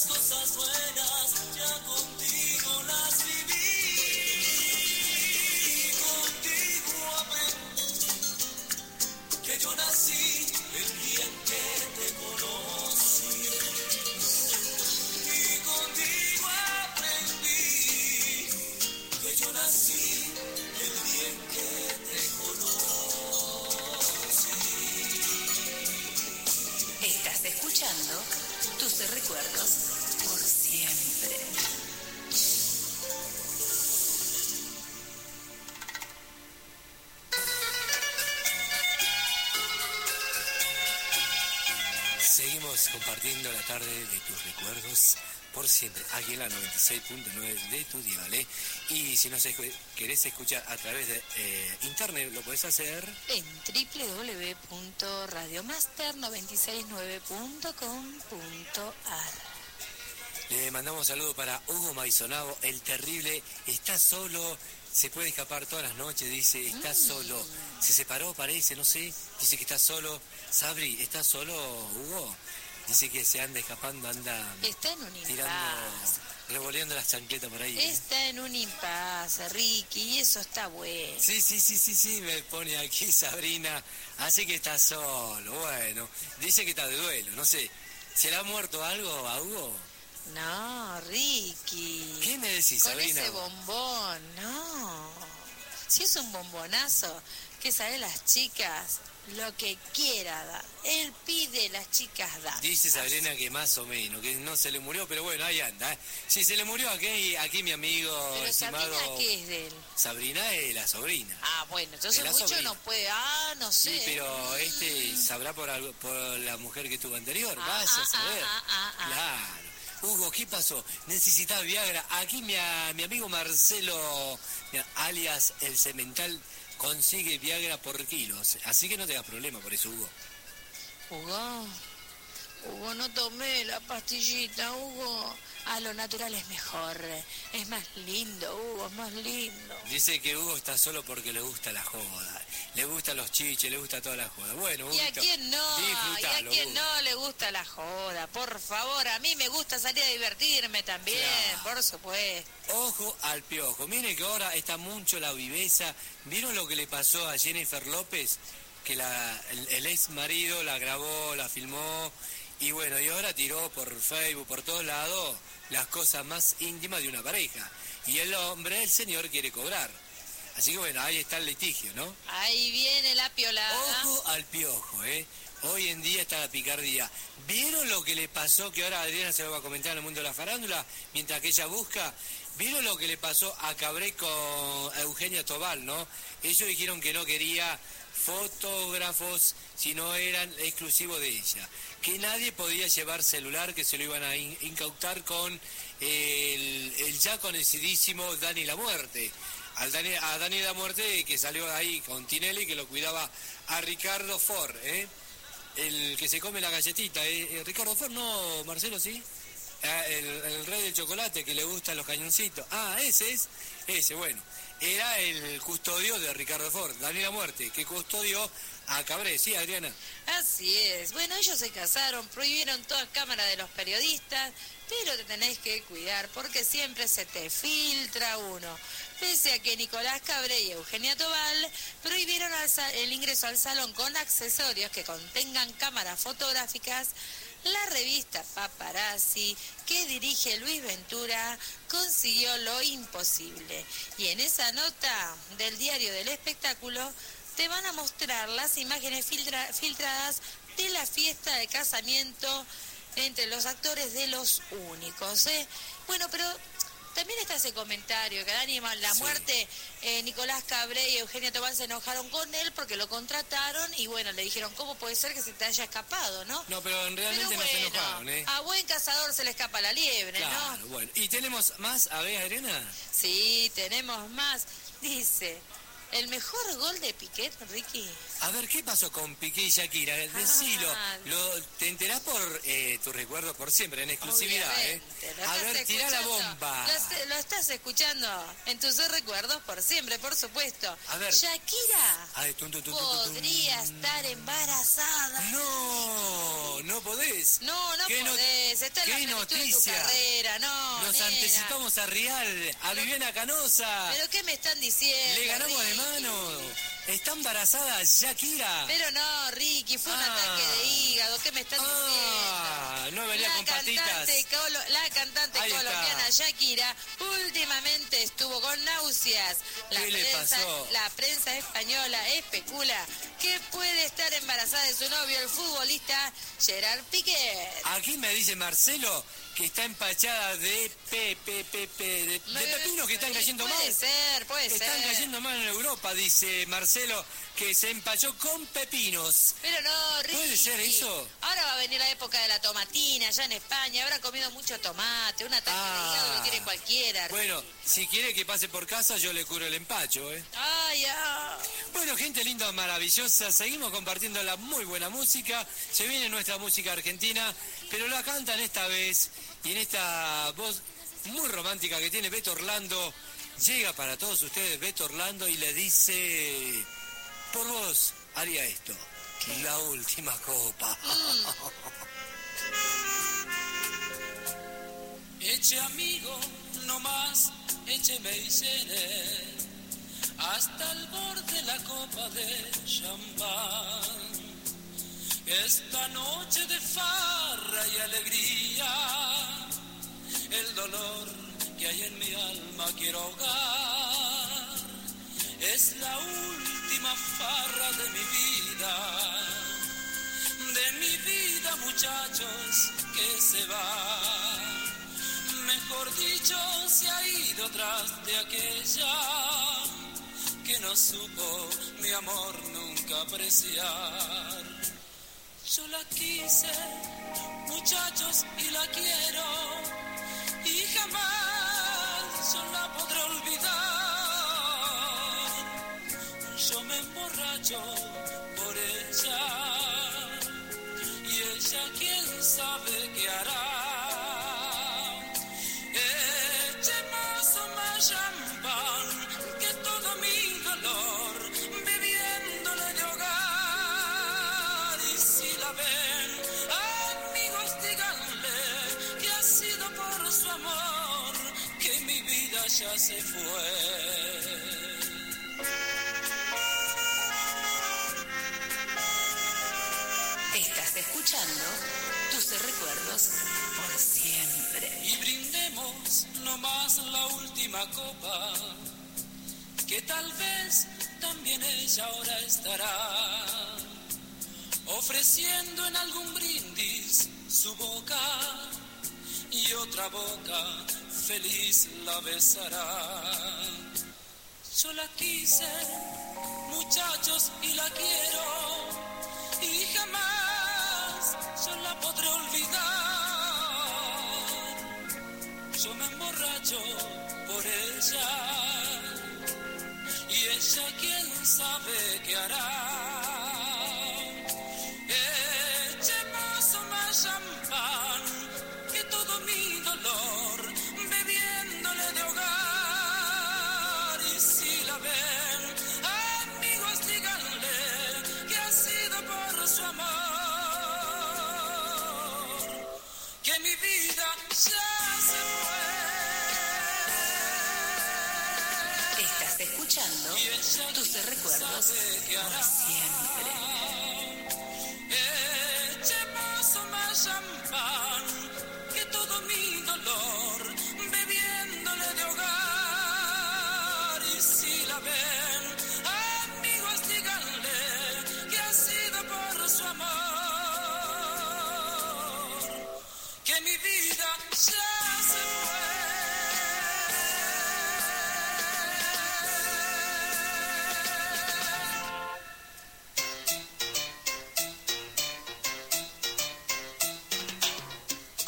cosas buenas ya contigo las viví. Contigo aprendí que yo nací el día en que te conocí. Y contigo aprendí que yo nací el día en que te conocí. Estás escuchando tus recuerdos por siempre. Seguimos compartiendo la tarde de tus recuerdos por siempre, aquí en la 96.9 de tu dial, ¿eh? Y si nos querés escuchar a través de internet, lo podés hacer En www.radiomaster969.com.ar. Le mandamos un saludo para Hugo Maisonavo, el terrible, está solo, se puede escapar todas las noches, dice, está solo, se separó, parece, no sé, dice que está solo. Sabri, ¿está solo, Hugo? Dice que se anda escapando, anda Está en un tirando, impasse. revoleando las chancletas por ahí. Está en un impasse, Ricky, y eso está bueno. Sí, me pone aquí Sabrina, así que está solo, bueno, dice que está de duelo, no sé, ¿se le ha muerto algo a Hugo? No, Ricky. ¿Qué me decís, Con Sabrina? ese bombón, no. Si es un bombonazo, que sabe las chicas lo que quiera dar. Él pide, las chicas dan. Dice Sabrina que más o menos, que no se le murió, pero bueno, ahí anda. Si se le murió aquí mi amigo Pero estimado... Sabrina, ¿qué es de él? Sabrina es la sobrina. Ah, bueno, entonces Es la mucho sobrina. no puede. Ah, no sé. Sí, pero sabrá por la mujer que tuvo anterior. Vaya a saber. Claro. Hugo, ¿qué pasó? ¿Necesitaba Viagra? Aquí mi amigo Marcelo, alias el Cemental, consigue Viagra por kilos. Así que no te das problema por eso, Hugo. Hugo, no tomé la pastillita, Hugo. A lo natural es mejor. Es más lindo, Hugo, es más lindo. Dice que Hugo está solo porque le gusta la joda. Le gustan los chiches, le gusta toda la joda. Bueno, ¿Y a Huguito, quién no? ¿Y disfrutalo, a quién Hugo. no le gusta la joda? Por favor, a mí me gusta salir a divertirme también, Claro. por supuesto. Ojo al piojo. Miren que ahora está mucho la viveza. ¿Vieron lo que le pasó a Jennifer López? Que el ex marido la grabó, la filmó y bueno, y ahora tiró por Facebook, por todos lados, las cosas más íntimas de una pareja. Y el hombre, el señor, quiere cobrar. Así que bueno, ahí está el litigio, ¿no? Ahí viene la piolada. Ojo al piojo, ¿eh? Hoy en día está la picardía. ¿Vieron lo que le pasó? Que ahora Adriana se lo va a comentar en el mundo de la farándula, mientras que ella busca. ¿Vieron lo que le pasó a Cabré con Eugenia Tobal, no? Ellos dijeron que no quería fotógrafos si no eran exclusivos de ella. Que nadie podía llevar celular, que se lo iban a incautar con el ya conocidísimo Dani La Muerte. A Dani La Muerte, que salió ahí con Tinelli, que lo cuidaba a Ricardo Ford, ¿eh? El que se come la galletita, Ricardo Ford, no, Marcelo, ¿sí? El rey del chocolate, que le gustan los cañoncitos. Ah, ese, bueno. Era el custodio de Ricardo Ford, Dani La Muerte, que custodió a Cabré, ¿sí, Adriana? Así es. Bueno, ellos se casaron, prohibieron todas cámaras de los periodistas, pero te tenés que cuidar porque siempre se te filtra uno. Pese a que Nicolás Cabré y Eugenia Tobal prohibieron el ingreso al salón con accesorios que contengan cámaras fotográficas, la revista Paparazzi, que dirige Luis Ventura, consiguió lo imposible. Y en esa nota del diario del espectáculo te van a mostrar las imágenes filtradas de la fiesta de casamiento entre los actores de Los Únicos, ¿eh? Bueno, pero también está ese comentario que Dani La Muerte, Nicolás Cabré y Eugenia Tobal se enojaron con él porque lo contrataron y bueno, le dijeron, ¿cómo puede ser que se te haya escapado, no? No, pero realmente no se enojaron, ¿eh? A buen cazador se le escapa la liebre, Claro, ¿no? bueno. ¿Y tenemos más? A ver, Adriana. Sí, tenemos más. Dice, ¿el mejor gol de Piqué, Ricky? A ver, ¿qué pasó con Piqué y Shakira? Decilo. Te enterás por tus recuerdos por siempre, en exclusividad, Obviamente, lo A estás ver, tirá la escuchando. bomba. Lo estás escuchando en tus recuerdos por siempre, por supuesto. A ver. Shakira Ay, podría estar embarazada. No podés. No ¿Qué podés. Está en la qué plenitud de tu noticia? carrera, no, Nos nena. anticipamos a Real, a Viviana Canosa. ¿Pero qué me están diciendo? Le ganamos de Ricky? mano. ¿Está embarazada Shakira? Pero no, Ricky, fue un ataque de hígado. ¿Qué me están diciendo? No venía con patitas. La cantante Ahí está. colombiana Shakira últimamente estuvo con náuseas. ¿Qué le pasó? La prensa española especula que puede estar embarazada de su novio, el futbolista Gerard Piqué. Aquí me dice Marcelo que está empachada de pepinos que están cayendo mal. Puede ser. Están cayendo mal en Europa, dice Marcelo, que se empachó con pepinos. Pero no, Ricky. ¿Puede ser eso? Ahora va a venir la época de la tomatina, ya en España. Habrá comido mucho tomate, un ataque de hígado lo tiene cualquiera. Bueno, si quiere que pase por casa, yo le curo el empacho, Ay, Bueno, gente linda, maravillosa, seguimos compartiendo la muy buena música, se viene nuestra música argentina, pero la cantan esta vez, y en esta voz muy romántica que tiene Beto Orlando, llega para todos ustedes Beto Orlando y le dice, por vos haría esto, la última copa. Eche amigo, no más, écheme y llene hasta el borde la copa de champán. Esta noche de farra y alegría, el dolor que hay en mi alma quiero ahogar. Es la última farra de mi vida muchachos, que se va. Mejor dicho, se ha ido tras de aquella que no supo mi amor nunca apreciar. Yo la quise, muchachos, y la quiero, y jamás yo la podré olvidar. Yo me emborracho por ella, y ella quién sabe qué hará. Echemos más champán, que todo mi dolor bebiéndole de hogar. Y si la ven, amigos, díganle que ha sido por su amor que mi vida ya se fue. Estás escuchando tus recuerdos por siempre. Y brindemos nomás la última copa, que tal vez también ella ahora estará ofreciendo en algún brindis su boca, y otra boca feliz la besará. Yo la quise, muchachos, y la quiero, y jamás yo la podré olvidar. Yo me emborracho por ella, y ella quién sabe qué hará. Echemos más champán, que todo mi dolor bebiéndole de hogar. Y si la ven, amigos, díganle que ha sido por su amor que mi vida ya se fue. Estás escuchando tus recuerdos por siempre. Echemos más champán, que todo mi dolor bebiéndole de hogar. Y si la ven, amigos, díganle que ha sido por su amor que mi vida ya se fue.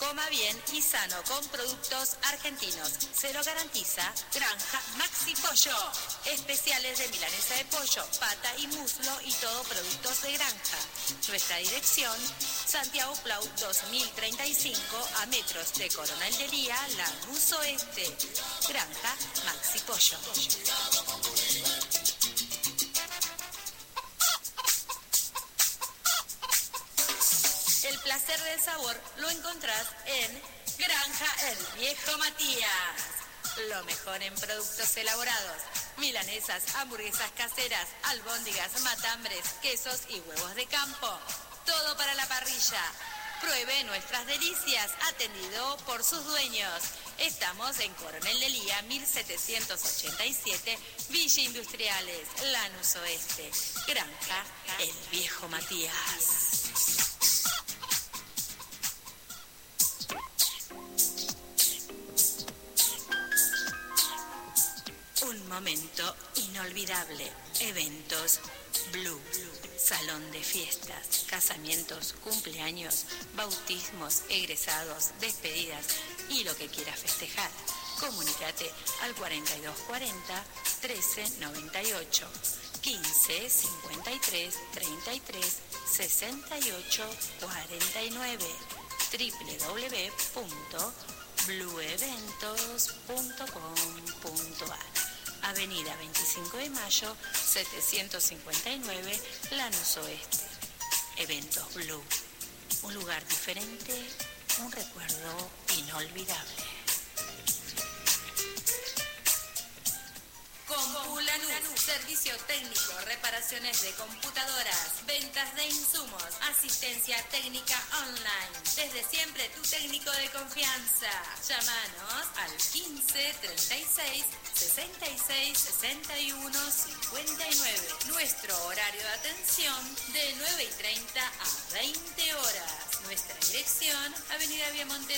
Coma bien y sano con productos argentinos. Se lo garantiza Granja Maxi Pollo. Especiales de milanesa de pollo, pata y muslo y todo productos de granja. Nuestra dirección, Santiago Plau 2035, a metros de Coronel de Lía, Lanús Oeste. Granja Maxi Pollo. El placer del sabor lo encontrás en Granja El Viejo Matías. Lo mejor en productos elaborados. Milanesas, hamburguesas caseras, albóndigas, matambres, quesos y huevos de campo. Todo para la parrilla. Pruebe nuestras delicias, atendido por sus dueños. Estamos en Coronel de Lía, 1787, Villa Industriales, Lanús Oeste. Granja El Viejo Matías. Un momento inolvidable. Eventos Blue. Salón de fiestas, casamientos, cumpleaños, bautismos, egresados, despedidas y lo que quieras festejar. Comunícate al 4240 1398 15 53 33 68 49 www.blueeventos.com.ar. Avenida 25 de Mayo, 759, Lanús Oeste. Eventos Blue. Un lugar diferente, un recuerdo inolvidable. Compulanús, servicio técnico, reparaciones de computadoras, ventas de insumos, asistencia técnica online. Desde siempre tu técnico de confianza. Llámanos al 15 36 66 61 59. Nuestro horario de atención de 9:30 a 20 horas. Nuestra dirección, Avenida Viamonte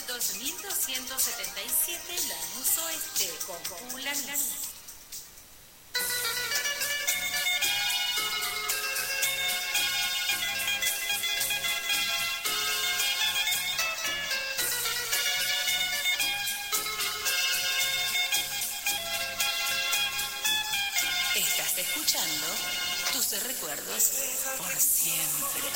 2277, Lanús Oeste. Compulanús. Estás escuchando tus recuerdos por siempre.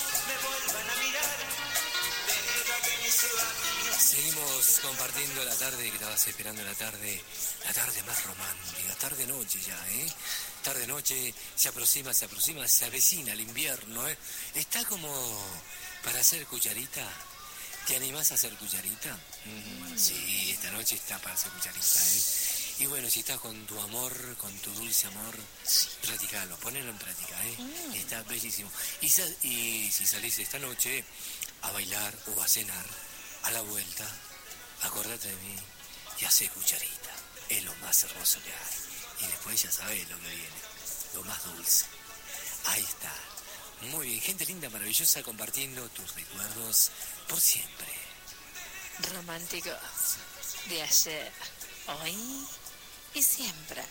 Seguimos compartiendo la tarde que estabas esperando, la tarde más romántica, tarde-noche ya, Tarde-noche, se aproxima, se avecina el invierno, Está como para hacer cucharita. ¿Te animás a hacer cucharita? Sí, esta noche está para hacer cucharita, Y bueno, si estás con tu amor, con tu dulce amor, practicalo, ponelo en práctica, Está bellísimo. Y si salís esta noche a bailar o a cenar, a la vuelta, acordate de mí y hacé cucharita. Es lo más hermoso que hay. Y después ya sabés lo que viene, lo más dulce. Ahí está. Muy bien, gente linda, maravillosa, compartiendo tus recuerdos por siempre. Románticos de ayer, hoy y siempre.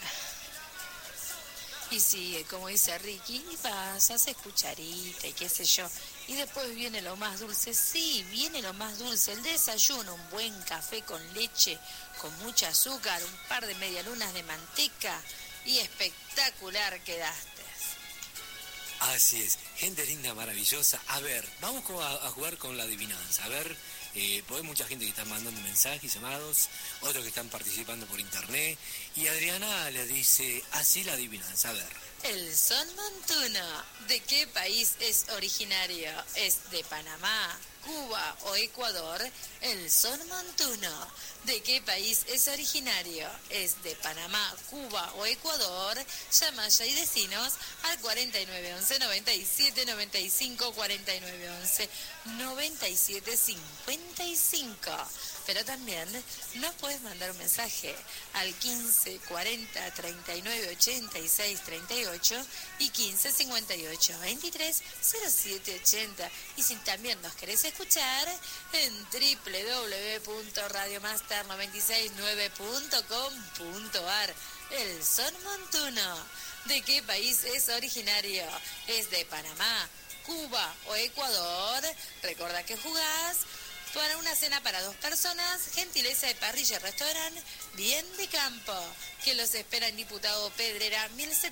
Y sigue, como dice Ricky, vas, haces cucharita y qué sé yo. Y después viene lo más dulce. Sí, viene lo más dulce. El desayuno, un buen café con leche, con mucho azúcar, un par de medialunas de manteca y espectacular quedaste. Así es, gente linda, maravillosa. A ver, vamos a jugar con la adivinanza. A ver, pues hay mucha gente que está mandando mensajes, llamados, otros que están participando por internet. Y Adriana le dice así la adivinanza, a ver. El son montuno, ¿de qué país es originario? ¿Es de Panamá, Cuba o Ecuador? El son montuno, ¿de qué país es originario? ¿Es de Panamá, Cuba o Ecuador? Llama ya y decinos al 4911 97 95 4911 97 55. Pero también nos puedes mandar un mensaje al 15 40 39 86 38 y 15 58 23 07 80. Y si también nos querés escuchar en www.radiomaster969.com.ar. El son montuno, ¿de qué país es originario? ¿Es de Panamá, Cuba o Ecuador? Recuerda que jugás Para una cena para 2 personas, gentileza de parrilla restaurante Bien de Campo, que los espera en Diputado Pedrera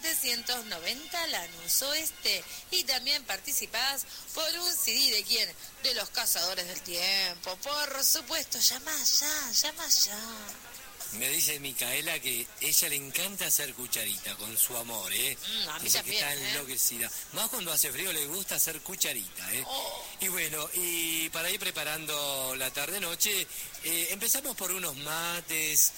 1790 Lanús Oeste. Y también participás por un CD de quién, de los Cazadores del Tiempo. Por supuesto, llama ya. Me dice Micaela que ella le encanta hacer cucharita con su amor, ¿eh? A mí dice también, que está enloquecida. Más cuando hace frío le gusta hacer cucharita, ¿eh? Oh. Y bueno, y para ir preparando la tarde-noche, empezamos por unos mates,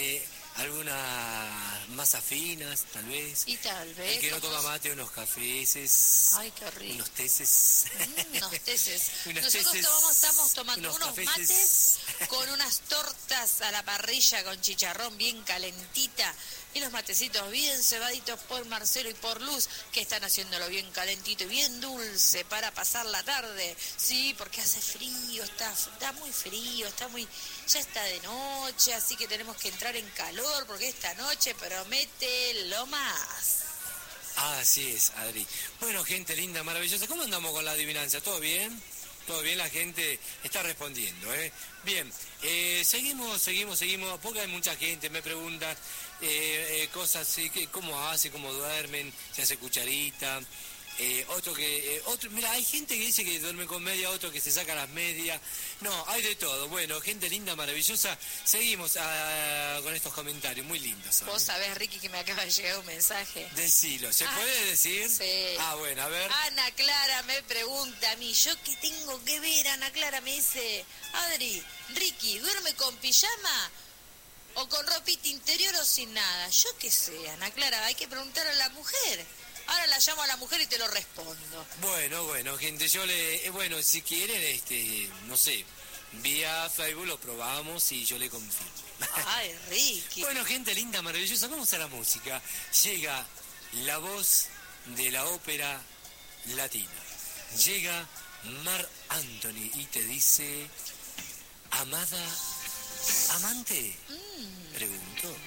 algunas masas finas, tal vez. Y tal vez... El que no toma mate, unos cafeses. Ay, qué rico. Unos teces. Unos teces. Unos Nosotros teces, estamos tomando unos cafeses. mates con unas tortas a la parrilla con chicharrón bien calentita y los matecitos bien cebaditos por Marcelo y por Luz, que están haciéndolo bien calentito y bien dulce para pasar la tarde. Sí, porque hace frío, está muy frío, ya está de noche, así que tenemos que entrar en calor porque esta noche promete lo más. Así es, Adri. Bueno, gente linda, maravillosa. ¿Cómo andamos con la adivinanza? ¿Todo bien? Todo bien, la gente está respondiendo, ¿eh? Bien, seguimos, porque hay mucha gente, me pregunta cosas así, cómo hace, cómo duermen, se hace cucharita. Mira, hay gente que dice que duerme con media, otro que se saca las medias. No, hay de todo. Bueno, gente linda, maravillosa. Seguimos con estos comentarios, muy lindos. Vos sabés, Ricky, que me acaba de llegar un mensaje. Decilo, ¿se puede decir? Sí. Ah, bueno, a ver. Ana Clara me pregunta a mí, ¿yo qué tengo que ver? Ana Clara me dice, Adri, Ricky, ¿duerme con pijama? ¿O con ropita interior o sin nada? Yo qué sé, Ana Clara, hay que preguntar a la mujer. Ahora la llamo a la mujer y te lo respondo. Bueno, gente, bueno, si quieren, no sé, vía Facebook lo probamos y yo le confirmo. Ay, Ricky. Bueno, gente linda, maravillosa, vamos a la música. Llega la voz de la ópera latina. Llega Marc Anthony y te dice, amada, amante, preguntó.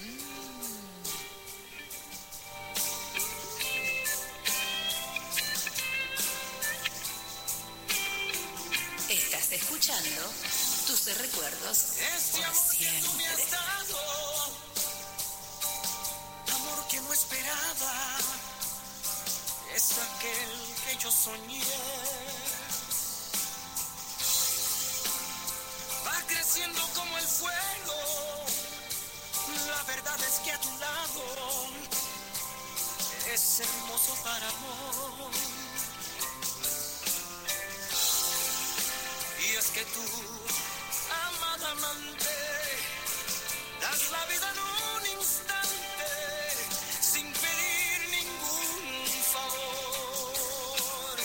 Estás escuchando tus recuerdos Este por amor que tú me has siempre. dado, amor que no esperaba, es aquel que yo soñé. Va creciendo como el fuego, la verdad es que a tu lado es hermoso para amor. Y es que tú, amada amante, das la vida en un instante, sin pedir ningún favor.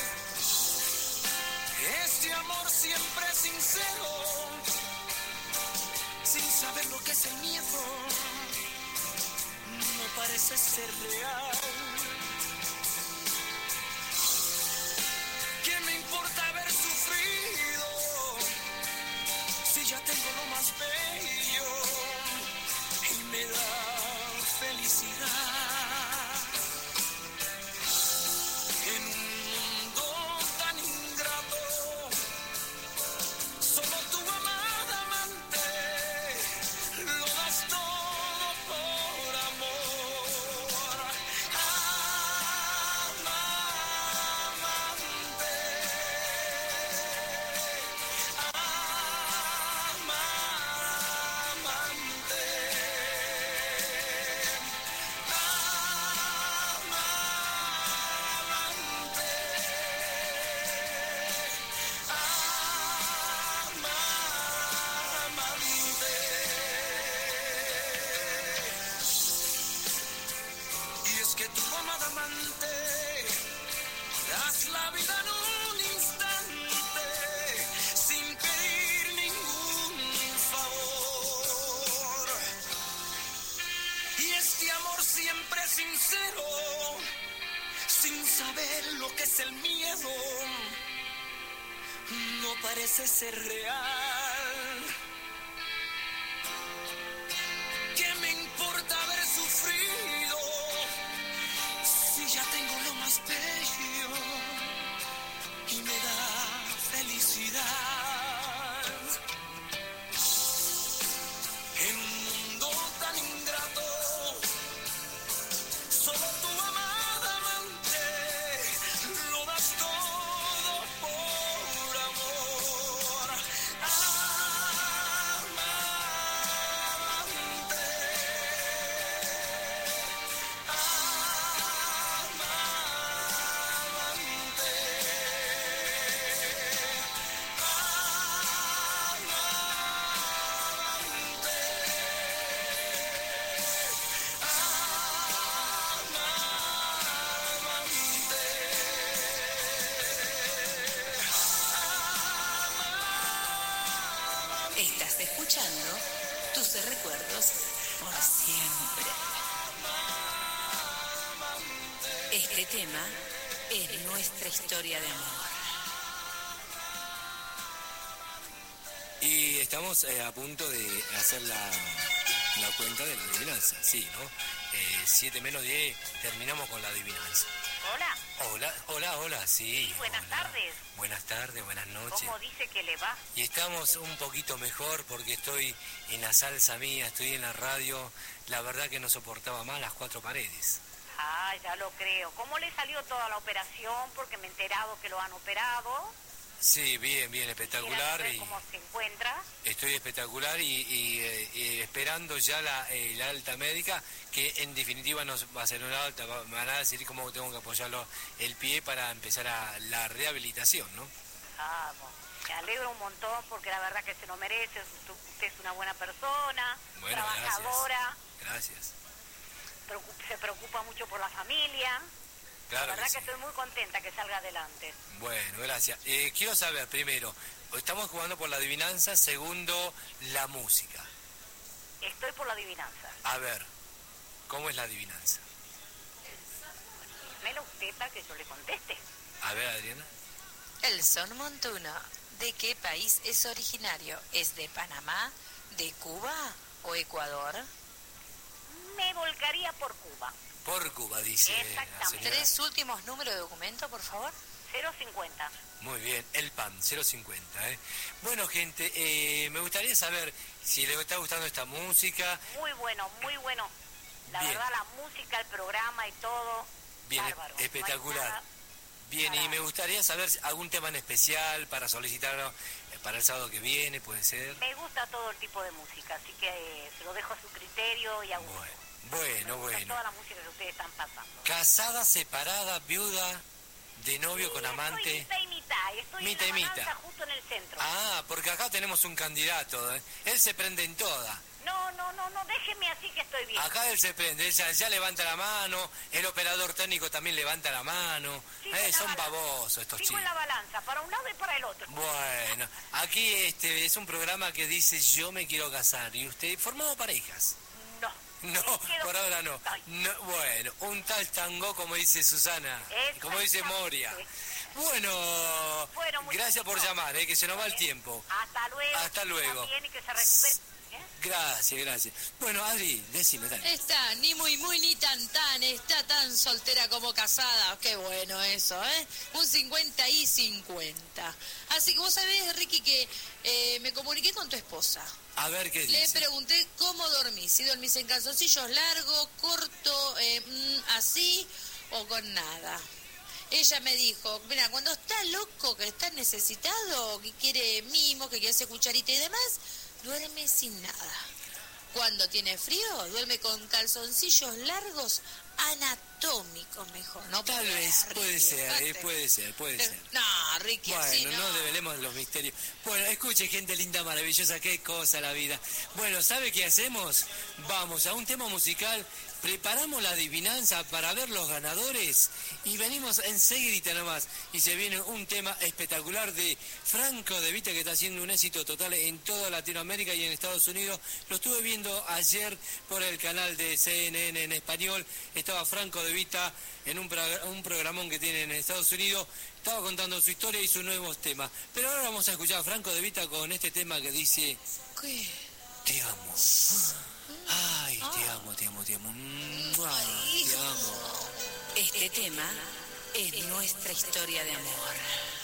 Este amor siempre sincero, sin saber lo que es el miedo, no parece ser real. ¿Qué me importa haber sufrido si ya tengo lo más bello y me da felicidad? En un mundo tan ingrato, solo tu amada amante lo das todo por amor. Y es que tu amada amante das la vida en un instante, sin pedir ningún favor. Y este amor siempre sincero, sin saber lo que es el miedo, no parece ser real. ¿Qué me importa haber sufrido si ya tengo lo más bello y me da felicidad? Estás escuchando tus recuerdos por siempre. Este tema es nuestra historia de amor. Y estamos a punto de hacer la cuenta de la adivinanza, sí, ¿no? 7 menos 10, terminamos con la adivinanza. Hola. Hola, sí. Sí, buenas tardes. Buenas tardes, buenas noches. ¿Cómo dice que le va? Y estamos un poquito mejor porque estoy en la salsa mía, estoy en la radio. La verdad que no soportaba más las 4 paredes. Ah, ya lo creo. ¿Cómo le salió toda la operación? Porque me he enterado que lo han operado. Sí, bien, espectacular. Quisiera saber ¿cómo se encuentra? Estoy espectacular y esperando ya la alta médica, que en definitiva nos va a hacer una alta, me van a decir cómo tengo que apoyarlo el pie para empezar la rehabilitación, ¿no? Ah, bueno, me alegro un montón porque la verdad que se lo merece. Usted es una buena persona, Bueno, trabajadora. Gracias. Se preocupa mucho por la familia. Claro La verdad que sí. estoy muy contenta que salga adelante. Bueno, gracias. Quiero saber, primero, estamos jugando por la adivinanza, segundo, la música. Estoy por la adivinanza. A ver, ¿cómo es la adivinanza? Dímelo usted para que yo le conteste. A ver, Adriana. El son montuno, ¿de qué país es originario? ¿Es de Panamá, de Cuba o Ecuador? Me volcaría por Cuba. Por Cuba, dice la Exactamente. señora. 3 últimos números de documento, por favor. 050. Muy bien, el PAN, 050. Bueno, gente, me gustaría saber si les está gustando esta música. Muy bueno, muy bueno. La Bien. verdad, la música, el programa y todo. Bien, bárbaro. espectacular. No hay nada Bien, y para- me gustaría saber algún tema en especial para solicitarlo para el sábado que viene, puede ser. Me gusta todo el tipo de música, así que se lo dejo a su criterio y a gusto. Bueno. Me gusta toda la música que ustedes están pasando. Casada, separada, viuda, de novio con Estoy amante. mitad y mitad. Estoy Mitad y en la mitad. balanza justo en el centro. Ah, porque acá tenemos un candidato, ¿eh? Él se prende en toda. No, déjeme así que estoy bien. Acá él se prende, él ya levanta la mano, el operador técnico también levanta la mano. Sigo en la Son balanza. babosos estos Sigo chicos. en la balanza, para un lado y para el otro. Bueno, aquí es un programa que dice yo me quiero casar y usted formado parejas. No. No, Me quedo por ahora no. Ay. Bueno, un tal tango como dice Susana, como dice Moria. Bueno, Bueno, gracias por muchachos. llamar, que se nos va el tiempo. Hasta luego. Hasta luego. También y que se recupere. ¿Eh? Gracias. Bueno, Adri, decime, dale. Está ni muy ni tan, está tan soltera como casada. Qué bueno eso, ¿eh? Un 50 y 50. Así que vos sabés, Ricky, que me comuniqué con tu esposa. A ver qué Le dice. pregunté cómo dormís, si dormís en calzoncillos largos, corto, así o con nada. Ella me dijo, mira, cuando está loco, que está necesitado, que quiere mimo, que quiere hacer cucharita y demás, duerme sin nada. Cuando tiene frío, duerme con calzoncillos largos, anatómicos mejor. No Tal podés, vez, puede Ricky, ser, dejate. puede ser. No, Ricky, así Bueno, no develemos los misterios. Bueno, escuche, gente linda, maravillosa, qué cosa la vida. Bueno, ¿sabe qué hacemos? Vamos a un tema musical, preparamos la adivinanza para ver los ganadores y venimos enseguida nomás. Y se viene un tema espectacular de Franco De Vita, que está haciendo un éxito total en toda Latinoamérica y en Estados Unidos. Lo estuve viendo ayer por el canal de CNN en español. Estaba Franco De Vita en un programón que tiene en Estados Unidos. Estaba contando su historia y sus nuevos temas. Pero ahora vamos a escuchar a Franco De Vita con este tema que dice... ¿Qué? Te amo. Ay, te amo. Ay, te amo. Este tema es nuestra historia de amor.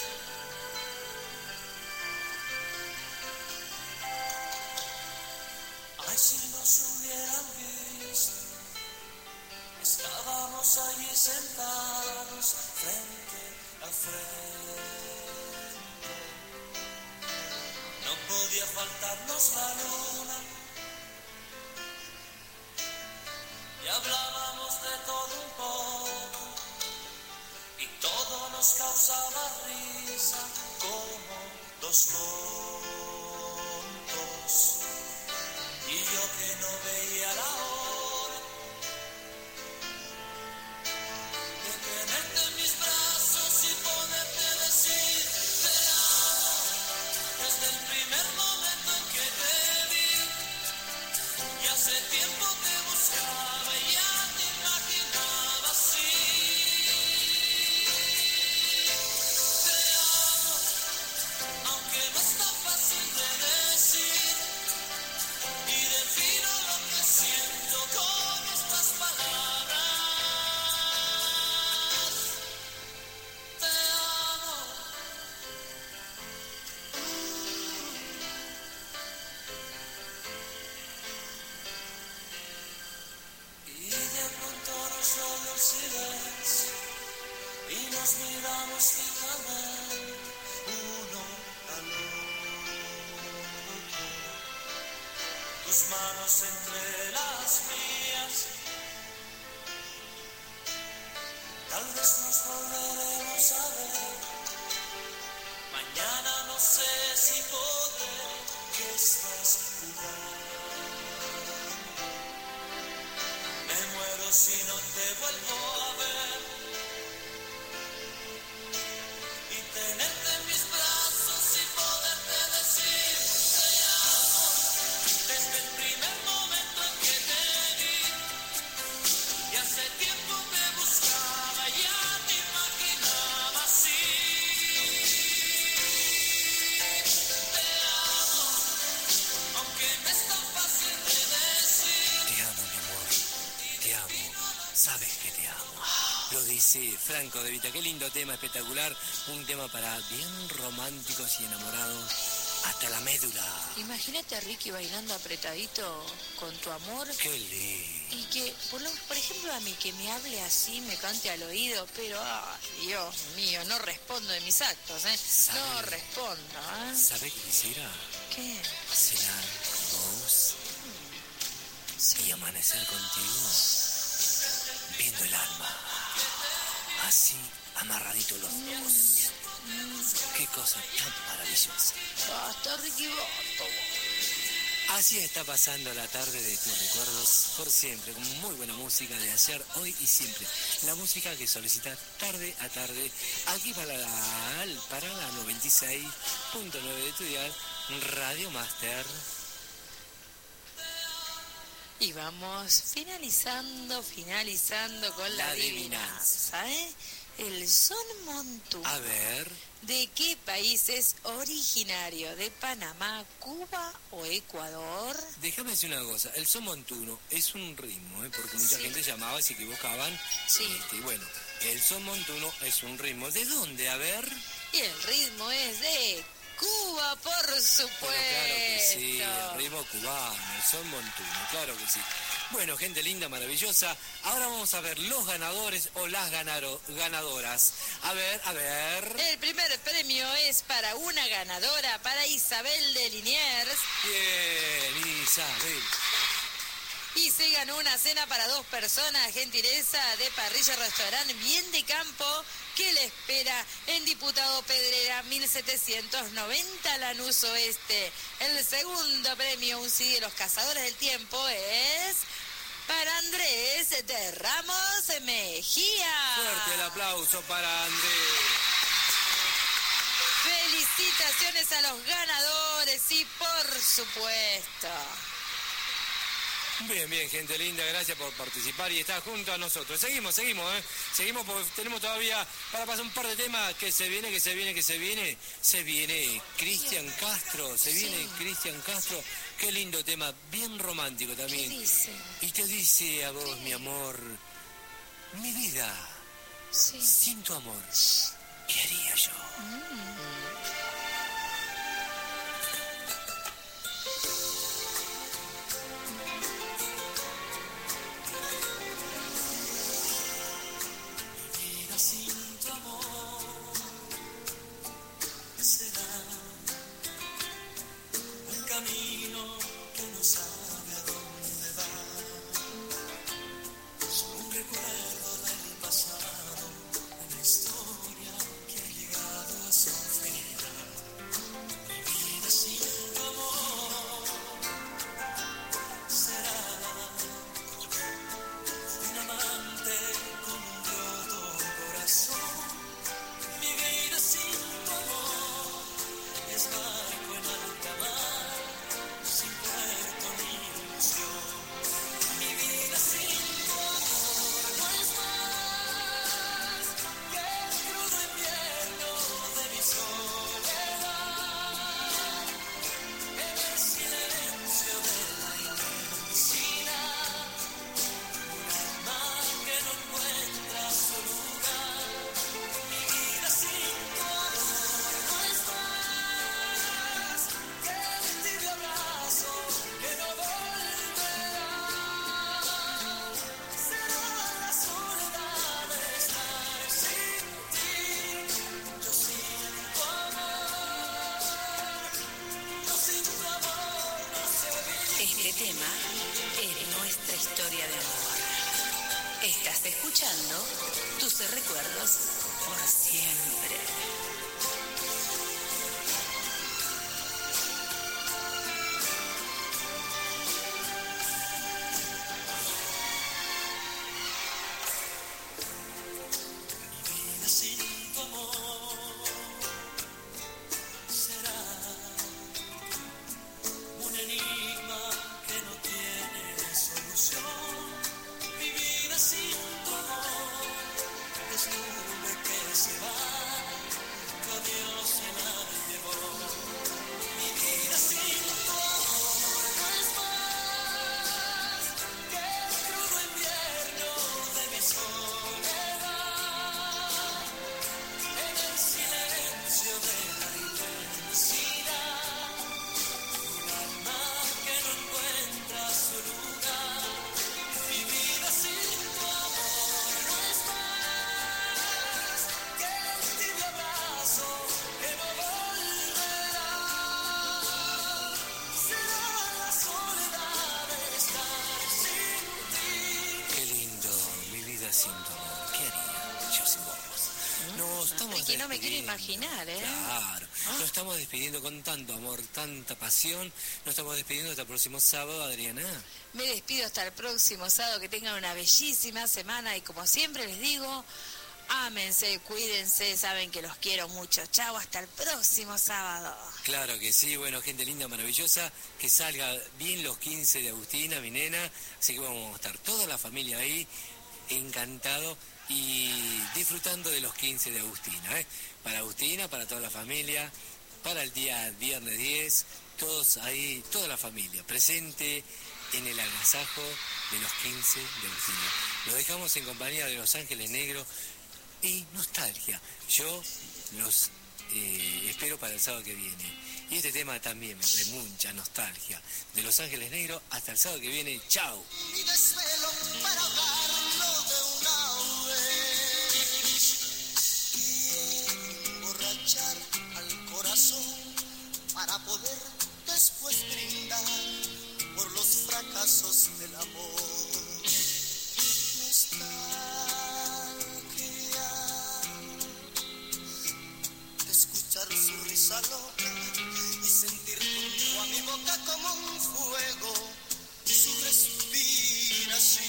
Ay, si nos hubieran visto, estábamos allí sentados frente a frente. No podía faltarnos la luna y hablábamos de todo un poco y todo nos causaba risa como dos tontos. Y yo que no veía la hora de tenerte en mis brazos y poderte decir te amo desde el primer momento en que tus manos entre las mías. Tal vez nos volveremos a ver. Mañana no sé si podré, que estás jugando. Me muero si no te vuelvo a ver. Y tenerte en mis brazos y poderte decir te amo. Desde el primer momento en que te vi, y hace tiempo te buscaba, ya te imaginaba así. Te amo, aunque no es tan fácil de decir. Te amo, mi amor, te amo, sabes que te amo. Lo dice Franco De Vita, qué lindo tema, espectacular, un tema para bien románticos y enamorados hasta la médula. Imagínate a Ricky bailando apretadito con tu amor. Qué lindo. Y que, por ejemplo, a mí que me hable así, me cante al oído, pero, ay, Dios mío, no respondo de mis actos, ¿eh? No respondo, ¿eh? ¿Sabes qué quisiera? ¿Qué? Cenar con vos Sí. y amanecer contigo viendo el alma. Así, amarradito los dos. Qué cosa tan maravillosa. Basta, Ricky, basta. Así está pasando la tarde de tus recuerdos por siempre, con muy buena música de ayer, hoy y siempre. La música que solicitas tarde a tarde, aquí para la 96.9 de tu dial, Radio Master. Y vamos finalizando con la adivinanza, ¿eh? El son montú. A ver, ¿De qué país es originario? ¿De Panamá, Cuba o Ecuador? déjame decir una cosa, el son montuno es un ritmo, porque mucha Sí. gente llamaba y se equivocaban. Sí. Y bueno, el son montuno es un ritmo. ¿De dónde? A ver. Y el ritmo es de Cuba, por supuesto. Pero claro que sí, el ritmo cubano, el son montuno, claro que sí. Bueno, gente linda, maravillosa. Ahora vamos a ver los ganadores o las ganadoras. A ver. El primer premio es para una ganadora, para Isabel de Liniers. Bien, Isabel. Y se ganó una cena para 2 personas, gentileza de Parrilla Restaurante Bien de Campo, que le espera en Diputado Pedrera 1790 Lanús Oeste. El segundo premio, un CD de Los Cazadores del Tiempo, es para Andrés de Ramos Mejía. Fuerte el aplauso para Andrés. Felicitaciones a los ganadores y por supuesto. Bien, gente linda, gracias por participar y estar junto a nosotros. Seguimos, Seguimos porque tenemos todavía para pasar un par de temas que se viene. Se viene Cristian Castro, Cristian Castro. Qué lindo tema, bien romántico también. ¿Qué dice? Y te dice a vos, mi amor, mi vida, Sí. sin tu amor, ¿qué haría yo? Sin tu amor será un camino que no sabe a dónde va. Es un recuerdo del pasado, una historia que ha llegado a su final. Mi vida sin tu amor será un amante con un roto corazón. Mi vida sin tu amor es barco en alta mar, sin puerto ni Este tema es nuestra historia de amor. Estás escuchando tus recuerdos por siempre. No me quiero imaginar, ¿eh? Claro, nos estamos despidiendo con tanto amor, tanta pasión. Nos estamos despidiendo hasta el próximo sábado, Adriana. Me despido hasta el próximo sábado, que tengan una bellísima semana y como siempre les digo, ámense, cuídense, saben que los quiero mucho. Chau, hasta el próximo sábado. Claro que sí, bueno, gente linda, maravillosa, que salga bien los 15 de Agustina, mi nena, así que vamos a estar toda la familia ahí, encantado y disfrutando de los 15 de Agustina, ¿eh? Para Agustina, para toda la familia, para el día viernes 10, todos ahí, toda la familia, presente en el agasajo de los 15 de Agustina. Los dejamos en compañía de Los Ángeles Negros y nostalgia. Yo los espero para el sábado que viene. Y este tema también me trae mucha nostalgia. De Los Ángeles Negros, hasta el sábado que viene. ¡Chao! Mi desvelo para ahogarlo de una vez y emborrachar al corazón para poder después brindar por los fracasos del amor. Nostalgia de escuchar su risa loca y sentir junto a mi boca como un fuego su respiración.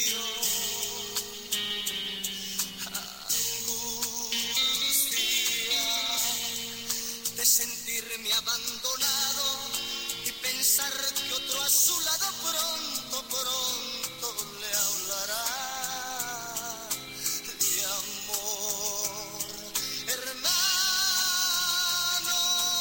Angustia de sentirme abandonado y pensar que otro a su lado pronto le hablará de amor. Hermano,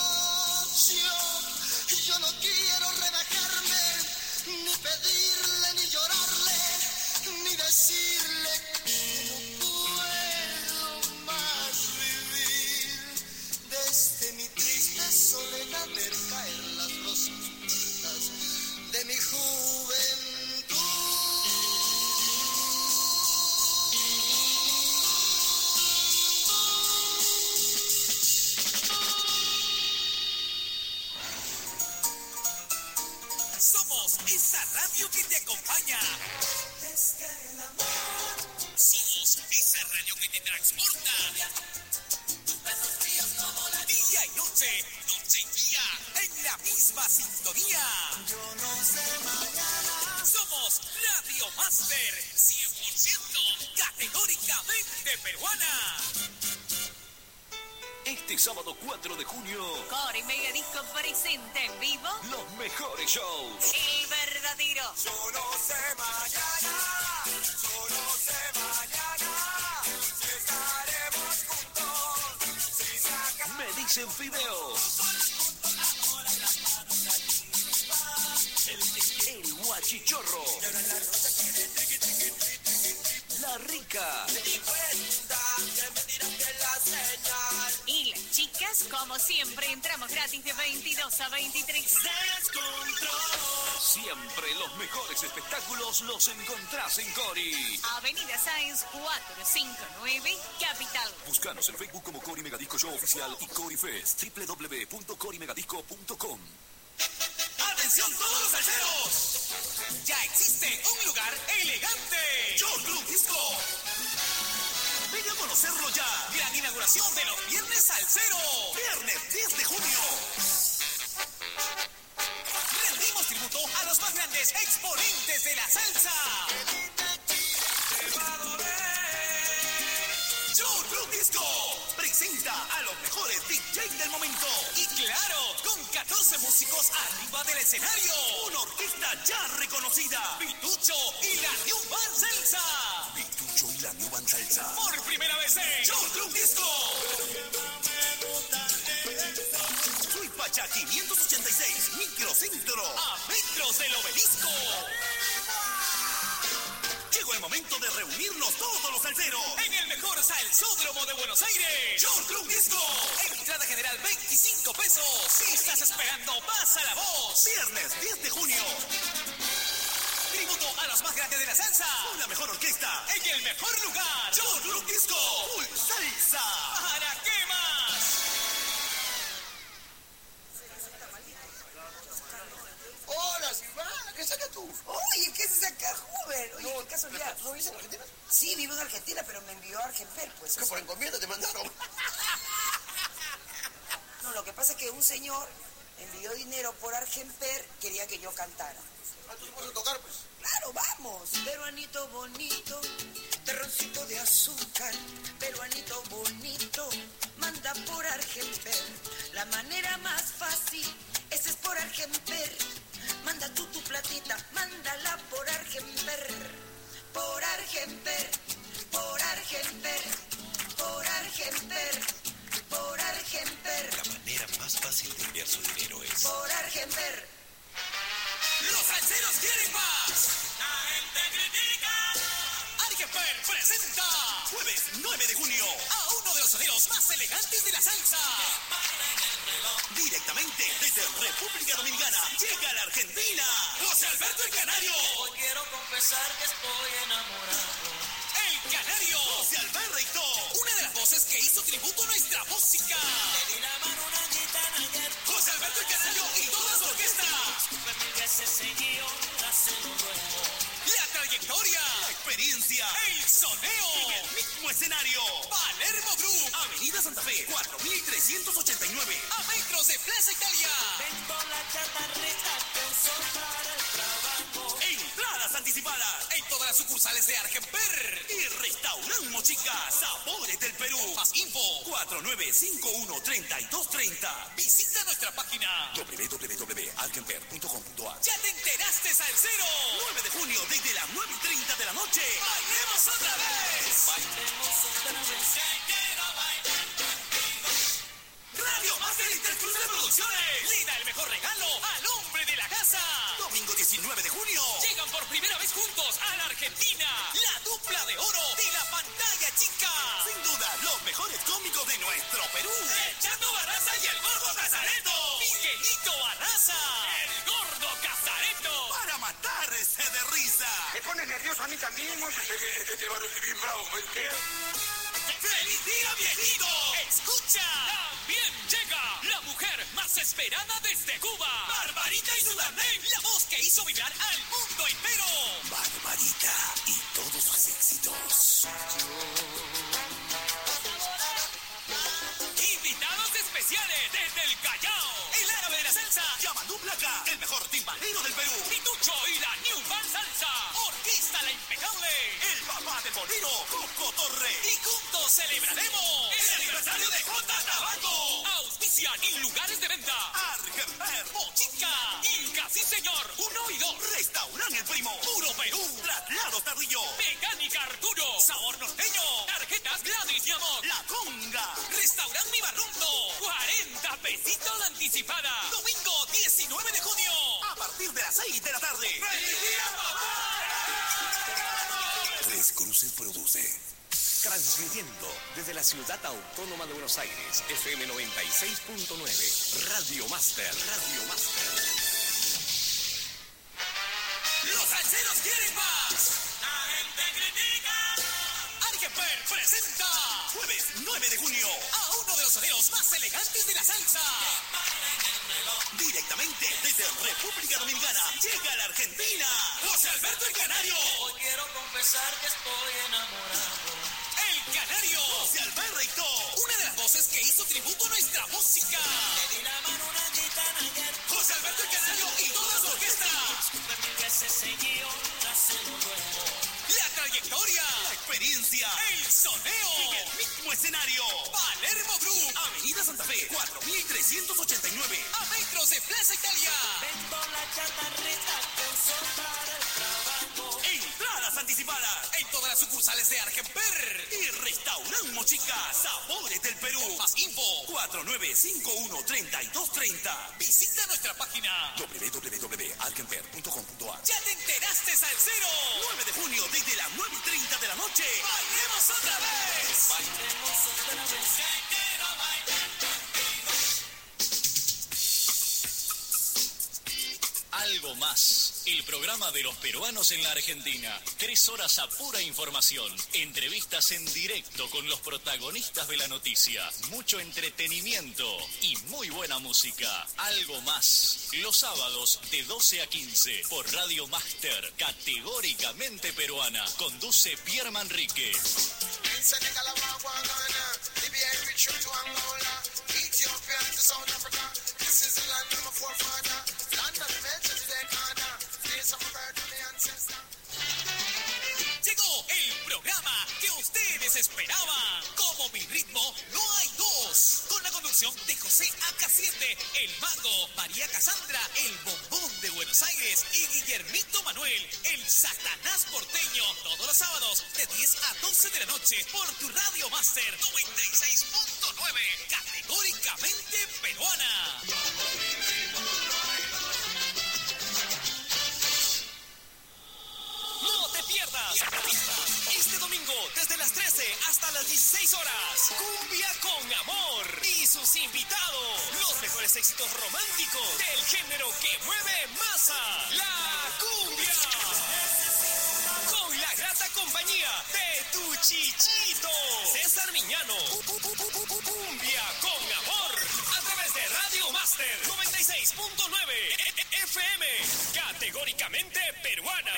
yo no quiero rebajarme, ni pedirle, ni llorarle, ni decirle que no puedo más vivir. Desde mi triste soledad ver caer las rosas muertas de mi juventud. Somos esa radio que te acompaña. Desde el amor. Somos esa radio que te transporta. Día y noche, noche y día, en la misma sintonía. Yo no sé mañana. Somos Radio Master, 100% categóricamente peruana. Este sábado 4 de junio, Cori Mega Disco presenta en vivo los mejores shows. El Verdadero. Yo no sé mañana. Yo no sé mañana. Si estaremos juntos. Si se acaba. Me dicen fideos. El guachichorro. La rica. Y las chicas, como siempre, entramos gratis de 22 a 23. Siempre los mejores espectáculos los encontrás en Cori. Avenida Sáenz 459, Capital. Búscanos en Facebook como Cori Megadisco Show Oficial y Cori Fest. www.corimegadisco.com. ¡Atención todos los salseros! Ya existe un lugar elegante. Show Club Disco. Ven a conocerlo ya. Gran inauguración de los Viernes Salseros. Viernes 10 de junio. Rendimos tributo a los más grandes exponentes de la salsa. Show Club Disco presenta a los mejores DJs del momento. Y claro, con 14 músicos arriba del escenario. Una orquesta ya reconocida. Vitucho y la New Band Salsa. Vitucho y la New Band Salsa. Por primera vez en Show Club Disco. Suipacha 586, Microcentro. A metros del Obelisco. Llegó el momento de reunirnos todos los salseros en el mejor salsódromo de Buenos Aires. Show Club Disco. Entrada general 25 pesos. Si estás esperando, pasa la voz. Viernes 10 de junio. Tributo a los más grandes de la salsa. Con la mejor orquesta. En el mejor lugar. Show Club Disco. Full salsa. ¿Para qué más? Hola, Silvana, ¿qué sacas tú? Oye, ¿qué se saca, joven? Oye, No, ¿qué casualidad? ¿No vives en Argentina? Sí, vivo en Argentina, pero me envió a Argenper, pues. ¿Qué por encomienda te mandaron? No, lo que pasa es que un señor envió dinero por Argenper, quería que yo cantara. Ah, ¿tú puedes tocar, pues? Claro, vamos. Peruanito bonito, terroncito de azúcar, peruanito bonito, manda por Argenper. La manera más fácil, esa es por Argenper. Manda tú tu platita, mándala por Argenper. Por Argenper, por Argenper, por Argenper, por Argenper. La manera más fácil de enviar su dinero es Por Argenper. ¡Los salseros quieren más! ¡La gente critica! Argenper presenta jueves 9 de junio a uno de los soneros más elegantes de la salsa. Directamente desde República Dominicana llega a la Argentina José Alberto el Canario. Hoy quiero confesar que estoy enamorado. El Canario. José Alberto, una de las voces que hizo tributo a nuestra música. Le di la mano a una gitana ayer. José Alberto el Canario y toda su orquesta. Fue 1000 veces seguido, hace lo nuevo. La trayectoria, la experiencia, el soneo. En el mismo escenario. Palermo Group, Avenida Santa Fe, 4389. A metros de Plaza Italia. Vengo la chatarrita que uso para el trabajo. Entradas anticipadas en todas las sucursales de Argenper. Y Restaurant Mochica, Sabores del Perú. Más info, 4951-3230. Visita nuestra página www.argenper.com.ar. ¿Ya te enteraste, salsero? 9 de junio, desde las 9:30 de la noche. ¡Bailemos otra vez! Bailemos otra vez. quiero bailar contigo. Radio Master Intercruce de Producciones le da el mejor regalo al hombre de la casa. Domingo 19 de junio. Llegan por primera vez juntos a la Argentina. La dupla de oro de la pantalla chica. Sin duda, los mejores cómicos de nuestro Perú. El Chato Barraza y el Gordo Casareto. Miguelito Barraza. El Gordo Casareto. Para matarse de risa. Me pone nervioso a mí también, oye. Este barrio es bien bravo, ¿me entiendes? ¡Feliz día, viejito! ¡Escucha! También llega la mujer más esperada desde Cuba. Barbarita y Dudamel, la voz que hizo vibrar al mundo entero. Barbarita y todos sus éxitos. Invitados especiales desde el Callao. El árabe de la salsa, Yamadú Placa, el mejor timbalero del Perú. Vitucho y la New Band Salsa. Orquesta La Impecable. El papá del bolero, Coco Torre. Y juntos celebraremos el aniversario de J. Tabaco. Auspician y lugares de venta. Argenper, Mochica, Inca, sí señor. 1 y 2. Restaurant El Primo. Puro Perú. Traslados Tardillo. Mecánica Arturo. Sabor norteño. Tarjetas Gladys, mi amor. La Conga. Restaurant Mi Barrundo. 40 pesitos de anticipada. Domingo 19 de junio. A partir de las 6 de la tarde. ¡Feliz día, papá! Tres Cruces produce. Transmitiendo desde la Ciudad Autónoma de Buenos Aires, FM 96.9, Radio Master. Radio Master. ¡Los salseros quieren más! ¡La gente critica! Argenper presenta jueves 9 de junio a uno de los soneros más elegantes de la salsa. Directamente desde República Dominicana llega a la Argentina, José Alberto el Canario. Hoy quiero confesar que estoy enamorado. El Canario, José Alberto, una de las voces que hizo tributo a nuestra música. Le di la mano a una gitana ayer. José Alberto el Canario y toda su orquesta. Disculpe mil veces seguí otra se lo ruego. La trayectoria, la experiencia, el soneo. En el mismo escenario. Palermo Group, Avenida Santa Fe, 4389, a metros de Plaza Italia. Vendo la chatarrita que uso para el trabajo. Entradas anticipadas en todas las sucursales de Argenper y Restaurant Mochica, Sabores del Perú. Más info, 4951-3230. Visita nuestra página www.argenper.com.ar. ¿Ya te enteraste, Salsero? 9 de junio, desde las 9:30 de la noche. ¡Bailemos otra vez! Bailemos otra vez. Que quiero bailar contigo. Algo más. El programa de los peruanos en la Argentina. 3 horas a pura información. Entrevistas en directo con los protagonistas de la noticia. Mucho entretenimiento y muy buena música. Algo más. Los sábados de 12 a 15 por Radio Master. Categóricamente peruana. Conduce Pierre Manrique. Llegó el programa que ustedes esperaban. Como mi ritmo, no hay dos. Con la conducción de José AK7, el Mago, María Casandra, el Bombón de Buenos Aires y Guillermito Manuel, el Satanás porteño. Todos los sábados de 10 a 12 de la noche por tu Radio Master 96.9. Categóricamente peruana. No te pierdas. Este domingo, desde las 13 hasta las 16 horas, Cumbia con Amor y sus invitados. Los mejores éxitos románticos del género que mueve masa, la cumbia. Con la grata compañía de tu Chichito, César Miñano. Cumbia con Amor. A través de Radio Master 96.9 FM. Categóricamente peruana.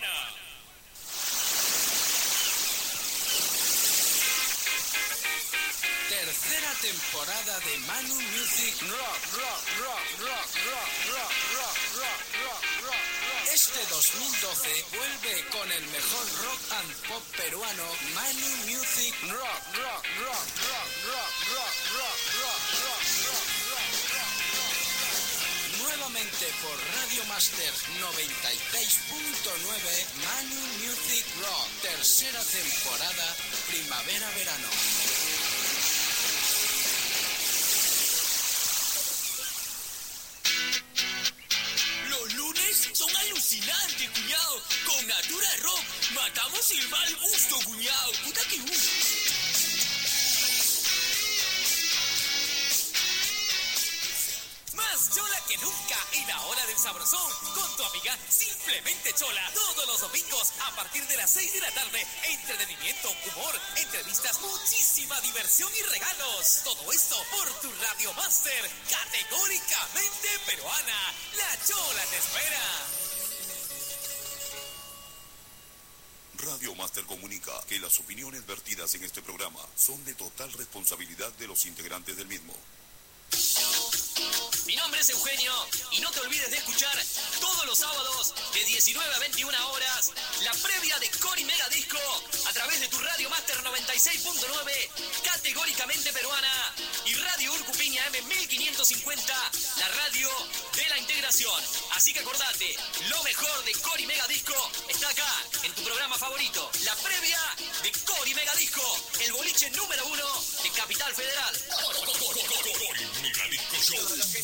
Tercera temporada de Manu Music Rock. Este 2012 vuelve con el mejor rock and pop peruano, Manu Music Rock. Nuevamente por Radio Master 96.9, Manu Music Rock. Tercera temporada, primavera-verano. Los lunes son alucinantes, cuñado. Con Natura Rock matamos el mal gusto, cuñado. Puta que Más chola que nunca en la hora del sabrosón con tu amiga Simplemente Chola. Todos los domingos a partir de las 6 de la tarde. Entretenimiento, humor, entrevistas, muchísima diversión y regalos. Todo esto por tu Radio Master, categóricamente peruana. La Chola te espera. Radio Master comunica que las opiniones vertidas en este programa son de total responsabilidad de los integrantes del mismo. Mi nombre es Eugenio y no te olvides de escuchar todos los sábados de 19 a 21 horas la previa de Cori Mega Disco a través de tu Radio Master 96.9, categóricamente peruana, y Radio Urcupiña M1550, la radio de la integración. Así que acordate, lo mejor de Cori Mega Disco está acá en tu programa favorito, la previa de Cori Mega Disco, el boliche número 1 de Capital Federal. Cori Mega Disco Show.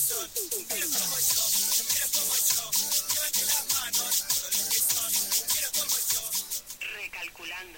Recalculando.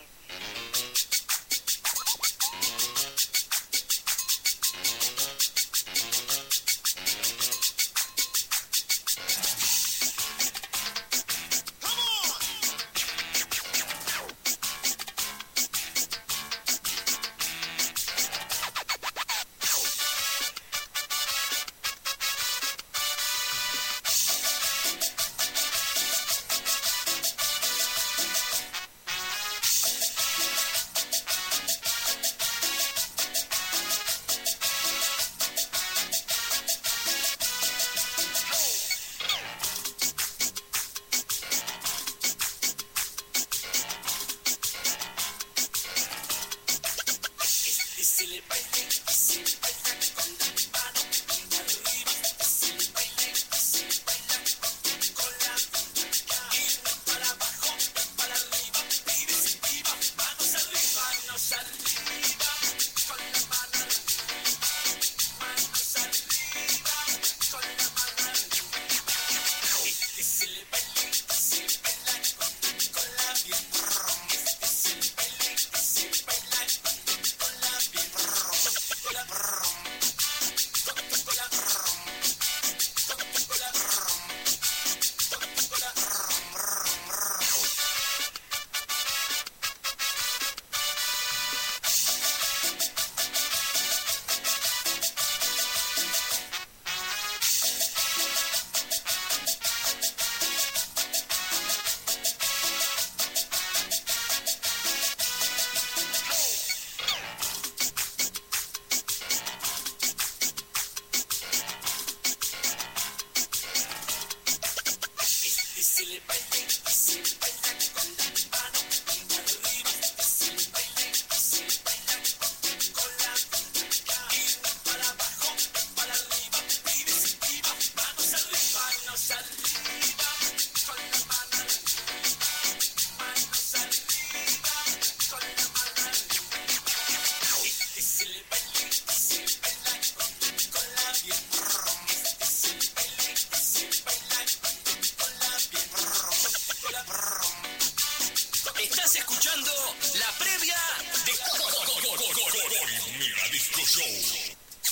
Estás escuchando la previa de Cori Mega Disco Show.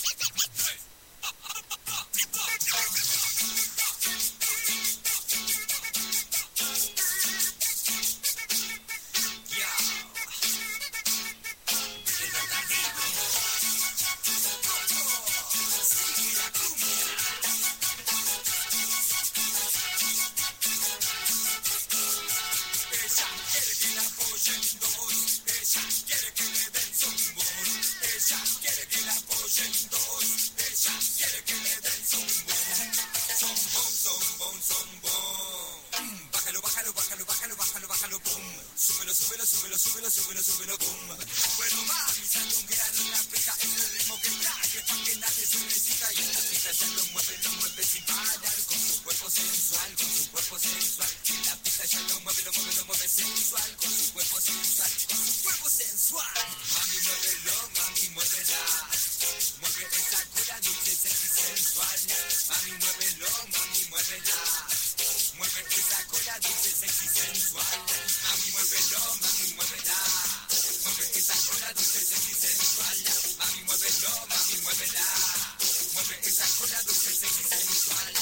Súbelo, pum. Bueno, mami, sandungueando la pista, es el ritmo que trae, pa' que nadie se resista. Y en la pista ya lo mueve sin parar, con su cuerpo sensual, con su cuerpo sensual. En la pista ya lo mueve sensual, con su cuerpo sensual, con su cuerpo sensual. Mami, muévelo, mami, muévela. Mueve esa cola dulce, sexy, sensual. Mami, muévelo, mami, muévela. Mueve esa cola dulce, sexy, sensual. Mami, muévelo, mami, muévela. Mueve esa cola dulce, sexy, sensual. Mami, muévelo, mami, muévela. Mueve esa cola dulce, sexy, sensual.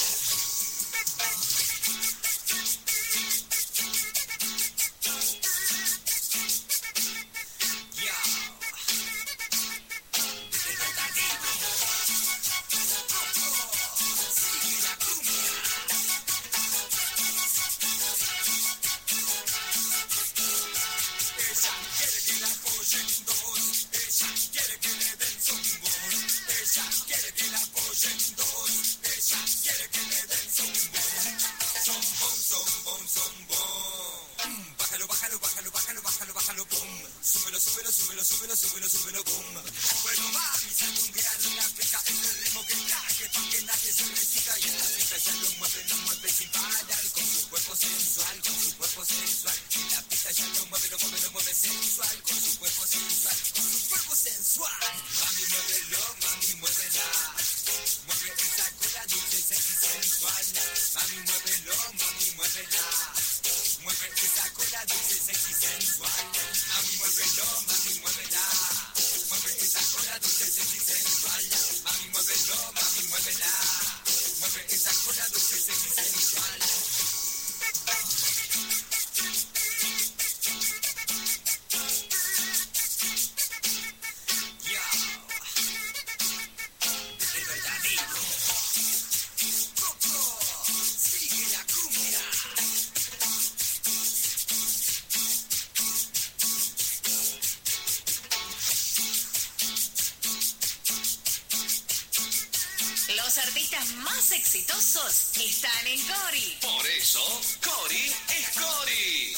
Súbelo, pum. Bueno, mami, sandungueando la pista, es el ritmo que traje, pa' que nadie se resista. Y en la pista ya lo mueve sin parar, con su cuerpo sensual, con su cuerpo sensual. En la pista ya lo mueve sensual, con su cuerpo sensual, con su cuerpo sensual. Mami, muévelo, mami, muévela. Mueve esa cola dulce, sexy, sensual. Mami, muévelo, mami, muévela. Mueve esa cola dulce, sexy, sensual. Mami, muévelo, mami, muévela. Mueve esa cola dulce, sexy, sensual. Mami, muévelo, mami, muévela. Mueve esa cola dulce, sexy, sensual. Los artistas más exitosos están en Cori. Por eso, Cori es Cori.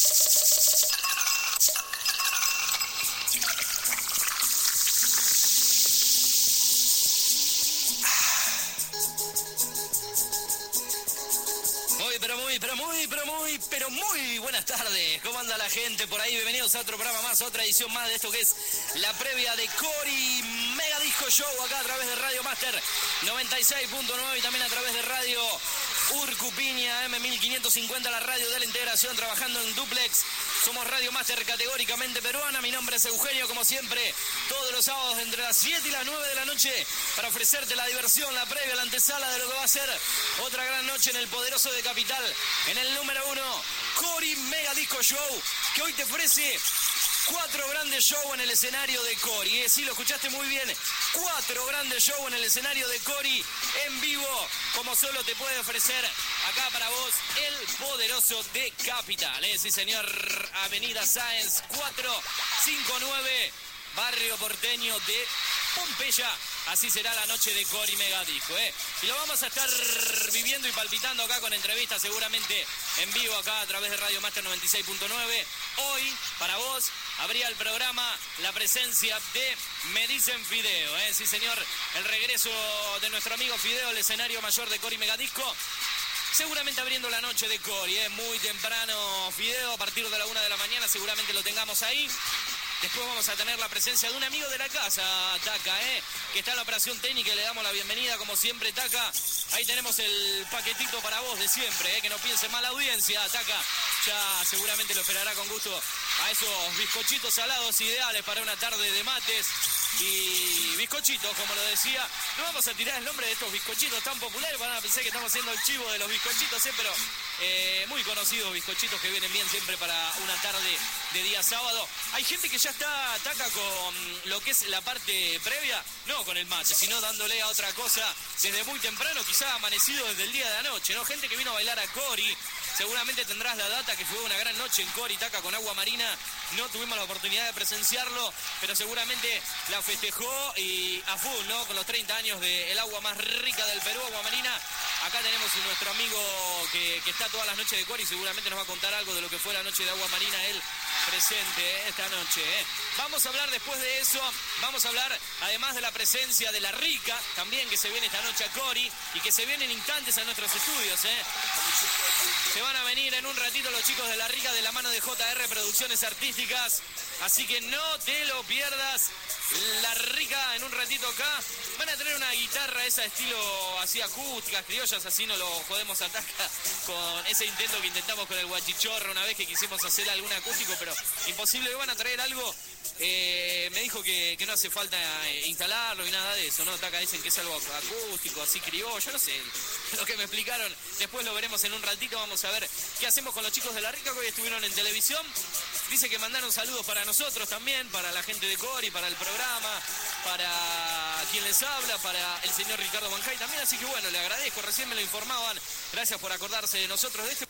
Muy buenas tardes. ¿Cómo anda la gente por ahí? Bienvenidos a otro programa más, a otra edición más de esto que es la previa de Cori Mega Disco Show, acá a través de Radio Master 96.9 y también a través de Radio Urcupiña M1550, la radio de la integración, trabajando en duplex. Somos Radio Master categóricamente peruana. Mi nombre es Eugenio, como siempre, todos los sábados entre las 7 y las 9 de la noche para ofrecerte la diversión, la previa, la antesala de lo que va a ser otra gran noche en el poderoso de Capital, en el número 1, Cori Mega Disco Show, que hoy te ofrece 4 grandes shows en el escenario de Cori. Sí, lo escuchaste muy bien. 4 grandes shows en el escenario de Cori en vivo, como solo te puede ofrecer acá para vos el poderoso de Capital. Sí, señor. Avenida Sáenz 459, barrio porteño de Pompeya, así será la noche de Cori Megadisco, ¿eh? Y lo vamos a estar viviendo y palpitando acá con entrevistas seguramente en vivo acá a través de Radio Master 96.9. Hoy, para vos, habría el programa la presencia de Me Dicen Fideo, ¿eh? Sí, señor, el regreso de nuestro amigo Fideo al escenario mayor de Cori Megadisco. Seguramente abriendo la noche de Cori, muy temprano Fideo, a partir de la 1 de la mañana seguramente lo tengamos ahí. Después vamos a tener la presencia de un amigo de la casa, Taca, que está en la operación técnica y le damos la bienvenida, como siempre, Taca. Ahí tenemos el paquetito para vos de siempre, que no piense mal la audiencia, Taca. Ya seguramente lo esperará con gusto a esos bizcochitos salados ideales para una tarde de mates y bizcochitos, como lo decía. No vamos a tirar el nombre de estos bizcochitos tan populares, van a pensar que estamos haciendo el chivo de los bizcochitos, pero muy conocidos bizcochitos que vienen bien siempre para una tarde de día sábado. Hay gente que ya está, Taca, con lo que es la parte previa, no con el mate, sino dándole a otra cosa desde muy temprano, quizá amanecido desde el día de anoche, ¿no? Gente que vino a bailar a Cori. Seguramente tendrás la data que fue una gran noche en Cori, Taca, con Agua Marina. No tuvimos la oportunidad de presenciarlo, pero seguramente la festejó y a full, ¿no? Con los 30 años del agua más rica del Perú, Agua Marina. Acá tenemos a nuestro amigo que está todas las noches de Cori, seguramente nos va a contar algo de lo que fue la noche de Agua Marina, él presente esta noche. Vamos a hablar después de eso, vamos a hablar además de la presencia de La Rica, también que se viene esta noche a Cori y que se vienen instantes a nuestros estudios. Se van a venir en un ratito los chicos de La Rica de la mano de JR Producciones Artísticas, así que no te lo pierdas. La Rica en un ratito acá. Van a tener una guitarra esa estilo así acústicas, criollas, así no lo jodemos a Taca con ese intento que intentamos con el Guachichorro una vez que quisimos hacer algún acústico, pero imposible. Van a traer algo, me dijo que no hace falta instalarlo y nada de eso, ¿no? Taca, dicen que es algo acústico, así criollo, no sé, lo que me explicaron. Después lo veremos en un ratito, vamos a ver qué hacemos con los chicos de La Rica que hoy estuvieron en televisión. Dice que mandaron saludos para nosotros también, para la gente de Cori, para el programa, para quien les habla, para el señor Ricardo Banjay también, así que bueno, le agradezco, recién me lo informaban, gracias por acordarse de nosotros de este.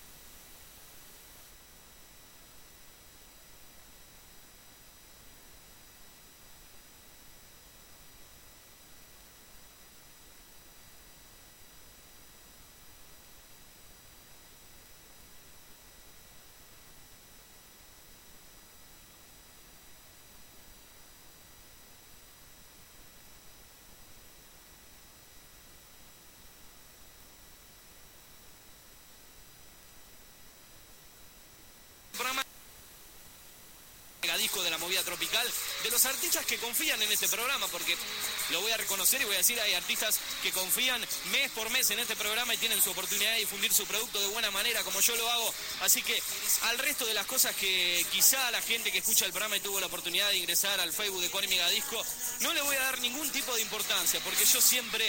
Disco de la movida tropical, de los artistas que confían en este programa, porque lo voy a reconocer y voy a decir, hay artistas que confían mes por mes en este programa y tienen su oportunidad de difundir su producto de buena manera, como yo lo hago. Así que al resto de las cosas que quizá la gente que escucha el programa y tuvo la oportunidad de ingresar al Facebook de Cori Megadisco, no le voy a dar ningún tipo de importancia, porque yo siempre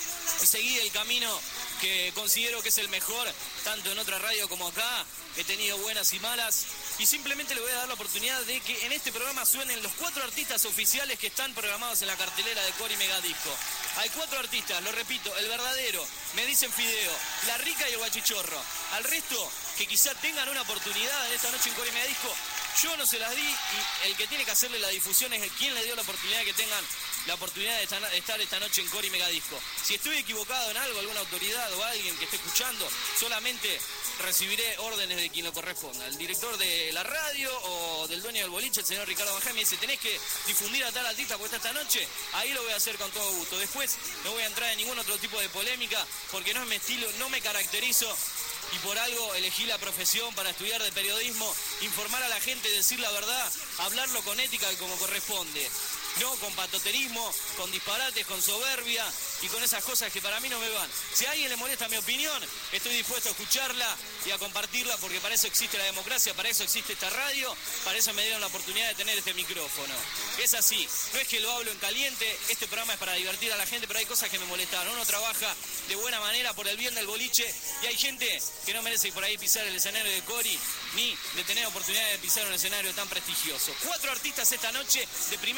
seguí el camino que considero que es el mejor, tanto en otra radio como acá. He tenido buenas y malas, y simplemente le voy a dar la oportunidad de que en este programa suenen los 4 artistas oficiales que están programados en la cartelera de Cori Megadisco. Hay 4 artistas, lo repito, el verdadero, Me Dicen Fideo, La Rica y el Guachichorro. Al resto, que quizá tengan una oportunidad en esta noche en Cori Megadisco, yo no se las di, y el que tiene que hacerle la difusión es quien le dio la oportunidad de que tengan la oportunidad de estar esta noche en Cori Megadisco. Si estoy equivocado en algo, alguna autoridad o alguien que esté escuchando, solamente recibiré órdenes de quien lo corresponda. El director de la radio o del dueño del boliche, el señor Ricardo Banjay, me dice, tenés que difundir a tal artista porque está esta noche. Ahí lo voy a hacer con todo gusto. Después no voy a entrar en ningún otro tipo de polémica porque no es mi estilo, no me caracterizo. Y por algo elegí la profesión para estudiar de periodismo, informar a la gente, decir la verdad, hablarlo con ética y como corresponde. No con patoterismo, con disparates, con soberbia y con esas cosas que para mí no me van. Si a alguien le molesta mi opinión, estoy dispuesto a escucharla y a compartirla, porque para eso existe la democracia, para eso existe esta radio, para eso me dieron la oportunidad de tener este micrófono. Es así, no es que lo hablo en caliente, este programa es para divertir a la gente, pero hay cosas que me molestaron. Uno trabaja de buena manera por el bien del boliche y hay gente que no merece por ahí pisar el escenario de Cori, ni de tener oportunidad de pisar un escenario tan prestigioso. 4 artistas esta noche de primera línea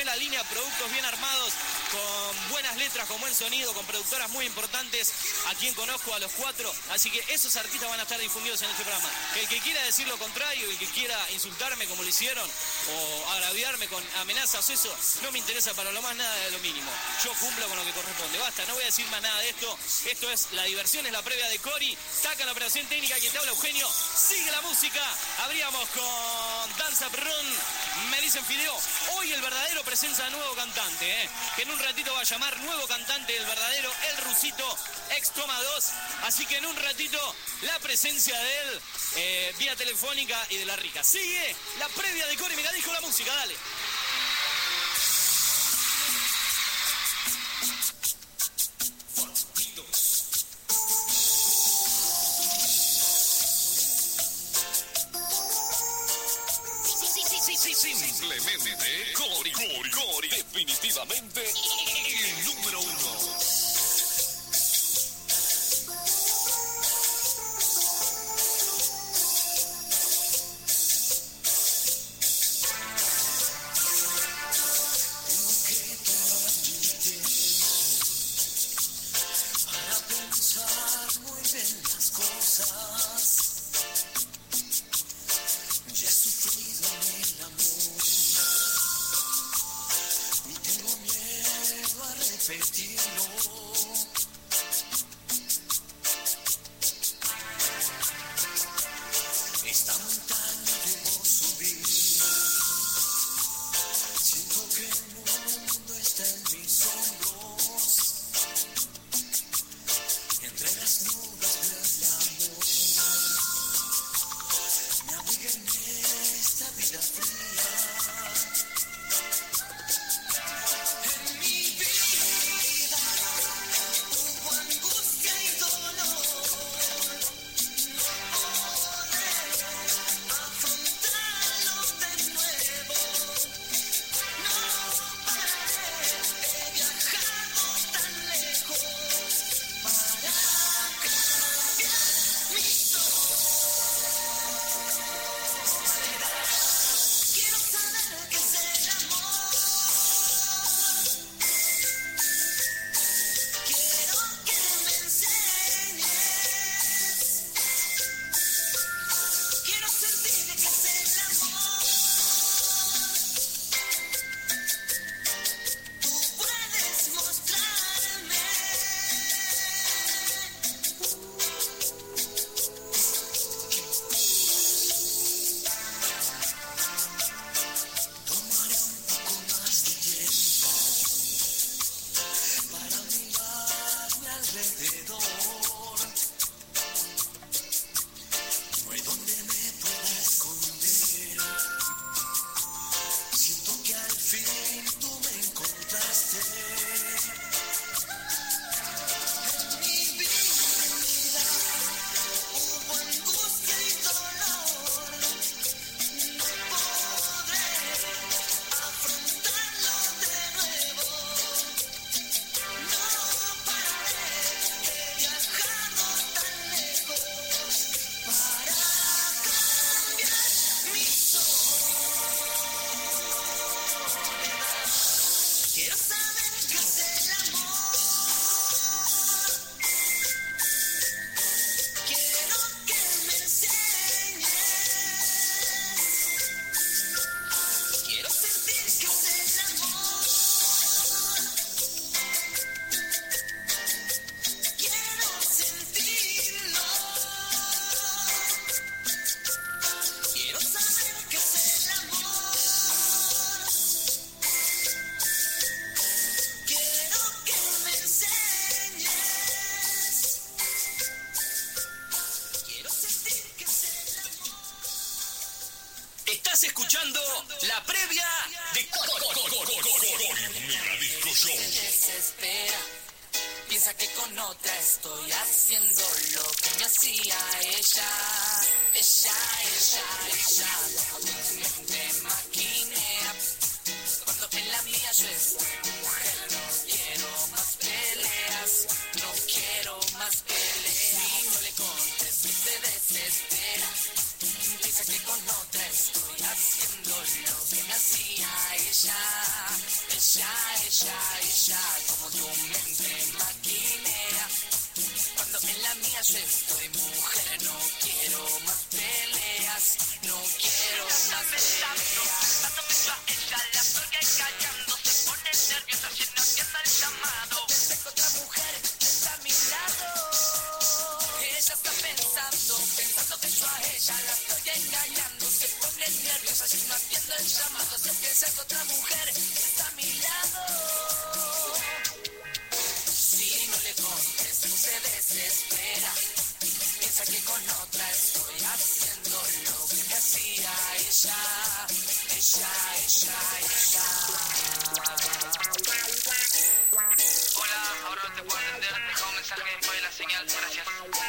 productos bien armados, con buenas letras, con buen sonido, con productoras muy importantes, a quien conozco a los 4. Así que esos artistas van a estar difundidos en este programa. El que quiera decir lo contrario, el que quiera insultarme como lo hicieron, o agraviarme con amenazas, eso no me interesa para lo más nada de lo mínimo. Yo cumplo con lo que corresponde. Basta, no voy a decir más nada de esto. Esto es la diversión, es la previa de Cori. Taca la operación técnica, quien te habla Eugenio. Sigue la música. Abríamos con Danza Perrón, me dicen Fideo. Hoy el verdadero presenta nuevo cantante, que en un ratito va a llamar nuevo cantante, el verdadero, el Rusito, ex Toma 2. Así que en un ratito la presencia de él, vía telefónica y de la rica. Sigue la previa de Cori Mega Disco, la música, dale. Simplemente Cori, definitivamente el número 1. Estás escuchando la previa de Mega Disco Show. Desespera, piensa que con otra estoy haciendo lo que me hacía ella. Mi mente maquinea, cuando en la mía yo estoy mujer. No quiero más peleas, no quiero más peleas. Si no le contesto y se desespera, piensa que con otra estoy haciendo lo que me hacía ella. ella, como tu mente maquinea. Cuando en la mía yo estoy, mujer, no quiero más peleas, no quiero más peleas. Dándome yo a ella, la estoy engañando, se pone nerviosa si no atiende el llamado. Pensé que otra mujer está a mi lado. Ella está pensando que yo a ella la estoy engañando, se pone nerviosa si no atiende el llamado. Se piensa que otra mujer está a mi lado. Si no le contesto se desespera, piensa que con otra estoy haciendo lo que me hacía ella. Hola, ahora no te puedo atender, deja un mensaje después de la señal, gracias.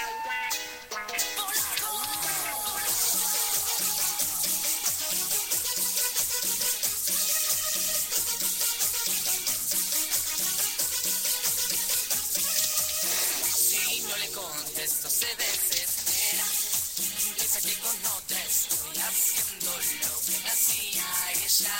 Si no le contesto se desespera, piensa que con otra estoy haciendo lo que me hacía ella,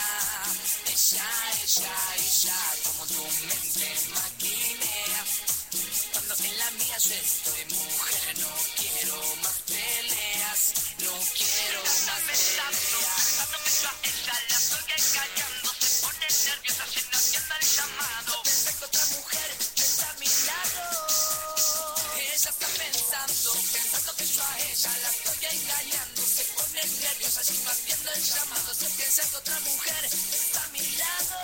como tu mente maquinea. Cuando en la mía yo estoy, mujer, no quiero más peleas, no quiero más peleas. Dándome yo a ella, la estoy engañando, se pone nerviosa si no atiende el llamado. Pensé que otra mujer está a mi lado. Ella está pensando que yo a ella la estoy engañando, se pone nerviosa si no atiende el llamado. Se piensa que otra mujer está a mi lado.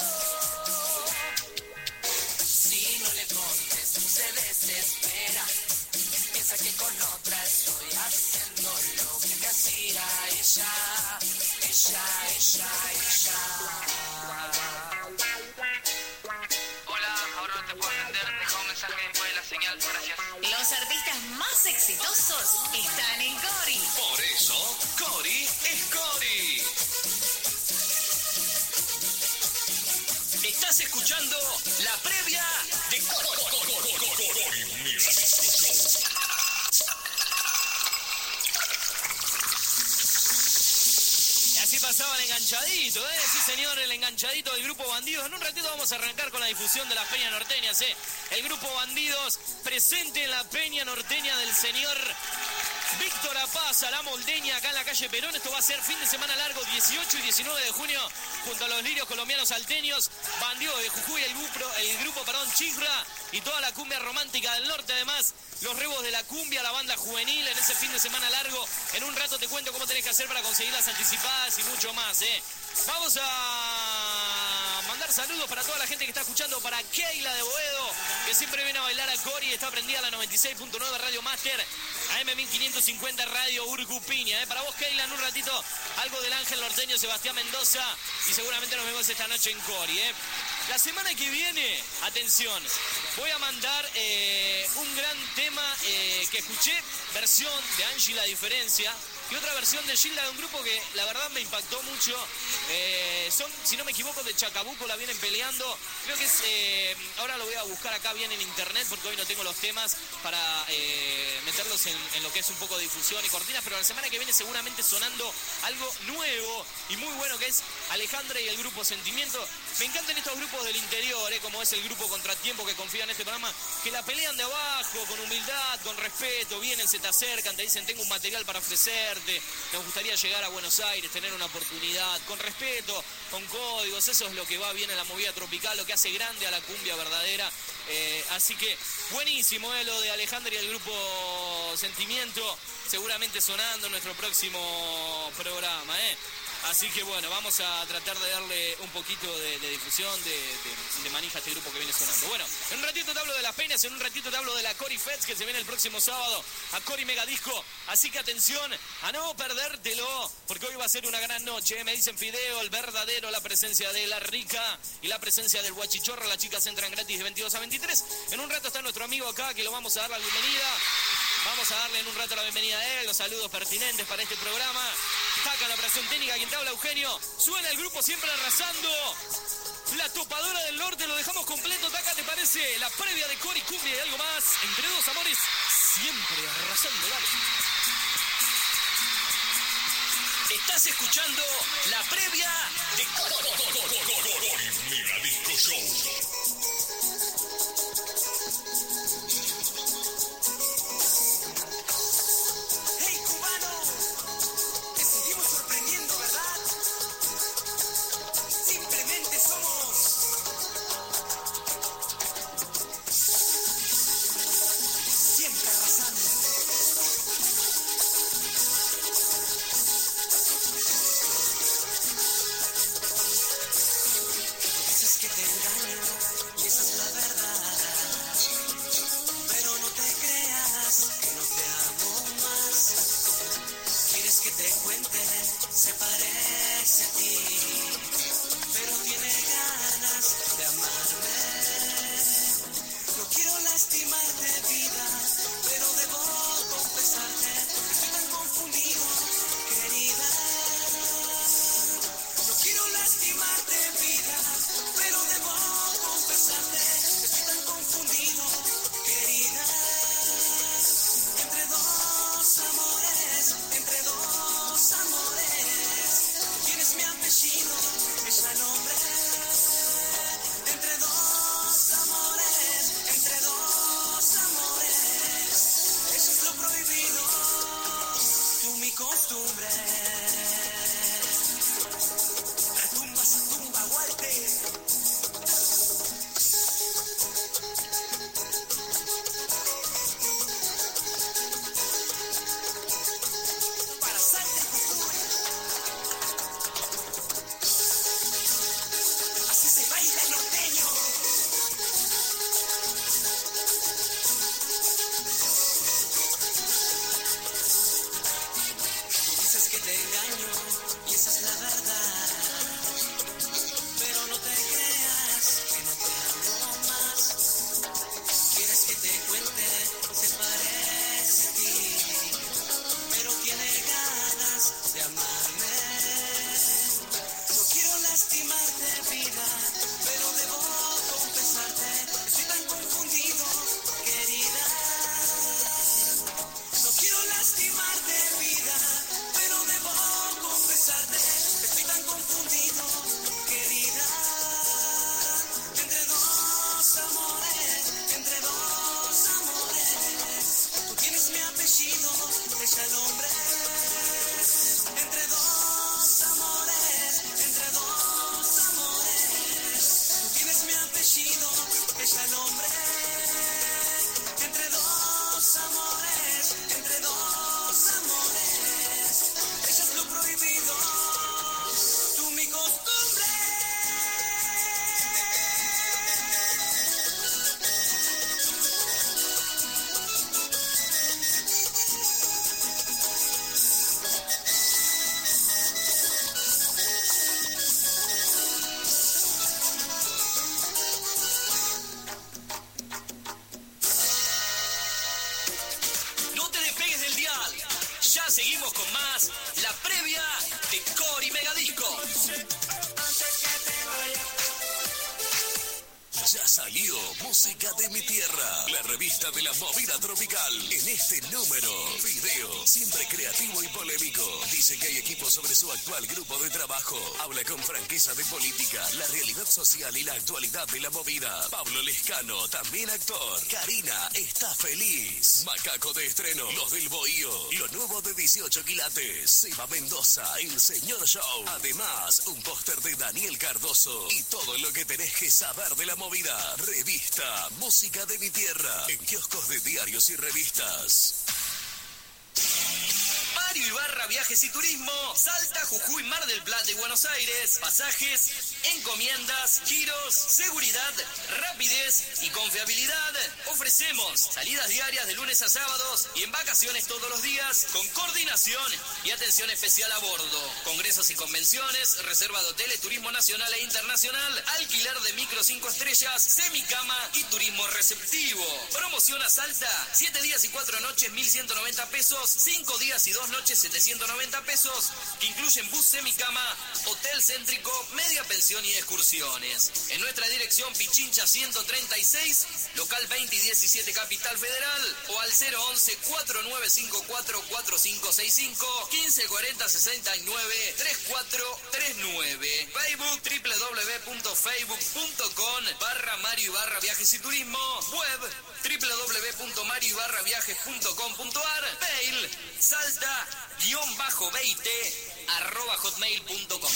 Si no le contesto se desespera, piensa que con otra estoy haciendo lo que me hacía ella. Hola, ahora no te puedo atender, deja un mensaje después de la señal, gracias. Los artistas más exitosos están en Cori. Por eso, Cori es Cori. Estás escuchando la previa de Cori Mega Disco Show. Y así pasaba el enganchadito, sí señor, el enganchadito del Grupo Bandidos. En un ratito vamos a arrancar con la difusión de las peñas norteñas, El Grupo Bandidos presente en la peña norteña del señor Víctor Apaza, la moldeña, acá en la calle Perón. Esto va a ser fin de semana largo, 18 y 19 de junio, junto a los lirios colombianos salteños, Bandidos de Jujuy, el grupo Chifra y toda la cumbia romántica del norte. Además, los rebos de la cumbia, la banda juvenil en ese fin de semana largo. En un rato te cuento cómo tenés que hacer para conseguir las anticipadas y mucho más, Vamos a mandar saludos para toda la gente que está escuchando, para Keila de Boedo, que siempre viene a bailar a Cori, está prendida a la 96.9 Radio Master, AM 1550 Radio Urcupiña. Para vos, Keila, en un ratito algo del ángel norteño Sebastián Mendoza y seguramente nos vemos esta noche en Cori. La semana que viene, atención, voy a mandar un gran tema que escuché, versión de Angie La Diferencia, y otra versión de Gilda, de un grupo que la verdad me impactó mucho. Son, si no me equivoco, de Chacabuco, la vienen peleando. Creo que es, ahora lo voy a buscar acá bien en internet porque hoy no tengo los temas para meterlos en lo que es un poco de difusión y cortinas, pero la semana que viene seguramente sonando algo nuevo y muy bueno, que es Alejandra y el grupo Sentimiento. Me encantan estos grupos del interior, como es el grupo Contratiempo, que confía en este programa, que la pelean de abajo, con humildad, con respeto, vienen, se te acercan, te dicen tengo un material para ofrecerte, nos gustaría llegar a Buenos Aires, tener una oportunidad, con respeto, con códigos. Eso es lo que va bien en la movida tropical, lo que hace grande a la cumbia verdadera. Así que buenísimo, lo de Alejandra y el grupo Sentimiento, seguramente sonando en nuestro próximo programa, Así que bueno, vamos a tratar de darle un poquito de difusión, de manija a este grupo que viene sonando. Bueno, en un ratito te hablo de las peñas, en un ratito te hablo de la Cori Fest, que se viene el próximo sábado a Cori Mega Disco. Así que atención a no perdértelo, porque hoy va a ser una gran noche. Me dicen Fideo, el verdadero, la presencia de La Rica y la presencia del Guachichorro. Las chicas entran gratis de 22 a 23. En un rato está nuestro amigo acá, que lo vamos a dar la bienvenida. Vamos a darle en un rato la bienvenida a él, los saludos pertinentes para este programa. Taca la operación técnica, quien te habla, Eugenio. Suena el grupo siempre arrasando. La topadora del norte, lo dejamos completo. Taca, ¿te parece? La previa de Cori, cumbia y algo más. Entre dos amores, siempre arrasando. Dale. Estás escuchando la previa de Cori Mega Disco Show. Hey cubano, te seguimos sorprendiendo, ¿verdad? Simplemente somos siempre arrasando. Dices que te engaño y esa es la verdad, pero no te creas que no te amo más. Quieres que te cuente, se parece a ti, pero tiene ganas de amarme. No quiero lastimarte, vida, pero debo confesarte que estoy tan confundido, querida. No quiero lastimarte, vida, pero debo confesarte que estoy tan confundido, querida. Entre dos amores, tienes mi apellido, ella el nombre. Entre dos amores, eso es lo prohibido, tú mi costumbre. Retumba, se tumba, Walter. Para Salta, Jujuy. Así se baila el norteño. Tú dices que te engaño y esa es la verdad, pero no te creas que no te amo más. Quieres que te cuente, se parece a ti, pero tiene ganas de amarme. No quiero lastimarte, vida, pero debo confesarte que estoy tan confundido, querida. No quiero lastimarte, vida, pero debo confesarte que estoy tan confundido, querida. Entre dos amores, tú tienes mi apellido, ella el nombre. Entre dos amores, tú tienes mi apellido, ella el nombre. Entre dos amores, eso es lo prohibido, tú mi costumbre. No te despegues del dial. Ya seguimos con más la previa de Cori Mega Disco. Ya salió Música de mi Tierra, la revista de la movida tropical. En este número, video, siempre creativo y polémico. Dice que hay equipo sobre su actual grupo de trabajo. Habla con franqueza de política, la realidad social y la actualidad de la movida. Pablo Lescano, también actor. Karina está feliz. Macaco de estreno, Los del Bohío. Lo nuevo de 18 quilates. Seba Mendoza, El Señor Show. Además, un póster de Daniel Cardoso. Y todo lo que tenés que saber de la movida. Revista Música de mi Tierra. En kioscos de diarios y revistas. Mario Ibarra Viajes y Turismo, Salta, Jujuy, Mar del Plata y Buenos Aires. Pasajes, encomiendas, giros, seguridad, rapidez y confiabilidad. Ofrecemos salidas diarias de lunes a sábados y en vacaciones todos los días con coordinación y atención especial a bordo. Congresos y convenciones, reserva de hoteles, turismo nacional e internacional, alquiler de micro 5 estrellas, semicama y turismo receptivo. Promoción a Salta, 7 días y 4 noches, 1.190 pesos, 5 días y 2 noches, 700 190 pesos, que incluyen bus semicama, hotel céntrico, media pensión y excursiones. En nuestra dirección Pichincha 136, local 20 y 17 Capital Federal, o al 011-4954-4565, 1540-69-3439. Facebook www.facebook.com/Mario_Viajes y Turismo. Web www.mario_viajes.com.ar. Mail salta_20@hotmail.com.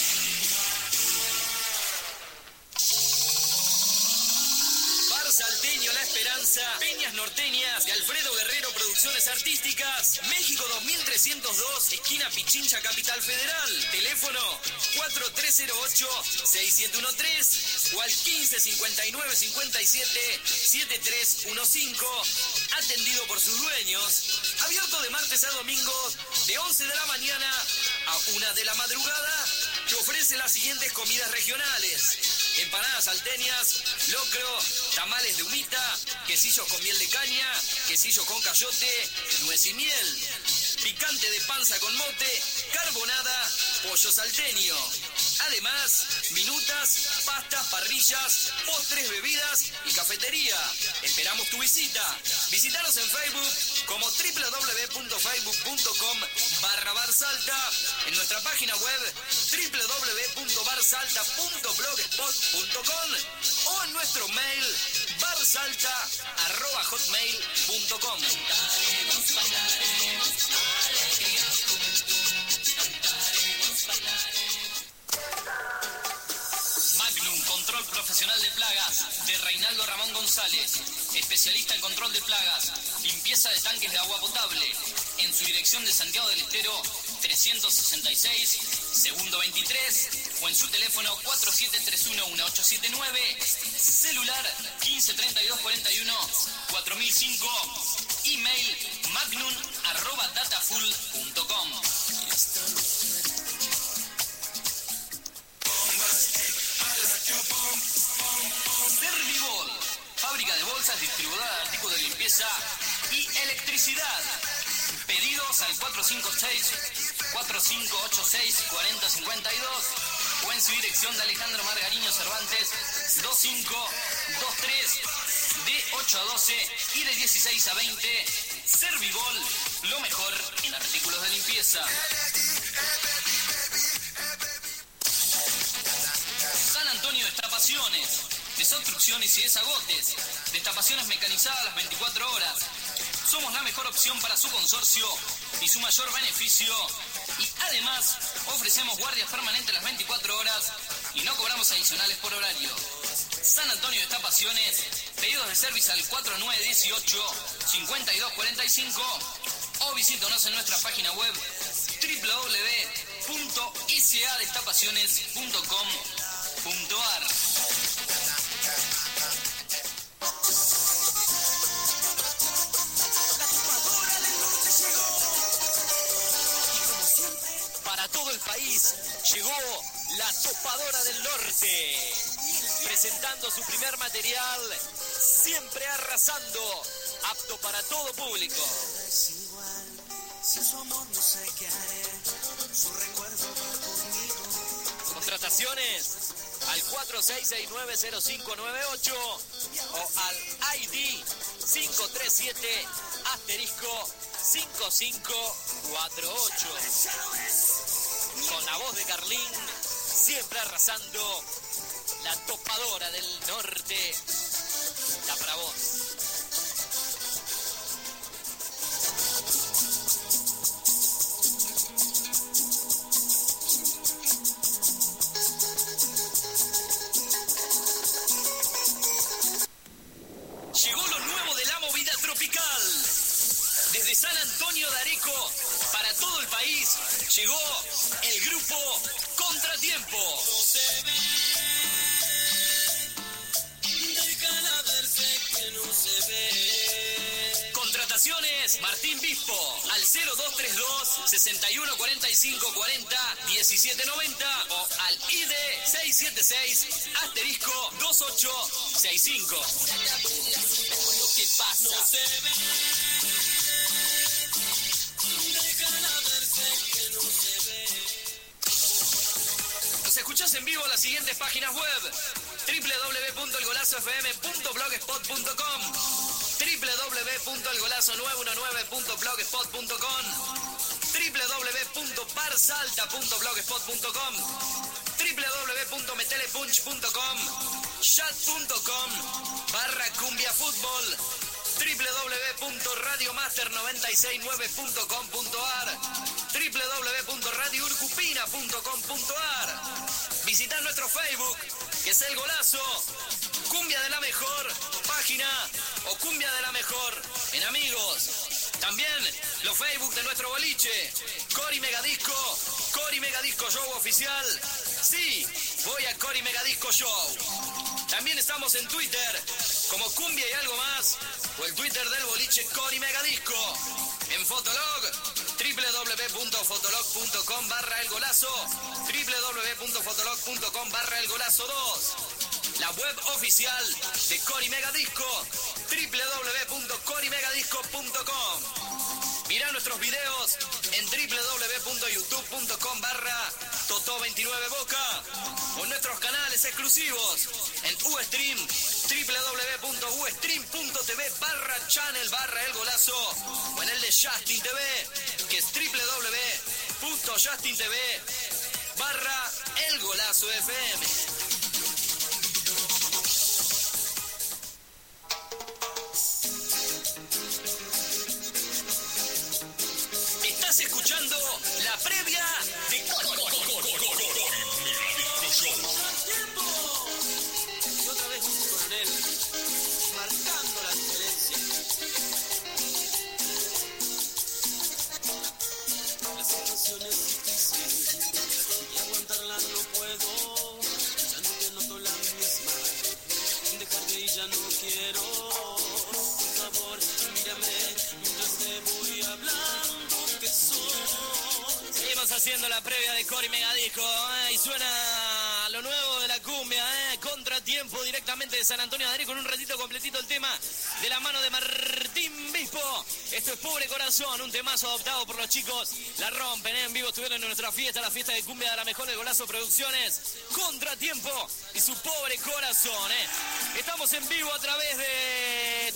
Salteño La Esperanza, Peñas Norteñas de Alfredo Guerrero Producciones Artísticas, México 2302, esquina Pichincha, Capital Federal. Teléfono 4308-6713 o al 1559-57-7315. Atendido por sus dueños. Abierto de martes a domingo de 11 de la mañana a 1 de la madrugada. Te ofrece las siguientes comidas regionales: empanadas salteñas, locro, tamales de humita, quesillos con miel de caña, quesillos con cayote, nuez y miel, picante de panza con mote, carbonada, pollo salteño. Además, minutas, pastas, parrillas, postres, bebidas y cafetería. Esperamos tu visita. Visítanos en Facebook como www.facebook.com/barsalta, en nuestra página web www.barsalta.blogspot.com o en nuestro mail barsalta@hotmail.com. Magnum Control Profesional de Plagas de Reinaldo Ramón González, especialista en control de plagas, limpieza de tanques de agua potable, en su dirección de Santiago del Estero 366, segundo 23, o en su teléfono 4731-1879, celular 153241-4005, email magnum@datafull.com. Servibol, fábrica de bolsas, distribuidora de artículos de limpieza y electricidad. Pedidos al 456-4586-4052 o en su dirección de Alejandro Margariño Cervantes 2523, de 8 a 12 y de 16 a 20. Servibol, lo mejor en artículos de limpieza. San Antonio Destapaciones, desobstrucciones y desagotes, destapaciones mecanizadas las 24 horas. Somos la mejor opción para su consorcio y su mayor beneficio. Y además, ofrecemos guardias permanentes las 24 horas y no cobramos adicionales por horario. San Antonio Destapaciones, pedidos de servicio al 4918-5245 o visítanos en nuestra página web www.sadestapaciones.com.ar. Para todo el país llegó la Topadora del Norte, presentando su primer material, siempre arrasando, apto para todo público. Contrataciones al 46690598 o al ID 537*5548. Con la voz de Carlín, siempre arrasando, la Topadora del Norte está para vos. Llegó lo nuevo de la movida tropical. Desde San Antonio de Areco, para todo el país, llegó el grupo Contratiempo. Contrataciones Martín Bispo al 0232-614540-1790 o al ID 676*2865. ¿Qué pasa? escuchás en vivo en las siguientes páginas web: www.elgolazofm.blogspot.com, www.elgolazo919.blogspot.com, www.barsalta.blogspot.com, www.metelepunch.com, chat.com/cumbiafútbol, www.radiomaster969.com.ar, www.radiourcupina.com.ar. Visitá nuestro Facebook, que es El Golazo, Cumbia de la Mejor, página, o Cumbia de la Mejor en Amigos. También los Facebook de nuestro boliche, Cori Megadisco, Cori Megadisco Show Oficial. Sí, voy a Cori Megadisco Show. También estamos en Twitter, como Cumbia y algo más, o el Twitter del boliche Cori Megadisco. En Fotolog, www.fotolog.com/elgolazo, www.fotolog.com/elgolazo2. La web oficial de Cori Megadisco, www.corimegadisco.com. Mirá nuestros videos en www.youtube.com/Totó29Boca, o nuestros canales exclusivos en Ustream, www.ustream.tv/channel/El Golazo, o en el de Justin TV, que es www.justintv/El Golazo FM. Estás escuchando la previa de Cori Megadisco Show. Y otra vez un coronel marcando la diferencia. La situación es difícil y aguantarla no puedo. Ya no te noto la misma. Dejar de ir ya no quiero. Por favor, mírame mientras te voy hablando que soy. Seguimos haciendo la previa de Cori Megadisco, y suena lo nuevo de la cumbia, Contratiempo, directamente de San Antonio de Areco, con un ratito completito el tema de la mano de Martín Bispo. Esto es Pobre Corazón, un temazo adoptado por los chicos. La rompen, en vivo estuvieron en nuestra fiesta, la fiesta de cumbia de la mejor de Golazo Producciones. Contratiempo y su Pobre Corazón, Estamos en vivo a través de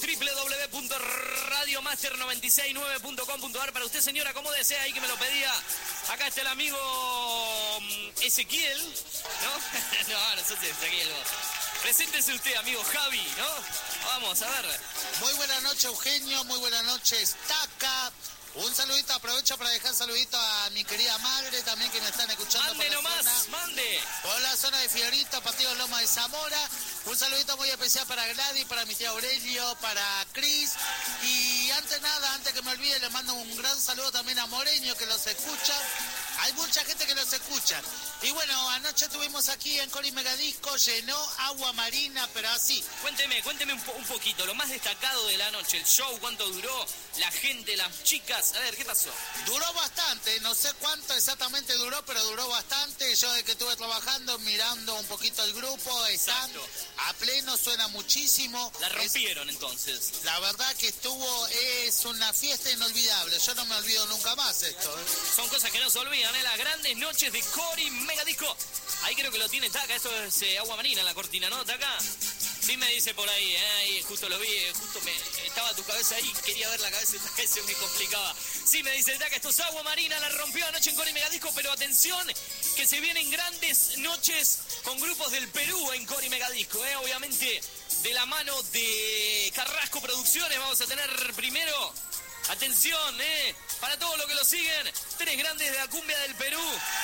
www.radiomaster969.com.ar. Para usted, señora, como desea, ahí que me lo pedía. Acá está el amigo Ezequiel, ¿no? No sos Ezequiel vos. Preséntese usted, amigo Javi, ¿no? Vamos, a ver. Muy buenas noches, Eugenio. Muy buenas noches, Taca. Un saludito, aprovecho para dejar saludito a mi querida madre también, que me están escuchando. Mande nomás, mande. Por la zona de Fiorito, Partido Loma de Zamora. Un saludito muy especial para Gladys, para mi tío Aurelio, para Cris. Y antes que me olvide, le mando un gran saludo también a Moreño, que los escucha. Hay mucha gente que los escucha. Y bueno, anoche estuvimos aquí en Cori Megadisco, llenó Agua Marina, pero así. Cuénteme un poquito, lo más destacado de la noche, el show, cuánto duró, la gente, las chicas, a ver, ¿qué pasó? Duró bastante, no sé cuánto exactamente duró, pero duró bastante. Yo de que estuve trabajando, mirando un poquito el grupo, están a pleno, suena muchísimo. La rompieron entonces. La verdad que es una fiesta inolvidable, yo no me olvido nunca más esto. Son cosas que no se olvidan, las grandes noches de Cori Megadisco. Ahí creo que lo tiene Taca, esto es Agua Marina, la cortina, ¿no, Taca? Sí me dice por ahí, ahí justo lo vi, estaba tu cabeza ahí, quería ver la cabeza de Taca y se me complicaba. Sí me dice Taca, esto es Agua Marina, la rompió anoche en Cori Megadisco, pero atención, que se vienen grandes noches con grupos del Perú en Cori Megadisco, obviamente de la mano de Carrasco Producciones. Vamos a tener primero, atención, para todos los que lo siguen, 3 grandes de la cumbia del Perú.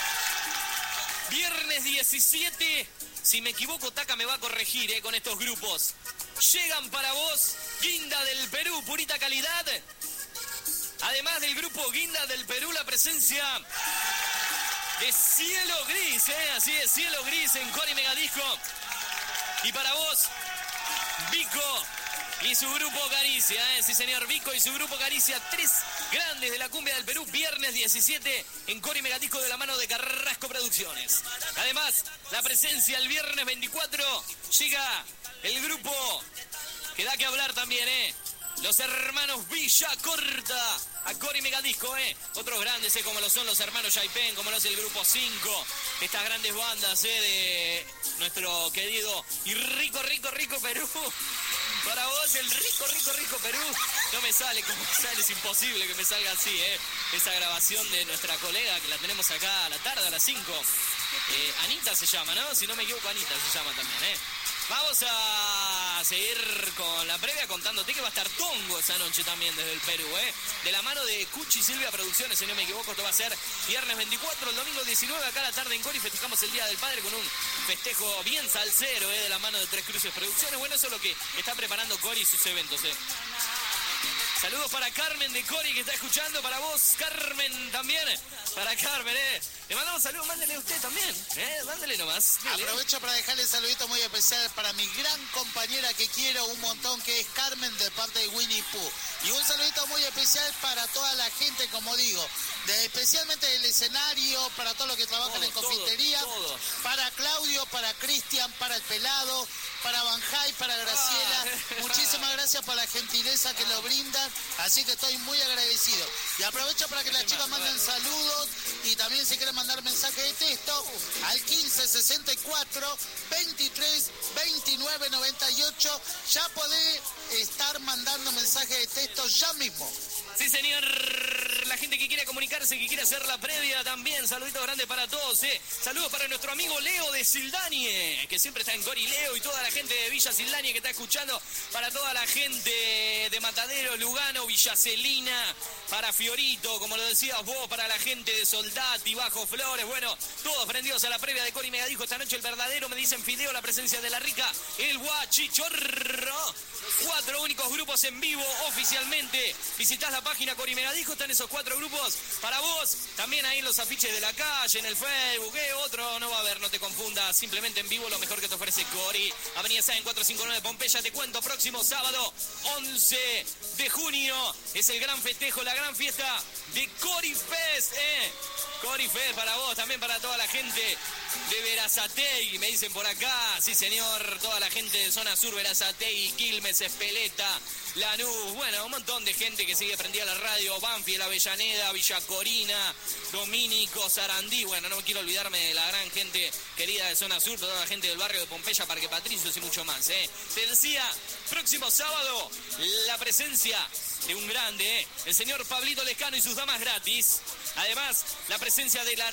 Viernes 17, si me equivoco, Taca me va a corregir con estos grupos. Llegan para vos Guinda del Perú, purita calidad. Además del grupo Guinda del Perú, la presencia de Cielo Gris, así es, Cielo Gris en Cori Megadisco. Y para vos, Vico y su grupo Caricia, sí señor, Vico y su grupo Caricia, 3 grandes de la cumbia del Perú, viernes 17 en Cori Megadisco de la mano de Carrasco Producciones. Además, la presencia el viernes 24, llega el grupo que da que hablar también, los hermanos Villa Corta, a Cori Megadisco, otros grandes, como lo son los hermanos Yaipen, como lo es el Grupo 5, estas grandes bandas, de nuestro querido y rico Perú. Para vos, el rico Perú. No me sale como sale, es imposible que me salga así, esa grabación de nuestra colega que la tenemos acá a la tarde, a las 5. Anita se llama, ¿no? Si no me equivoco, Anita se llama también, Vamos a seguir con la previa contándote que va a estar Tongo esa noche también desde el Perú, De la mano de Cuchi Silvia Producciones, si no me equivoco, esto va a ser viernes 24, el domingo 19, acá a la tarde en Cori, festejamos el Día del Padre con un festejo bien salsero, de la mano de Tres Cruces Producciones. Bueno, eso es lo que está preparando Cori y sus eventos, Saludos para Carmen de Cori que está escuchando, para vos, Carmen, también. Para Carmen, Le mandamos saludos, mándele a usted también, mándele nomás. Dile. Aprovecho para dejarle un saludito muy especial para mi gran compañera que quiero un montón, que es Carmen, de parte de Winnie Pooh. Y un saludito muy especial para toda la gente, como digo, especialmente del escenario, para todos los que trabajan en confitería, para Claudio, para Cristian, para el Pelado, para Banjay, para Graciela. Muchísimas gracias por la gentileza que lo brindan, así que estoy muy agradecido. Y aprovecho para que las chicas manden saludos y también si quieren mandar mensaje de texto al 1564 23 29 98. Ya podés estar mandando mensaje de texto ya mismo. Sí, señor. La gente que quiere comunicarse, que quiere hacer la previa también. Saluditos grandes para todos, Saludos para nuestro amigo Leo de Sildanie, que siempre está en Cori. Leo y toda la gente de Villa Sildanie que está escuchando. Para toda la gente de Matadero, Lugano, Villa Celina. Para Fiorito, como lo decías vos. Para la gente de Soldati, Bajo Flores. Bueno, todos prendidos a la previa de Cori Megadijo. Esta noche el verdadero, me dicen Fideo, la presencia de La Rica. El Guachichorro. 4 únicos grupos en vivo oficialmente. Visitás la página Cori Megadijo, están esos 4 grupos para vos. También ahí en los afiches de la calle, en el Facebook, otro no va a haber, no te confundas. Simplemente en vivo lo mejor que te ofrece Cori. Avenida Sáenz 459 Pompeya, te cuento, próximo sábado 11 de junio es el gran festejo, la gran fiesta de Cori Fest, Cori Fest para vos, también para toda la gente de Berazategui, me dicen por acá. Sí, señor, toda la gente de zona sur, Berazategui, Quilmes, Espeleta, Lanús, bueno, un montón de gente que sigue prendida la radio, Banfield, Avellaneda, Villa Corina, Domínico, Sarandí, bueno, no quiero olvidarme de la gran gente querida de zona sur, toda la gente del barrio de Pompeya, Parque Patricios y mucho más, Te decía, próximo sábado, la presencia de un grande, el señor Pablito Lescano y sus damas gratis. Además, la presencia de la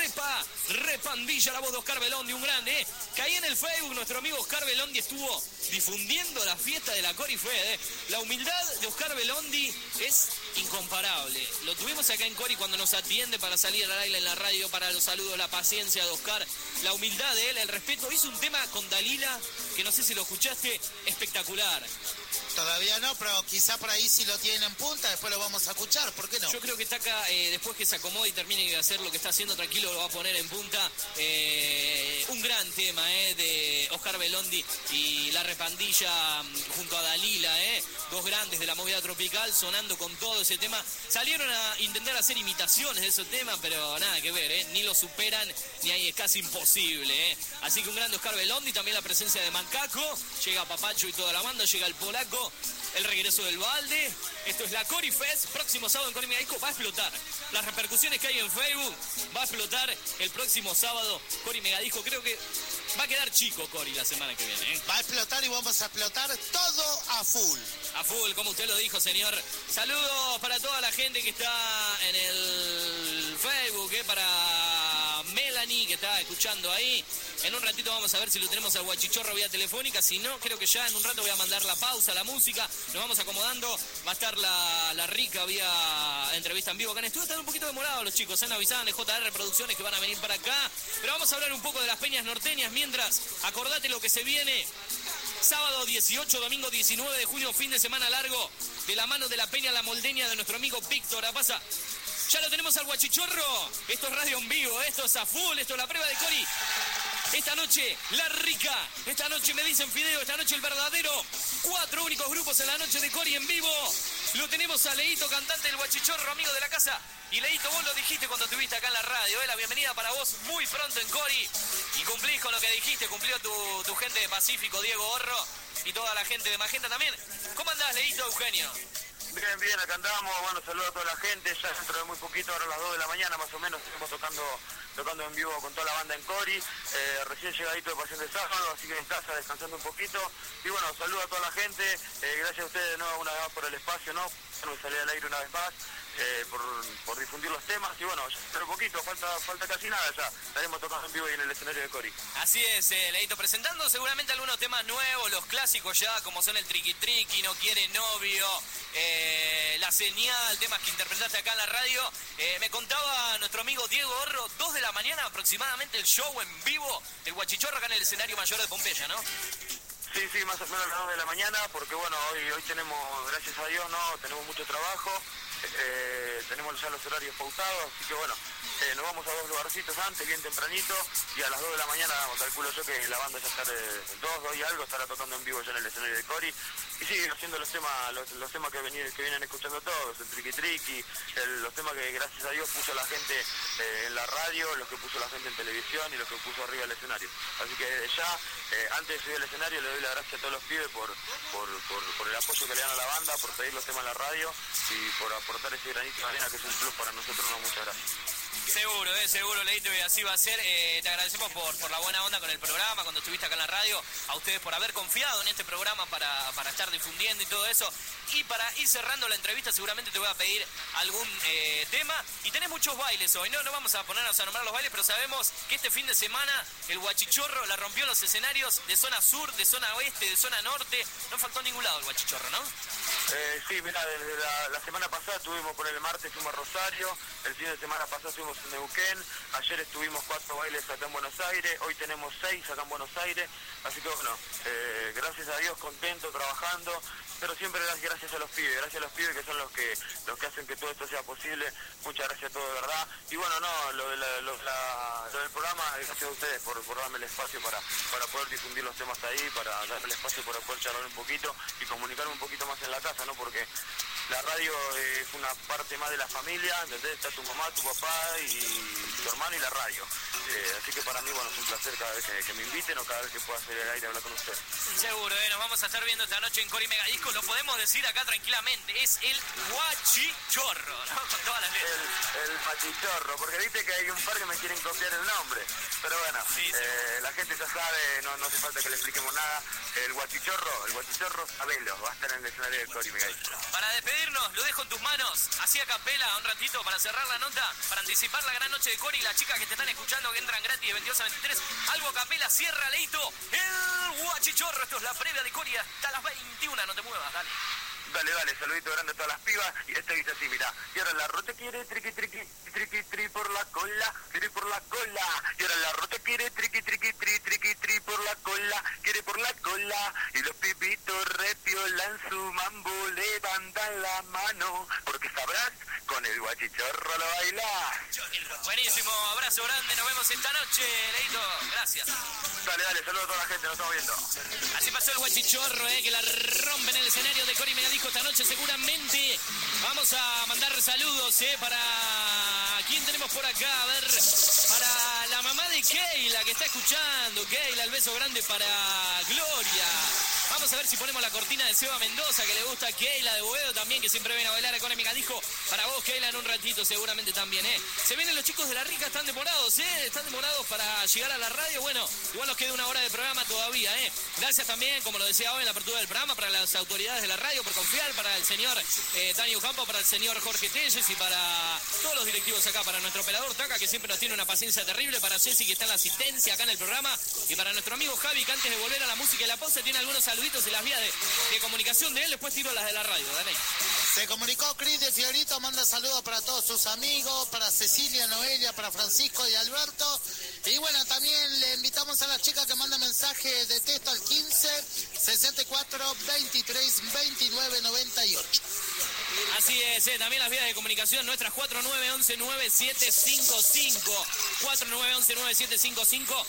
Repandilla, la voz de Oscar Belondi, un grande, que ahí en el Facebook nuestro amigo Oscar Belondi estuvo difundiendo la fiesta de la Cori Fest, La humildad de Oscar Belondi es incomparable. Lo tuvimos acá en Cori cuando nos atiende para salir al aire en la radio, para los saludos, la paciencia de Oscar, la humildad de él, el respeto. Hizo un tema con Dalila, que no sé si lo escuchaste, espectacular. Todavía no, pero quizá por ahí si lo tienen en punta, después lo vamos a escuchar, ¿por qué no? Yo creo que está acá, después que se acomode y termine de hacer lo que está haciendo, tranquilo, lo va a poner en punta. Un gran tema, de Oscar Belondi y la Repandilla junto a Dalila, dos grandes de la movida tropical, sonando con todo ese tema. Salieron a intentar hacer imitaciones de ese tema, pero nada que ver, ni lo superan, ni ahí es casi imposible, Así que un grande Oscar Belondi, también la presencia de Mancaco, llega Papacho y toda la banda, llega el polaco, el regreso del Balde. Esto es la Cori Fest, próximo sábado en Cori Megadijo, va a explotar. Las repercusiones que hay en Facebook, va a explotar el próximo sábado Cori Megadijo. Creo que va a quedar chico Cori la semana que viene, Va a explotar y vamos a explotar todo a full. A full, como usted lo dijo, señor. Saludos para toda la gente que está en el Facebook, para Melanie, que está escuchando ahí. En un ratito vamos a ver si lo tenemos al Guachichorro vía telefónica. Si no, creo que ya en un rato voy a mandar la pausa, la música. Nos vamos acomodando. Va a estar la Rica vía entrevista en vivo acá en estudio. Están un poquito demorados los chicos. Han avisado en JR Producciones que van a venir para acá. Pero vamos a hablar un poco de las peñas norteñas. Mientras, acordate lo que se viene. Sábado 18, domingo 19 de junio, fin de semana largo. De la mano de la Peña La Moldeña de nuestro amigo Víctor Apaza. Ya lo tenemos al Guachichorro. Esto es radio en vivo. Esto es a full. Esto es la prueba de Cori. Esta noche, La Rica. Esta noche me dicen Fideo. Esta noche el verdadero. 4 únicos grupos en la noche de Cori en vivo. Lo tenemos a Leito, cantante del Guachichorro, amigo de la casa. Y Leito, vos lo dijiste cuando estuviste acá en la radio, la bienvenida para vos muy pronto en Cori. Y cumplís con lo que dijiste, cumplió tu gente de Pacífico, Diego Horro, y toda la gente de Magenta también. ¿Cómo andás, Leito, Eugenio? Bien, acá andamos. Bueno, saludo a toda la gente. Ya dentro de muy poquito, ahora a las 2 de la mañana más o menos, estamos tocando en vivo con toda la banda en Cori. Recién llegadito de Pasión de Sábado, así que en casa descansando un poquito. Y bueno, saludo a toda la gente. Gracias a ustedes de nuevo una vez más por el espacio, ¿no? Me salí al aire una vez más. Por difundir los temas y bueno, pero poquito, falta casi nada ya, estaremos tocando en vivo y en el escenario de Cori. Así es, Leito, presentando seguramente algunos temas nuevos, los clásicos ya, como son el Triqui Triqui, No Quiere Novio, La Señal, temas que interpretaste acá en la radio. Me contaba nuestro amigo Diego Orro, 2 de la mañana aproximadamente el show en vivo del Guachichorro acá en el escenario mayor de Pompeya, ¿no? Sí, más o menos a las 2 de la mañana, porque bueno, hoy tenemos, gracias a Dios, ¿no? Tenemos mucho trabajo. Tenemos ya los horarios pautados, así que bueno, nos vamos a 2 lugarcitos antes, bien tempranito, y a las 2 de la mañana calculo yo que la banda ya estará 2 y algo, estará tocando en vivo ya en el escenario de Cori, y sigue haciendo los temas que vienen escuchando todos, el Triqui Triqui, los temas que gracias a Dios puso la gente en la radio, los que puso la gente en televisión y los que puso arriba del escenario. Así que ya, antes de subir al escenario, le doy las gracias a todos los pibes por el apoyo que le dan a la banda, por pedir los temas en la radio y por aportar ese granito de arena que es un plus para nosotros, ¿no? Muchas gracias. Seguro, Leito, y así va a ser. Te agradecemos por la buena onda con el programa, cuando estuviste acá en la radio, a ustedes por haber confiado en este programa para estar difundiendo y todo eso. Y para ir cerrando la entrevista, seguramente te voy a pedir algún tema. Y tenés muchos bailes hoy, no vamos a ponernos a nombrar los bailes, pero sabemos que este fin de semana el Guachichorro la rompió en los escenarios de zona sur, de zona oeste, de zona norte. No faltó en ningún lado el Guachichorro, ¿no? Sí, mira, desde la semana pasada estuvimos por el martes, fuimos a Rosario, el fin de semana pasado estuvimos en Neuquén, ayer estuvimos 4 bailes acá en Buenos Aires, hoy tenemos 6 acá en Buenos Aires, así que bueno, gracias a Dios, contento, trabajando, pero siempre gracias a los pibes que son los que hacen que todo esto sea posible. Muchas gracias a todos, de verdad. Y bueno, no, lo del programa, gracias a ustedes por darme el espacio para poder difundir los temas ahí, para darme el espacio para poder charlar un poquito y comunicarme un poquito más en la casa, ¿no? Porque la radio es una parte más de la familia, ¿entendés? Está tu mamá, tu papá y tu hermano y la radio. Así que para mí, bueno, es un placer cada vez que me inviten o cada vez que pueda salir al aire a hablar con ustedes. Seguro, nos vamos a estar viendo esta noche en Cori Mega Disco, lo podemos decir acá tranquilamente, es el Guachichorro, ¿no? Con todas las letras. El Guachichorro, porque viste que hay un par que me quieren copiar el nombre, pero bueno, sí. La gente ya sabe, no hace falta que le expliquemos nada. El Guachichorro, sabelo, va a estar en el escenario del Cori Mega Disco. Para despedirnos, lo dejo en tus manos, así a capela un ratito para cerrar la nota, para anticipar la gran noche de Cori y las chicas que te están escuchando que entran gratis de 22 a 23, algo a capela, cierra Leito, el Guachichorro, esto es la previa de Cori hasta las 21, no te muevas, dale. Dale, saludito grande a todas las pibas, y este dice así, mirá, y ahora la rota quiere triqui tri por la cola, quiere por la cola, y ahora la rota quiere triqui tri por la cola, quiere por la cola, y los pipitos repiolan su mambo, levantan la mano, porque sabrás, con el Guachichorro lo bailás. Buenísimo, abrazo grande, nos vemos esta noche, Leito, gracias. Dale, saludos a toda la gente, nos estamos viendo. Así pasó el Guachichorro, que la rompe en el escenario de Cori Mega Disco esta noche seguramente. Vamos a mandar saludos, para... ¿Quién tenemos por acá? A ver, para la mamá de Keila que está escuchando. Keila, el beso grande para Gloria. Vamos a ver si ponemos la cortina de Seba Mendoza, que le gusta a Keila de Boedo también, que siempre viene a bailar a Cori Mega Disco. Para vos, Keila, en un ratito seguramente también, Se vienen los chicos de La Rica, están demorados, Están demorados para llegar a la radio. Bueno, igual nos queda una hora de programa todavía, Gracias también, como lo decía hoy en la apertura del programa, para las autoridades de la radio por confiar, para el señor Dani Ocampo, para el señor Jorge Telles y para todos los directivos acá, para nuestro operador Taca, que siempre nos tiene una paciencia terrible, para Ceci, que está en la asistencia acá en el programa, y para nuestro amigo Javi, que antes de volver a la música y la pausa tiene algunos saluditos en las vías de comunicación de él, después tiro las de la radio, Dani. Se comunicó Cris de Fiorito, manda saludos para todos sus amigos, para Cecilia, Noelia, para Francisco y Alberto. Y bueno, también le invitamos a las chicas que mandan mensaje de texto al 15 64 23 29 98. Así es, también las vías de comunicación nuestras 4911 9755. 4911-9755,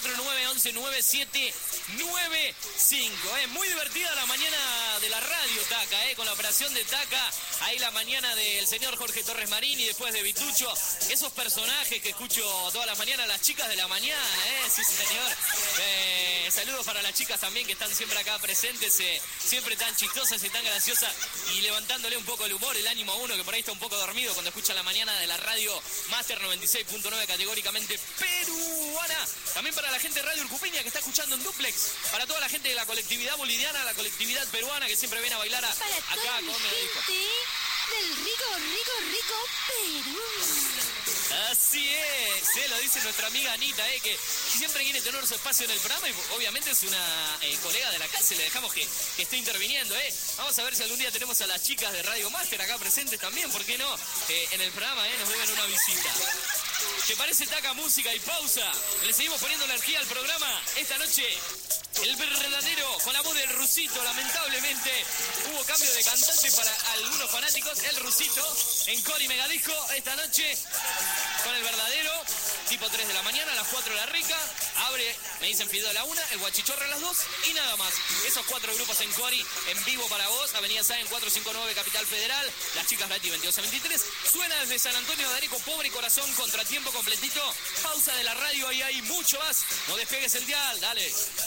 4911-9795. Muy divertida la mañana de la radio, Taca, con la operación de Taca. Ahí la mañana del señor Jorge Torres Marín y después de Vitucho. Esos personajes que escucho todas las mañanas, las chicas de la mañana, sí señor. Saludos para las chicas también que están siempre acá presentes, siempre tan chistosas y tan graciosas y levantándole un poco el humor, el ánimo a uno que por ahí está un poco dormido cuando escucha la mañana de la radio Master 96.9 categóricamente peruana. También para la gente de Radio Urcupiña que está escuchando en duplex, para toda la gente de la colectividad boliviana, la colectividad peruana que siempre viene a bailar acá con Megadijo. Del rico Perú. Así es, lo dice nuestra amiga Anita, que siempre quiere tener su espacio en el programa y obviamente es una colega de la casa y le dejamos que esté interviniendo, Vamos a ver si algún día tenemos a las chicas de Radio Master acá presentes también, ¿por qué no? En el programa, nos deben una visita. ¿Te parece, Taca, música y pausa? Le seguimos poniendo energía al programa. Esta noche, el verdadero, con la voz del Rusito, lamentablemente, hubo cambio de cantante para algunos fanáticos. El Rusito, en Cori Megadisco, esta noche, con el verdadero, tipo 3 de la mañana, a las 4 la rica. Abre, me dicen Fideo a la 1, el Guachichorro a las 2 y nada más. Esos 4 grupos en Cori, en vivo para vos. Avenida Sáenz 459, Capital Federal. Las chicas Rati 22 a 23. Suena desde San Antonio de Areco, Pobre Corazón, Contratiempo completito. Pausa de la radio y hay mucho más. No despegues el dial, dale.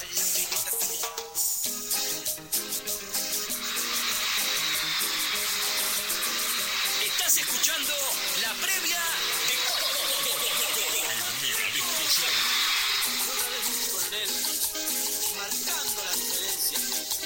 Estás escuchando la previa de marcando la diferencia.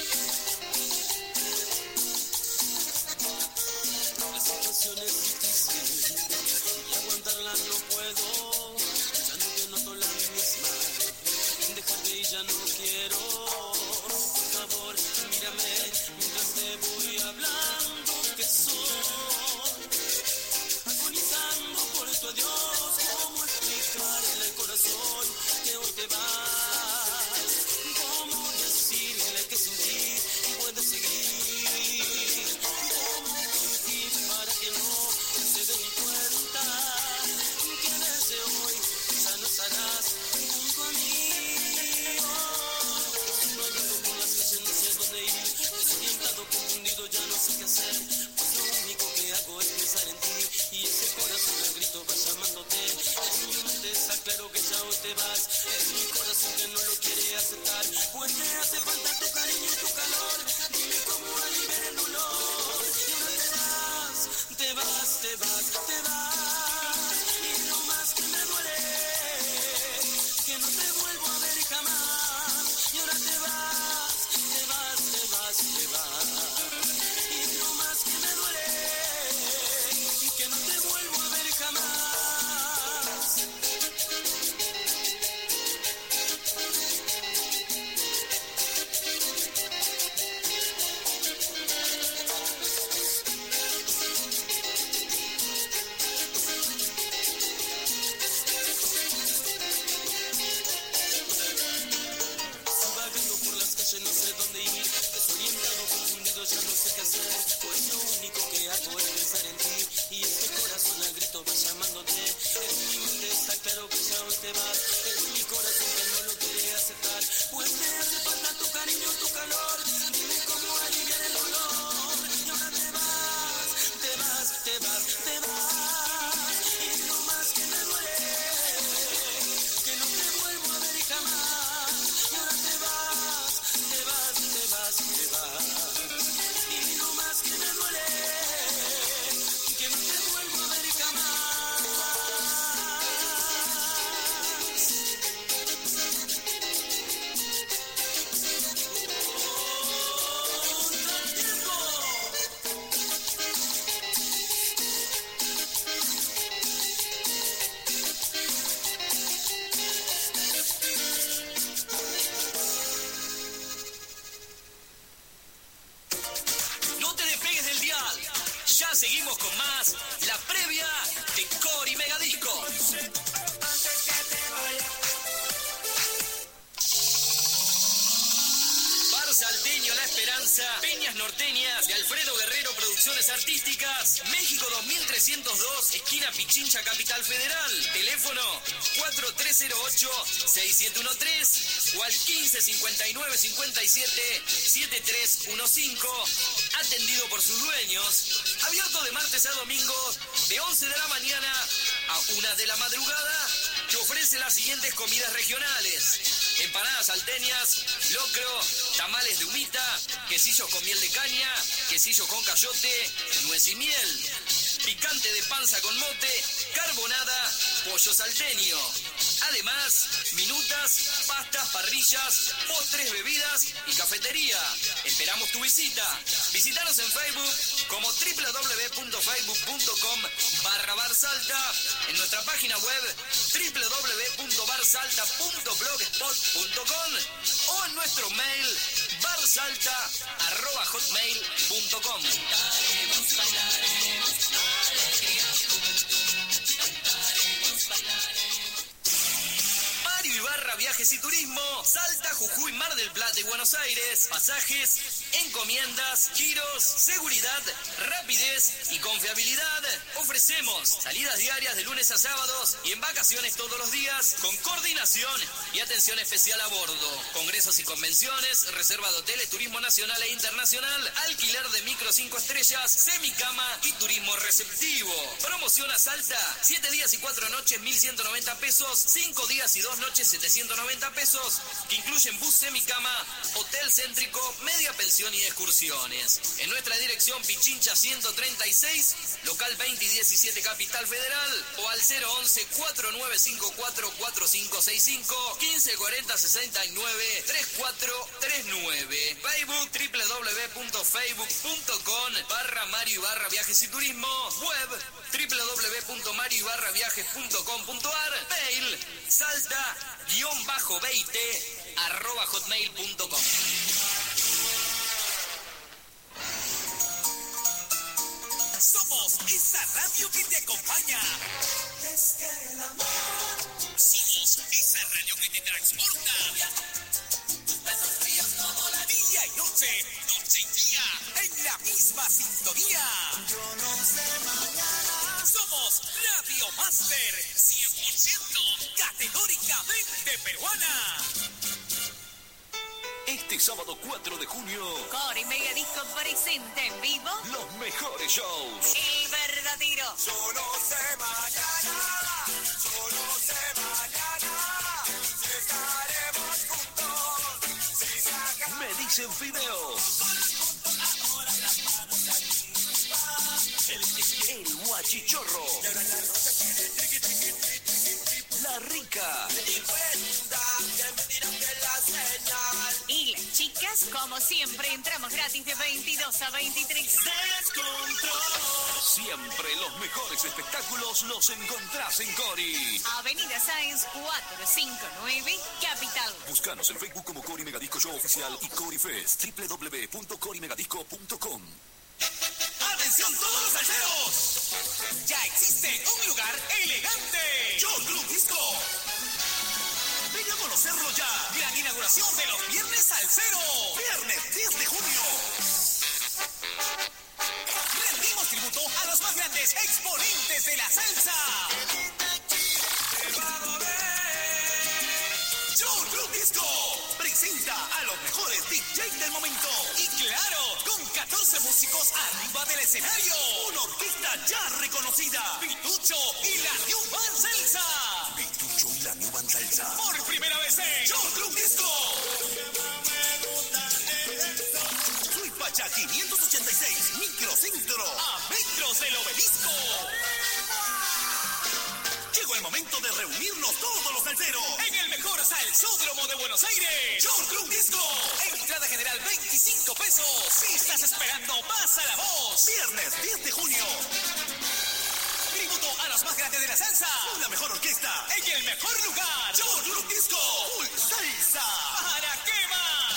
La situación es difícil y aguantarla no puedo. Ya no te noto la misma. Dejarte y ya no quiero. Por favor, mírame mientras te voy hablando que soy. Agonizando por tu adiós. ¿Cómo explicarle al corazón que hoy te vas? ¿Cómo decirle que sin ti puedes seguir? ¿Cómo mentir para que no se den cuenta que desde hoy ya no estarás junto a mí? No ando por las calles, no sé dónde ir, desorientado, confundido, ya no sé qué hacer, pues lo único que hago es pensar en ti y ese corazón al grito va llamándote. En mi mente está claro que ya hoy te vas, es mi corazón que no lo quiere aceptar, pues me hace falta tu cariño y tu calor. Dime cómo aliviar el dolor. Y ahora te vas, te vas, te vas. Y lo más que me duele, que no te vuelvo a ver jamás. Y ahora te vas, te vas, te vas, te vas. Y lo más que me duele, que no te vuelvo a ver jamás. Vagando por las calles, no sé dónde ir, desorientado, confundido, ya no sé qué hacer, pues lo único que hago es pensar en ti y este corazón al grito va llamándote. En mi mente está claro que ya hoy te vas, es mi corazón que no lo quiere aceptar, pues me hace falta tu cariño, tu calor. Dime cómo aliviar el dolor. Y ahora te vas, te vas, te vas, te vas. Y lo más que me duele, que no te vuelvo a ver jamás. Y ahora te vas, te vas, te vas, te vas. Y lo más que me duele, que no te vuelvo a ver jamás. No te despegues del dial. Ya seguimos con más la previa de Cori Megadisco. Bar Salteño La Esperanza, Peñas Norteñas de Alfredo Guerrero Producciones Artísticas, México 2302, esquina Pichincha, Capital Federal. Teléfono 4308-6713 o al 1559-57-7315, atendido por sus dueños, abierto de martes a domingo de 11 de la mañana a 1 de la madrugada, que ofrece las siguientes comidas regionales: empanadas salteñas, locro, tamales de humita, quesillos con miel de caña, quesillo con cayote, nuez y miel, picante de panza con mote, carbonada, pollo salteño. Además, minutas, pastas, parrillas, postres, bebidas y cafetería. Esperamos tu visita. Visítanos en Facebook como www.facebook.com/barsalta, en nuestra página web www.barsalta.blogspot.com o en nuestro mail barsalta@hotmail.com. Mario Ibarra Viajes y Turismo, Salta, Jujuy, Mar del Plata y Buenos Aires. Pasajes, encomiendas, giros, seguridad, rapidez y confiabilidad. Ofrecemos salidas diarias de lunes a sábados y en vacaciones todos los días, con coordinación y atención especial a bordo. Congresos y convenciones, reserva de hoteles, turismo nacional e internacional, alquiler de micro 5 estrellas, semicama y turismo receptivo. Promoción a Salta: 7 días y 4 noches, 1.190 pesos, 5 días y 2 noches, 790 pesos, que incluyen bus semicama, hotel céntrico, media pensión y excursiones. En nuestra dirección Pichincha 136, local 20 y 17, Capital Federal, o al 011-4954-4565, 1540-69-3439. Facebook www.facebook.com/Mario Ibarra Viajes y Turismo, web www.marioibarraviajes.com.ar, mail salta-20@hotmail.com. Somos esa radio que te acompaña. Es que el amor. Somos esa radio que te transporta. Besos fríos como la día y noche, noche y día, en la misma sintonía. Yo no sé mañana. Somos Radio Master, 100% categóricamente peruana. Este sábado 4 de junio, Cori Mega Disco presenta en vivo los mejores shows. El verdadero. Solo sé mañana, solo sé mañana, si estaremos juntos, si se Me dicen fideos. El guachichorro. La rica. Y las chicas, como siempre, entramos gratis de 22 a 23. Siempre los mejores espectáculos los encontrás en Cori. Avenida Sáenz 459, Capital. Búscanos en Facebook como Cori Megadisco Show Oficial y Cori Fest. www.corimegadisco.com. ¡Atención todos los salseros! Ya existe un lugar elegante. Joe Club Disco. Ven a conocerlo ya. Gran inauguración de los Viernes Salseros. Viernes 10 de junio. Rendimos tributo a los más grandes exponentes de la salsa. Joe Club Disco presenta a los mejores DJs del momento. Y claro, con 14 músicos arriba del escenario. Una orquesta ya reconocida. Pitucho y la New Band Salsa. Pitucho y la New Band Salsa. Por primera vez en Joe Club Disco. Suipacha 586, Microcentro. A metros del Obelisco. Llegó el momento de reunirnos todos los salseros en el mejor salsódromo de Buenos Aires. Joe Club Disco. Entrada general 25 pesos. Si estás esperando, pasa la voz. Viernes 10 de junio. Tributo a los más grandes de la salsa. Una mejor orquesta en el mejor lugar. Joe Club Disco. Full salsa. ¿Para qué más?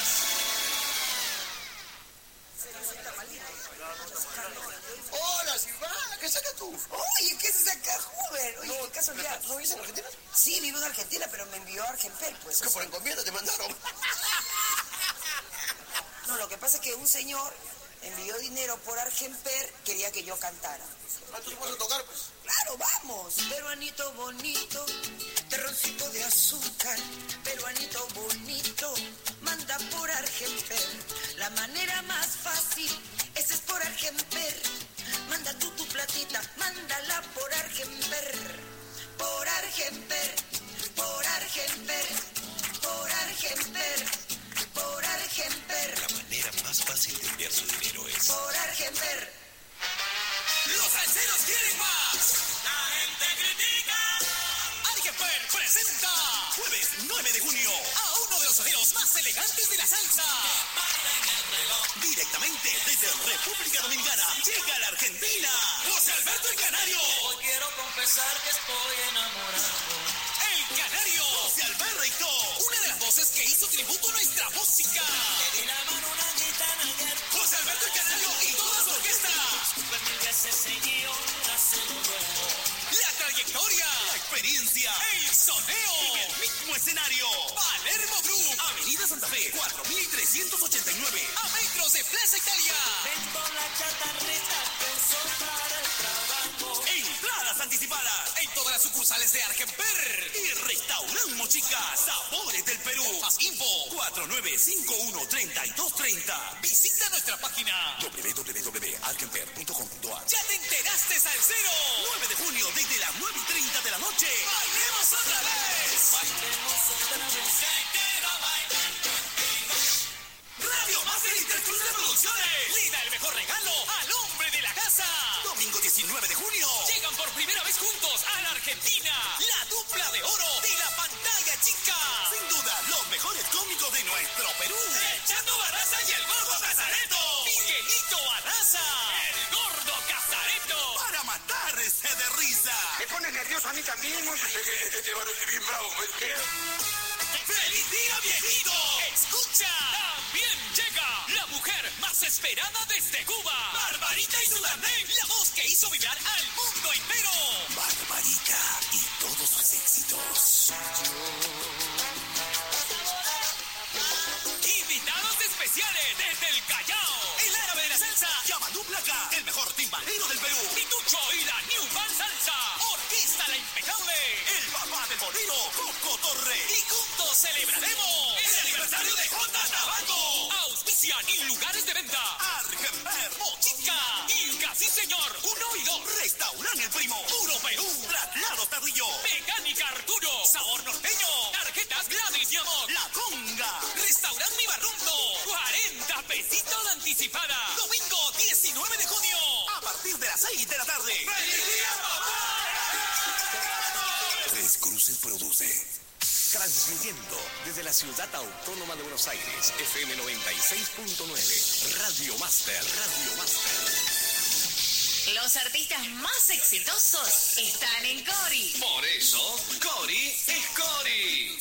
Hola, Silvana, ¿qué sacas tú? Oye, ¿qué se saca, joven? Oye, ¿qué casualidad? ¿No vives en Argentina? Sí, vivo en Argentina, pero me envió a Argenper, pues. ¿Qué, por encomienda te mandaron? No, lo que pasa es que un señor envió dinero por Argenper, quería que yo cantara. ¿Tú te puedes tocar, pues? Claro, vamos. Peruanito bonito, te azúcar, peruanito bonito, manda por Argemper. La manera más fácil, esa es por Argemper. Manda tú tu platita, mándala por Argemper. Por Argemper, por Argemper, por Argemper, por Argemper. La manera más fácil de enviar su dinero es por Argemper. ¡Los salseros quieren más! ¡La gente critica! Argemper presenta jueves 9 de junio a uno de los soneros más elegantes de la salsa. Directamente desde República Dominicana llega a la Argentina José Alberto el Canario. Hoy quiero confesar que estoy enamorado. El Canario José Alberto, una de las voces que hizo tributo a nuestra música. Le di la mano a una gitana ayer. José Alberto el Canario y toda su orquesta. Pues mil veces seguí, ahora se lo ruego. La trayectoria, la experiencia, el soneo, en el mismo escenario. Palermo Group, Avenida Santa Fe, 4389, a metros de Plaza Italia. Vendo la chatarrita que uso para el trabajo. Entradas anticipadas en todas las sucursales de Argemper y Restaurant Mochica, Sabores del Perú. Más info, 4951-3230. Visita nuestra página www.argemper.com.ar. ¿Ya te enteraste, salsero? 9 de junio desde las 9:30 de la noche. ¡Bailemos otra vez! Bailemos otra vez. Radio Master Intercruz de Producciones le da el mejor regalo al hombre de la casa. Domingo 19 de junio llegan por primera vez juntos a la Argentina, la dupla de oro de la pantalla chica. Sin duda, los mejores cómicos de nuestro Perú. El Chato Barraza y el Gordo Casareto. Miguelito Barraza, el Gordo Casareto. Para matarse de risa. Me pone nervioso a mí también, hombre. Este varón es bien bravo. ¡Feliz día, viejito! ¡Escucha! También llega la mujer más esperada desde Cuba. Barbarita y Dudamel, la voz que hizo vibrar al mundo entero. Barbarita y todos sus éxitos. Invitados especiales desde el Callao. El árabe de la salsa, Yamadú Placa, el mejor timbalero del Perú. Pitucho y la New Band Salsa. Orquesta La Impecable. El papá del bolero, Coco Torre. Y juntos celebraremos el aniversario de J. Tabaco. Auspician y lugares de venta. Argemper, Mochica, Inca, sí señor. 1 y 2. Restaurant El Primo. Puro Perú. Traslados Tardillo. Mecánica Arturo. Sabor norteño. Tarjetas Gladys y Amor. La Conga. Restaurant Mi Barrunto. 40 pesitos anticipada. Domingo 19 de junio. A partir de las 6 de la tarde. ¡Feliz día, papá! Tres Cruces produce. Transmitiendo desde la Ciudad Autónoma de Buenos Aires, FM 96.9, Radio Master, Radio Master. Los artistas más exitosos están en Cori. Por eso, Cori es Cori.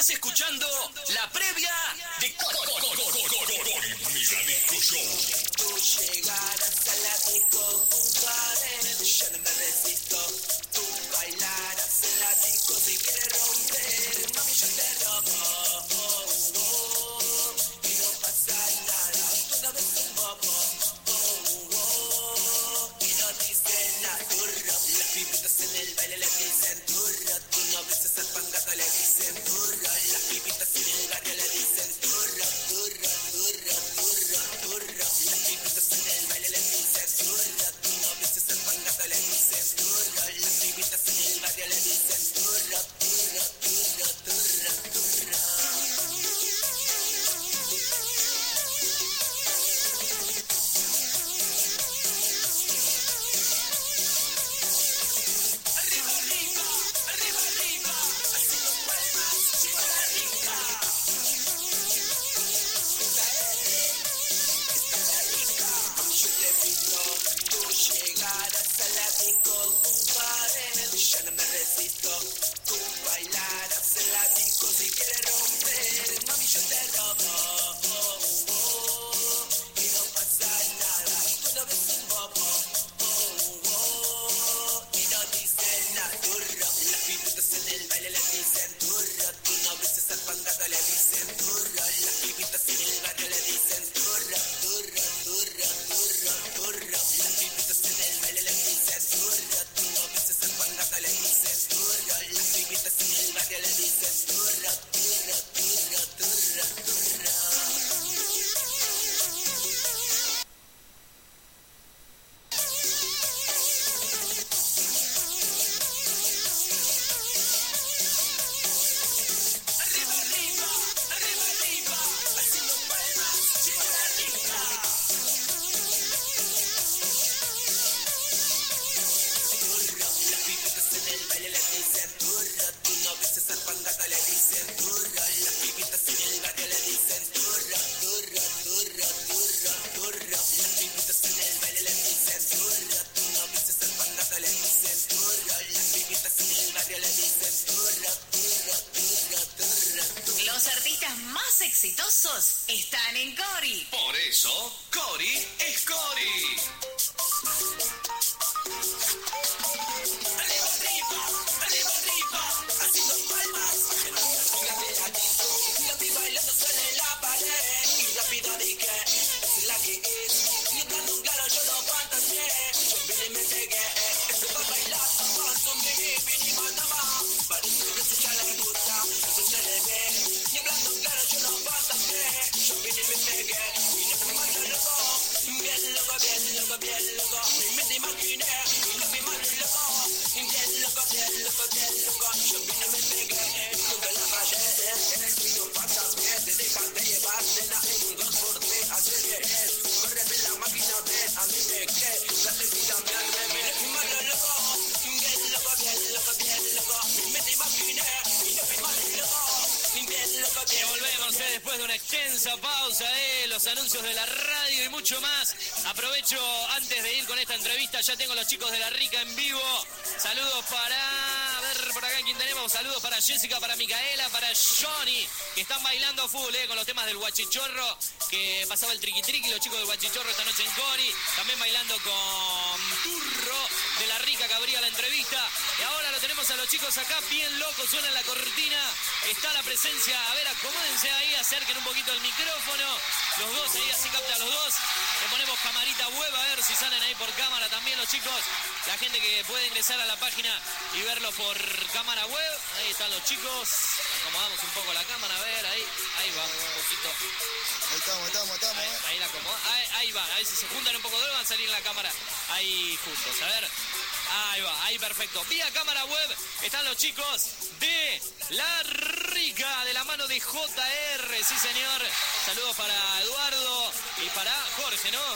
Estás escuchando la previa de Cori Mega Disco Show. Tú llegarás a la disco junto a él, yo no me resisto. Tú bailarás en la disco si quieres romper, mami yo te robo, y no pasa nada, tú no ves un bobo, y no dicen nada, turro. Las pibitas en el baile le dicen turro, tú no ves esa pangata le dicen turro, las pibitas en el barrio le dicen turro, turro, turro, turro, turro. Las pibitas en el baile le dicen turro, tú no ves esa pangata le dicen turro, las pibitas en el barrio le dicen turro, turro, turro, turro, turro. Arriba, arriba, arriba, arriba, haciendo palmas, chico de la rica. Yo te pido, tú llegarás a la disco junto a él, yo no me resisto. Tú bailarás en la disco si quieres romper, mami yo te robo, y no pasa nada, tú no ves un bobo, y no dicen nada, turro. Las pibitas en el baile le dicen turro, tú no ves esa pangata le dicen turro, las pibitas en el barrio le dicen turro, turro, turro, turro, turro. Las pibitas en el baile le dicen turro, tú no ves esa pangata le dicen turro, las pibitas en el barrio le dicen turro, turro, turro, turro, turro. Arriba, arriba, arriba, arriba, haciendo palmas, chico de la rica. Turro, las pibitas en el baile le dicen turro, tú no ves esa pangata le dicen turro, las pibitas en el barrio le dicen turro, turro, turro, turro, turro. Las pibitas en el baile le dicen turro, tú no ves esa pangata le dicen turro, las pibitas en el barrio le dicen turro, turro, turro, turro, turro. Los artistas más exitosos están en Cori. Por eso, Cori es Cori. Arriba, arriba, arriba, arriba, haciendo palmas. Fíjate la disco, yo vi bailando suena en la pared. Y rápido dije, es la que es. Y entrando un claro yo lo fantaseé. Yo vine y me pegué, eso va a bailar. Más un vine y mandaba. Parece que eso ya le gusta, eso se le ve. Y entrando un claro yo lo fantaseé. Yo vine y me pegué, vine a fumar loco. Bien loco, bien loco, bien loco. Mi mente imaginé, y no vi mal loco. Bien loco, bien loco, bien loco. Yo vine y me pegué, junto a la calle. En el frío fantasmé, te dejas de llevar, nena, en un 2x3, así que es. Corre de la máquina, ven, a mí me cree. La tequila me arde, vine a fumar loco. Bien loco, bien loco, bien loco. Mi mente imaginé, y no vi mal loco. Bien loco, Y bien volvemos después de una extensa pausa de los anuncios de la radio y mucho más. Aprovecho antes de ir con esta entrevista, ya tengo los chicos de La Rica en vivo. Saludos para, a ver por acá quién tenemos, saludos para Jessica, para Micaela, para Johnny, que están bailando full con los temas del Guachichorro, que pasaba el triqui triqui, los chicos del Guachichorro esta noche en Cori, también bailando con Turro de La Rica que abría la entrevista. Y ahora lo tenemos a los chicos acá, bien locos, suena la cortina, está la presencia, a ver, acomódense ahí, acerquen un poquito el micrófono, los dos ahí, así capta los dos, le ponemos camarita web, a ver si salen ahí por cámara también los chicos, la gente que puede ingresar a la página y verlos por cámara web, ahí están los chicos, acomodamos un poco la cámara, a ver, ahí va, un poquito. Ahí estamos. Ahí la acomoda, ahí va, a ver si se juntan un poco, van a salir en la cámara ahí juntos, a ver. Ahí va, ahí perfecto. Vía cámara web están los chicos de La Rica, de la mano de JR, sí señor. Saludos para Eduardo y para Jorge, ¿no?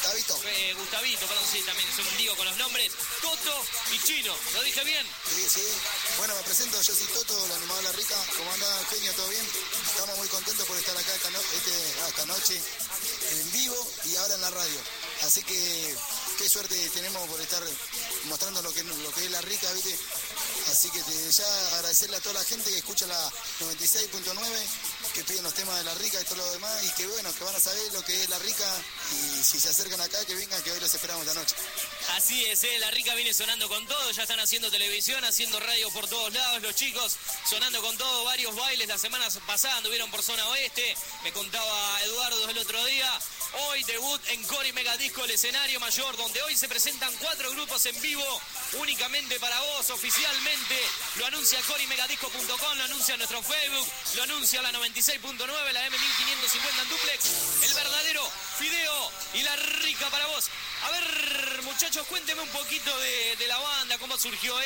Gustavito, perdón, sí, también soy un lío con los nombres. Toto y Chino, ¿lo dije bien? Sí. Bueno, me presento, yo soy Toto, el animador de La Rica. ¿Cómo anda, Eugenio? ¿Todo bien? Estamos muy contentos por estar acá esta noche en vivo y ahora en la radio. Así que qué suerte tenemos por estar mostrando lo que es La Rica, ¿viste? Así que ya agradecerle a toda la gente que escucha la 96.9, que piden los temas de La Rica y todo lo demás, y que bueno, que van a saber lo que es La Rica, y si se acercan acá, que vengan, que hoy los esperamos esta noche. Así es, La Rica viene sonando con todo, ya están haciendo televisión, haciendo radio por todos lados, los chicos sonando con todo, varios bailes, la semana pasada anduvieron por zona oeste, me contaba Eduardo el otro día, hoy debut en Cori Mega Disco, el escenario mayor, donde hoy se presentan 4 grupos en vivo, únicamente para vos, oficialmente, lo anuncia corimegadisco.com, lo anuncia nuestro Facebook, lo anuncia la 96.9, la M1550 en duplex, el verdadero Fideo y La Rica para vos. A ver, muchachos, cuéntenme un poquito de la banda, cómo surgió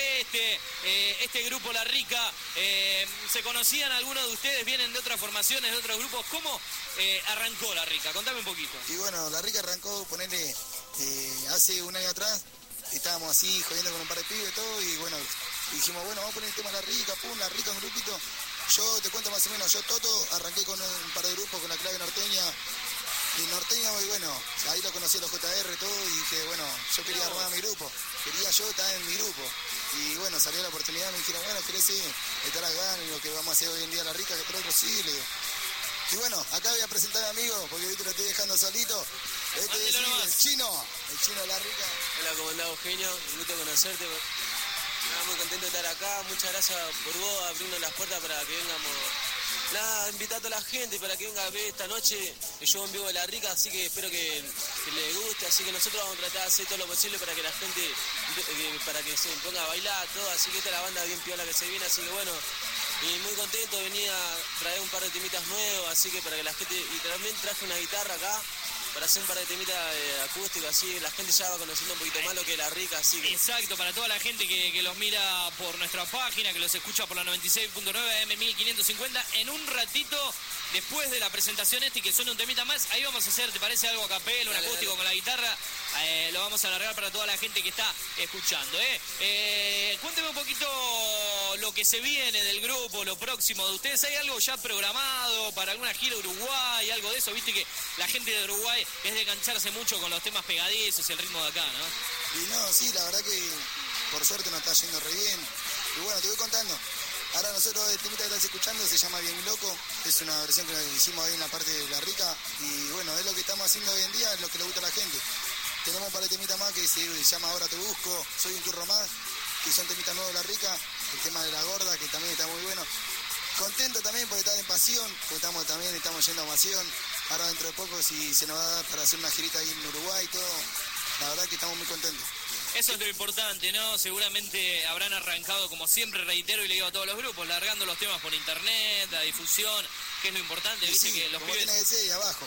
este grupo La Rica. ¿Se conocían algunos de ustedes? ¿Vienen de otras formaciones, de otros grupos? ¿Cómo arrancó La Rica? Contame un poquito. Y bueno, La Rica arrancó, ponerle, hace un año atrás, estábamos así jodiendo con un par de pibes y todo, y bueno, dijimos, bueno, vamos a poner el tema La Rica, pum, La Rica, un grupito. Yo te cuento más o menos, yo Toto, arranqué con un par de grupos con La Clave Norteña, y Norteño, y bueno, ahí lo conocí a los JR todo, y dije, bueno, yo quería armar mi grupo, quería yo estar en mi grupo, y bueno, salió la oportunidad, me dijeron, bueno, ¿querés estar acá en lo que vamos a hacer hoy en día La Rica? Que por otro sí, le digo. Y bueno, acá voy a presentar a mi amigo, porque ahorita lo estoy dejando solito, el Chino La Rica. Hola, ¿cómo andás, Eugenio? Un gusto conocerte. Nada, muy contento de estar acá, muchas gracias por vos abriendo las puertas para que vengamos. Nada, invitar a toda la gente para que venga a ver esta noche el show en vivo de La Rica, así que espero que les guste, así que nosotros vamos a tratar de hacer todo lo posible para que la gente, para que se ponga a bailar, todo, así que esta es la banda bien piola que se viene, así que bueno, y muy contento, venía a traer un par de temitas nuevos, así que para que la gente, y también traje una guitarra acá, para hacer un par de temitas acústicos, así la gente ya va conociendo un poquito más lo que es La Rica, así que... Exacto, para toda la gente que los mira por nuestra página, que los escucha por la 96.9 M1550, en un ratito, después de la presentación y que suene un temita más, ahí vamos a hacer, ¿te parece algo a capela, un acústico con la guitarra? Lo vamos a alargar para toda la gente que está escuchando, Cuénteme un poquito lo que se viene del grupo, lo próximo de ustedes. ¿Hay algo ya programado para alguna gira a Uruguay, algo de eso? Viste que la gente de Uruguay es de engancharse mucho con los temas pegadizos y el ritmo de acá, ¿no? Y no, sí, la verdad que por suerte nos está yendo re bien. Y bueno, te voy contando. Ahora nosotros el temita que estás escuchando se llama Bien Loco. Es una versión que hicimos ahí en la parte de La Rica. Y bueno, es lo que estamos haciendo hoy en día, es lo que le gusta a la gente. Tenemos un par de temitas más que se llama Ahora Te Busco, Soy un turro más, que son temitas nuevos de La Rica. El tema de La Gorda, que también está muy bueno. Contento también porque estar en Pasión, porque estamos yendo a Pasión. Ahora dentro de poco si se nos va a dar para hacer una girita ahí en Uruguay y todo, la verdad que estamos muy contentos. Eso es lo importante, ¿no? Seguramente habrán arrancado, como siempre reitero y le digo a todos los grupos, largando los temas por internet, la difusión, que es lo importante, viste, sí, que los como pibes... tiene que ser, de abajo.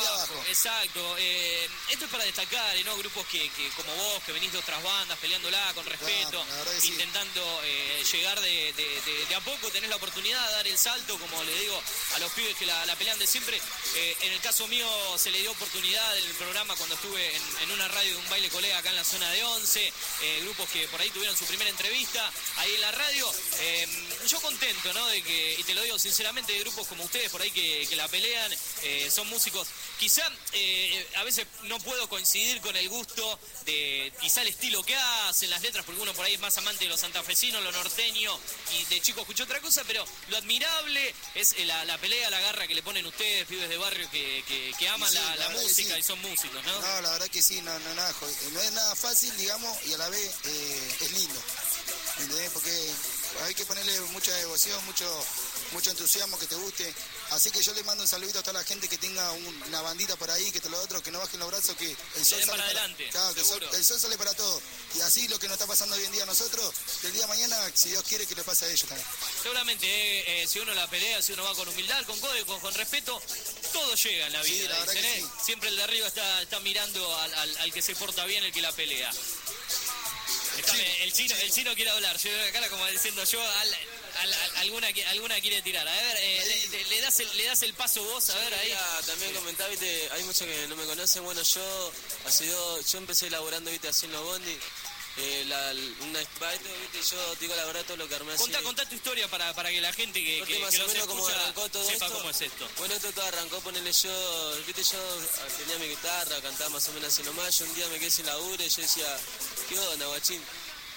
Exacto. Esto es para destacar, ¿no? Grupos que como vos, que venís de otras bandas, peleándola con respeto, claro, intentando llegar de a poco, tenés la oportunidad de dar el salto, como le digo a los pibes que la pelean de siempre. En el caso mío se le dio oportunidad en el programa cuando estuve en una radio de un baile colega acá en la zona de 11, grupos que por ahí tuvieron su primera entrevista ahí en la radio. Yo contento, ¿no? De que, y te lo digo sinceramente, de grupos como ustedes por ahí que la pelean, son músicos. Quizá a veces no puedo coincidir con el gusto de quizá el estilo que hacen, las letras, porque uno por ahí es más amante de lo santafesino, lo norteño, y de chico escuchó otra cosa, pero lo admirable es la pelea, la garra que le ponen ustedes, pibes de barrio que aman sí, la música y son músicos, ¿no? No, la verdad que sí, no es nada fácil, digamos, y a la vez es lindo, ¿entendés? Porque hay que ponerle mucha devoción, mucho entusiasmo, que te guste. Así que yo le mando un saludito a toda la gente que tenga una bandita por ahí, que te lo otro, que no bajen los brazos, que el sol sale para adelante. Claro, que el sol sale para todo. Y así lo que nos está pasando hoy en día a nosotros, el día de mañana, si Dios quiere, que le pase a ellos también. Seguramente, si uno la pelea, si uno va con humildad, con código, con respeto, todo llega en la vida. Sí, la verdad que sí. Siempre el de arriba está mirando al que se porta bien, el que la pelea. El chino quiere hablar. Yo veo la cara como diciendo alguna quiere tirar. A ver, le das el paso vos, a ver ahí. También comentar, viste, hay muchos que no me conocen. Bueno, yo empecé elaborando, viste, haciendo bondi. Yo digo la verdad todo lo que armé así. Contá tu historia para que la gente que más o menos cómo arrancó todo sepa esto. Cómo es esto. Bueno, esto todo arrancó, ponerle yo tenía mi guitarra, cantaba más o menos así nomás. Yo un día me quedé sin laburo y yo decía, ¿qué onda, guachín?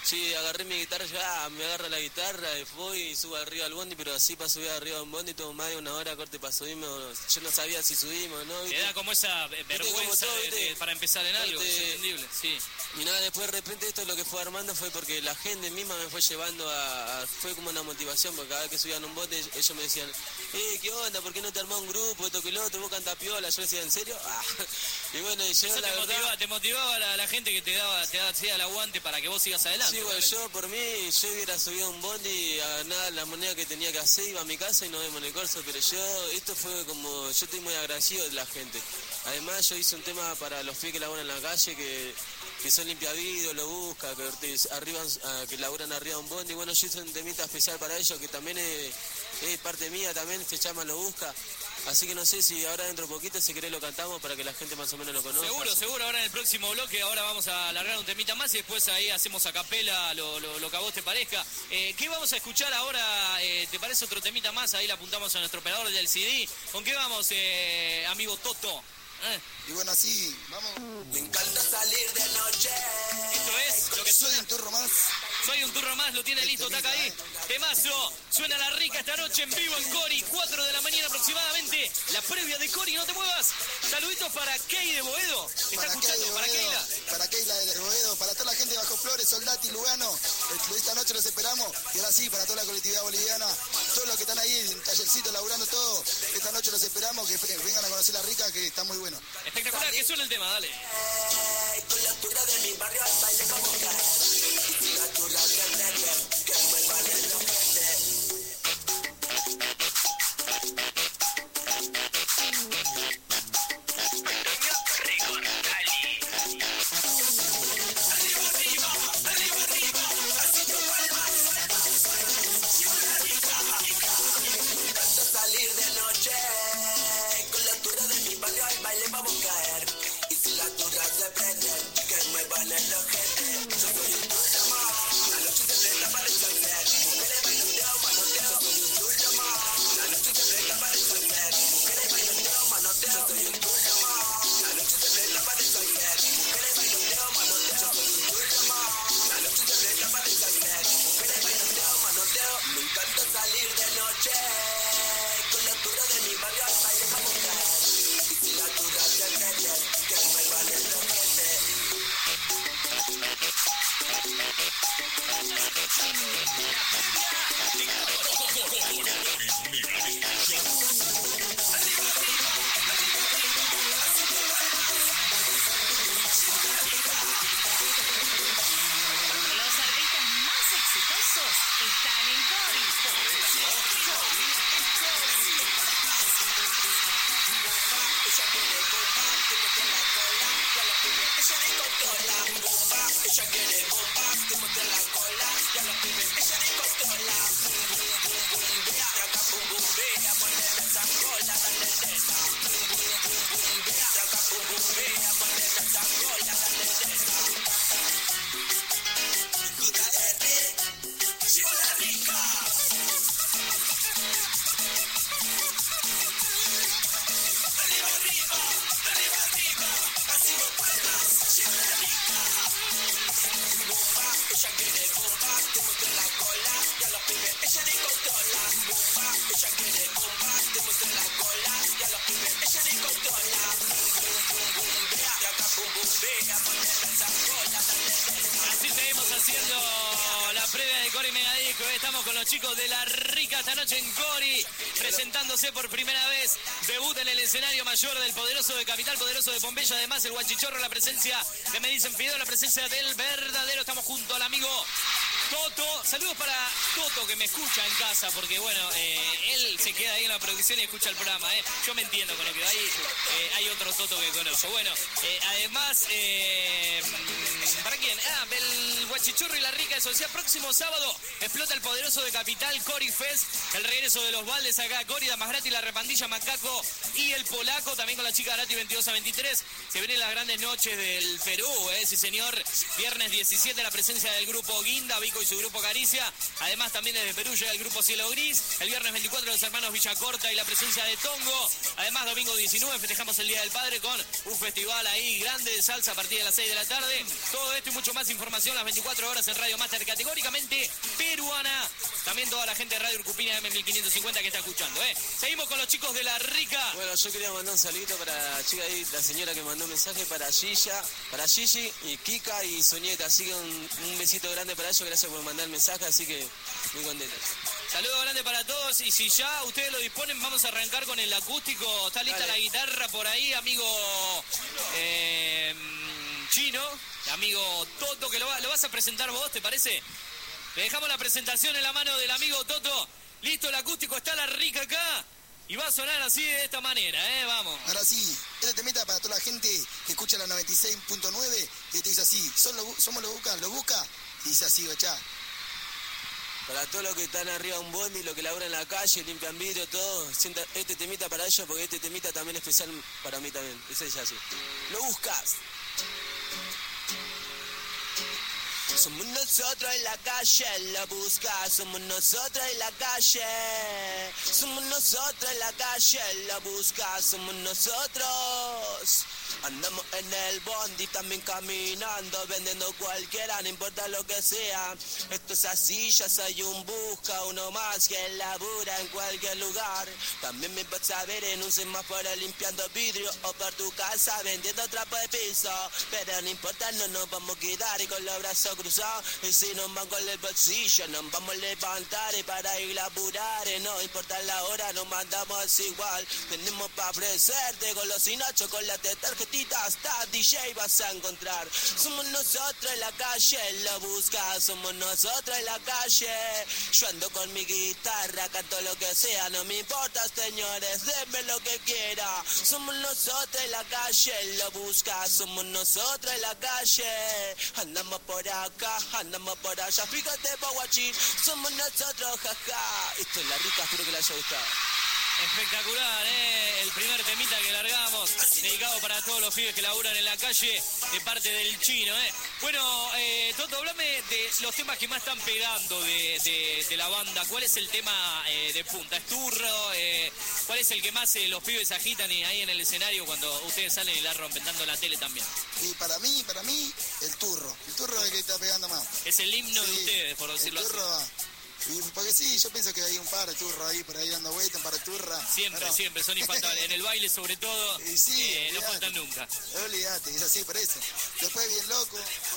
Sí, agarré mi guitarra, ya me agarra la guitarra y voy y subo arriba al bondi, pero así para subir arriba de un bondi tuvo más de una hora corte para subirme, yo no sabía si subimos, ¿no? Te da como esa vergüenza para empezar en algo, es entendible, sí. Y nada, después de repente esto lo que fue armando fue porque la gente misma me fue llevando fue como una motivación, porque cada vez que subían un bote ellos me decían, ¿qué onda? ¿Por qué no te armás un grupo? Esto que lo otro, vos cantás piola. Yo decía, ¿en serio? Y bueno, y yo eso te motivaba la gente que te daba el aguante para que vos sigas adelante. Sí, bueno, yo por mí, yo hubiera subido un bondi a nada la moneda que tenía que hacer, iba a mi casa y nos vemos en el corso, pero esto fue como, yo estoy muy agradecido de la gente. Además yo hice un tema para los pies que laburan en la calle, que son limpiavidrios, lo busca, que laburan arriba de un bondi. Bueno, yo hice un temita especial para ellos, que también es parte mía también, se llama Lo Busca. Así que no sé si ahora dentro de poquito, si querés, lo cantamos para que la gente más o menos lo conozca. Seguro, ahora en el próximo bloque, ahora vamos a alargar un temita más y después ahí hacemos a capela lo que a vos te parezca. ¿Qué vamos a escuchar ahora? ¿Te parece otro temita más? Ahí le apuntamos a nuestro operador del CD. ¿Con qué vamos, amigo Toto? Y bueno, así, vamos. Me encanta salir de noche. Esto es lo que Soy un turro más. Soy un turro más, lo tiene listo, taca ahí. Temazo, suena La Rica esta noche en vivo en Cori, 4 de la mañana aproximadamente. La previa de Cori, no te muevas. Saluditos para Key de Boedo. ¿Está escuchando? Para Keila. Para Keila de Boedo, para toda la gente de Bajo Flores, Soldati, Lugano. Esta noche los esperamos. Y ahora sí, para toda la colectividad boliviana, todos los que están ahí en tallercito laburando todo. Esta noche los esperamos, que vengan a conocer La Rica, que está muy bueno. Espectacular, que suena el tema, dale. Con la turra de mi barrio al baile como caer. La turra que muevan el ojete. Salir de noche con la turra de mi barrio al baile vamos a caer. Y si la turra se prende, que muevan el ojete. Yo soy un turra más, la noche se presta para resolver. Mujeres bailoteo, manoteo, soy un turra más. La noche se presta para resolver. Mujeres bailoteo, manoteo, soy un turra más. La noche se presta para resolver. Mujeres bailoteo, manoteo, soy un turra más. La noche se presta para resolver. Mujeres bailoteo, manoteo. Me encanta salir de noche. Con la turra de mi barrio al baile vamos a caer. Y si la turra se prende, que muevan el ojete. Los artistas más exitosos están en Cori. Ella quiere bomba, que mete la cola, ya la pide, ella descontrola. Bomba, ella quiere bomba, que mete la cola, ya la pide, ella descontrola. Bum, bum, bum, bum, vea, traga, bum, bum, vea, ponle esa cola, dale nena. Bum, bum, bum, bum, vea, traga, bum, bum, vea, ponle esa cola, dale nena. JR, llegó La Rica. Ella quiere bomba, que muestre la cola, ya los pibes, ella descontrola. Bomba, ella quiere bomba, que muestre la cola, ya los pibes, ella descontrola. Bum, bum, bum, bum, vea, traga, bum, bum, vea, ponle esa cola, dale nena. Así seguimos haciendo la previa de Cori Megadisco. Estamos con los chicos de La Rica esta noche en Cori, presentándose por primera vez. Debut en el escenario mayor del Poderoso de Capital, Poderoso de Pompeya. Además, el Guachichorro, la presencia de Me Dicen Fideo, la presencia del verdadero. Estamos junto al amigo Toto. Saludos para Toto, que me escucha en casa, porque bueno, él se queda ahí en la producción y escucha el programa. Yo me entiendo con lo que hay otro Toto que conozco. Bueno, además, ¿para quién? El Guachichorro y La Rica de Sociedad. Próximo sábado explota el Poderoso de Capital, Cori Fest, el regreso de los Valdes acá a Cori, Damas Gratis, La Repandilla, Macaco y el Polaco, también con la chica Gratis 22 a 23. Se vienen las grandes noches del Perú, sí señor. Viernes 17, la presencia del grupo Guinda, Vico y su grupo Caricia. Además, también desde Perú llega el grupo Cielo Gris. El viernes 24 los hermanos Villacorta y la presencia de Tongo. Además, domingo 19 festejamos el Día del Padre con un festival ahí grande de salsa a partir de las 6 de la tarde. Todo esto y mucho más información las 24 horas en Radio Master, categóricamente peruana. También toda la gente de Radio Urcupina M1550 que está escuchando, Seguimos con los chicos de La Rica. Bueno, yo quería mandar un saludito para la chica ahí, la señora que mandó un mensaje, para Gigi y Kika y Soñeta. Así que un besito grande para ellos, gracias por mandar el mensaje, así que muy contento. Saludo grande para todos, y si ya ustedes lo disponen, vamos a arrancar con el acústico. Está lista la guitarra por ahí, amigo Chino, amigo Toto, que lo vas a presentar vos, ¿te parece? Le dejamos la presentación en la mano del amigo Toto. Listo, el acústico está La Rica acá. Y va a sonar así, de esta manera, vamos. Ahora sí, este temita para toda la gente que escucha la 96.9, y te dice así, somos los busca, y dice así, bachá. Para todos los que están arriba de un bondi, los que laburan en la calle, limpian vidrio, todo, este temita para ellos, porque este temita también es especial para mí también. Ese es así. Lo buscas. Somos nosotros en la calle, la busca, somos nosotros en la calle. Somos nosotros en la calle, la busca, somos nosotros. Andamos en el bondi, también caminando, vendiendo cualquiera, no importa lo que sea. Esto es así, yo soy un busca, uno más que labura en cualquier lugar. También me vas a ver en un semáforo limpiando vidrio, o por tu casa vendiendo trapo de piso. Pero no importa, no nos vamos a quedar y con los brazos cruzados. Y si nos van con el bolsillo, nos vamos a levantar y para ir a laburar. No importa la hora, nos mandamos igual. Tenemos para ofrecerte golosinas, chocolate, tarjetitas, hasta DJ vas a encontrar. Somos nosotros en la calle, lo busca, somos nosotros en la calle. Yo ando con mi guitarra, canto lo que sea, no me importa, señores, denme lo que quiera. Somos nosotros en la calle, lo busca, somos nosotros en la calle. Andamos por acá, andamos por allá, fíjate, Baguachín, somos nosotros, jaja. Esto es La Rica, espero que les haya gustado. Espectacular, el primer temita que largamos, dedicado para todos los pibes que laburan en la calle, de parte del Chino, Bueno, Toto, hablame de los temas que más están pegando de la banda. ¿Cuál es el tema de punta? ¿Es turro? ¿Cuál es el que más los pibes agitan ahí en el escenario cuando ustedes salen y la rompen, tanto en la tele también? Y para mí, el turro es el que está pegando más. Es el himno de ustedes, por decirlo así. Y porque sí, yo pienso que hay un par de turros ahí por ahí dando vueltas, un par de turras. Siempre, son infaltables. En el baile, sobre todo, no faltan nunca. Olvídate, es así, por eso. Después, bien loco,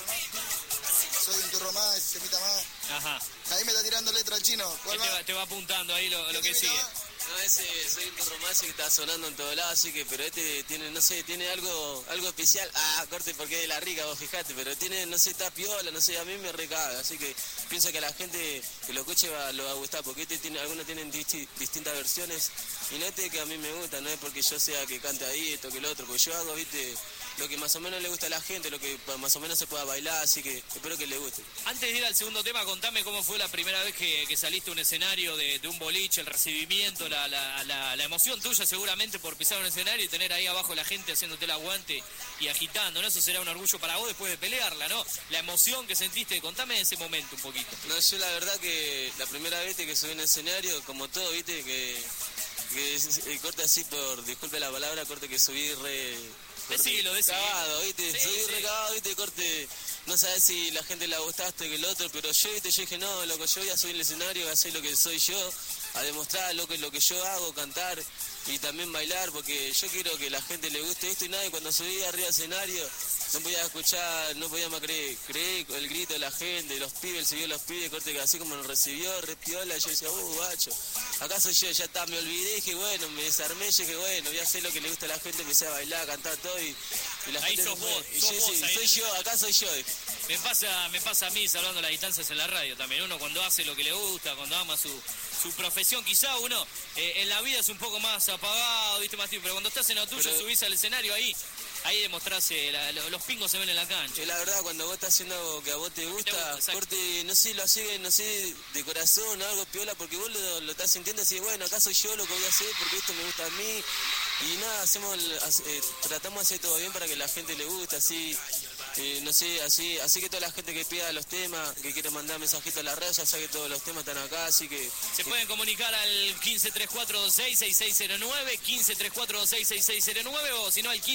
soy un turro más, ese temita más. Ajá. Ahí me está tirando letra el Chino. ¿Cuál te va apuntando ahí lo que sigue. No, ese soy un turro más que está sonando en todos lados, así que, pero este tiene, no sé, tiene algo especial. Corte porque es de La Rica, vos fijate, pero tiene, no sé, está piola, no sé, a mí me recaga, así que pienso que a la gente que lo escuche lo va a gustar, porque algunos tienen distintas versiones, y no que a mí me gusta, no es porque yo sea que cante ahí, esto que lo otro, porque yo hago, viste, lo que más o menos le gusta a la gente, lo que más o menos se pueda bailar, así que espero que le guste. Antes de ir al segundo tema, contame cómo fue la primera vez que saliste a un escenario de un boliche, el recibimiento, la emoción tuya seguramente por pisar un escenario y tener ahí abajo la gente haciéndote el aguante y agitando, ¿no? Eso será un orgullo para vos después de pelearla, ¿no? La emoción que sentiste, contame de ese momento un poquito. No, yo la verdad que la primera vez que subí en el escenario, como todo, viste, que corte así por, disculpe la palabra, corte que subí Decilo. Cagado, viste, subí recagado, viste, corte, no sabes si la gente le gustaste que el otro, pero yo dije, no, loco, yo voy a subir el escenario, voy a hacer lo que soy yo, a demostrar lo que yo hago, cantar y también bailar, porque yo quiero que la gente le guste esto y nada, y cuando subí arriba del escenario no podía escuchar, no podía más creer el grito de la gente, los pibes, se vio los pibes, corte que así como nos recibió, re piola, yo decía, guacho, acá soy yo, ya está, me olvidé, dije, bueno, me desarmé, dije, bueno, voy a hacer lo que le gusta a la gente, empecé a bailar, a cantar todo y la ahí gente sos vos, y yo, sí, soy yo, acá soy yo. Me pasa a mí, salvando las distancias en la radio también, uno cuando hace lo que le gusta, cuando ama su profesión, quizá uno en la vida es un poco más apagado, viste, más tiempo, pero cuando estás en lo tuyo, subís al escenario, ahí demostrás, los pingos se ven en la cancha. La verdad, cuando vos estás haciendo algo que a vos te gusta, corte, no sé, lo haces, no sé, de corazón, algo piola, porque vos lo estás sintiendo así, bueno, acá soy yo lo que voy a hacer, porque esto me gusta a mí, y nada, tratamos de hacer todo bien para que la gente le guste, así, no sé, así que toda la gente que pida los temas, que quiere mandar mensajitos a la red, ya sabe que todos los temas están acá, así que... Se pueden comunicar al 1534266609, 1534266609 o si no al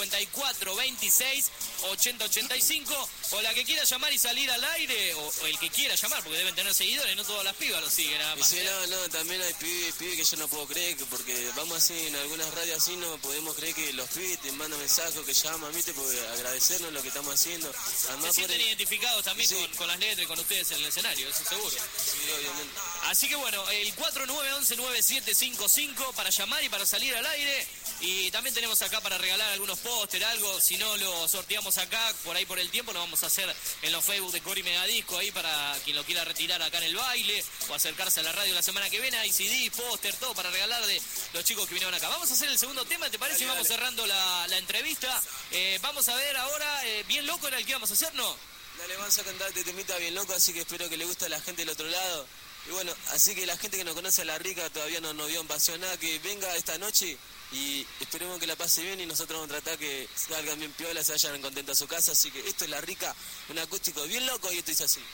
1554268085 o la que quiera llamar y salir al aire o el que quiera llamar, porque deben tener seguidores, no todas las pibas lo siguen nada más. Sí, no, también hay pibes que yo no puedo creer, porque vamos así, en algunas radios así no podemos creer que los pibes te mandan mensajes, que llaman, ¿viste? Porque agradecernos lo que estamos haciendo. Además, se sienten identificados también con las letras y con ustedes en el escenario, eso seguro. Sí, obviamente. Así que bueno, el 4911-9755 para llamar y para salir al aire. Y también tenemos acá para regalar algunos póster, algo. Si no lo sorteamos acá, por ahí por el tiempo, lo vamos a hacer en los Facebook de Cori Megadisco, ahí para quien lo quiera retirar acá en el baile o acercarse a la radio la semana que viene. Hay CD, póster, todo para regalar de los chicos que vinieron acá. Vamos a hacer el segundo tema, ¿te parece? Dale, vamos cerrando la entrevista. Vamos a ver ahora, Bien Loco era el que íbamos a hacer, ¿no? Dale, vamos a cantar este temita Bien Loco, así que espero que le guste a la gente del otro lado. Y bueno, así que la gente que no conoce a La Rica todavía no vio en Pasión nada, que venga esta noche y esperemos que la pase bien y nosotros vamos a tratar que salgan bien piolas, se vayan contentos a su casa. Así que esto es La Rica, un acústico bien loco y esto dice así.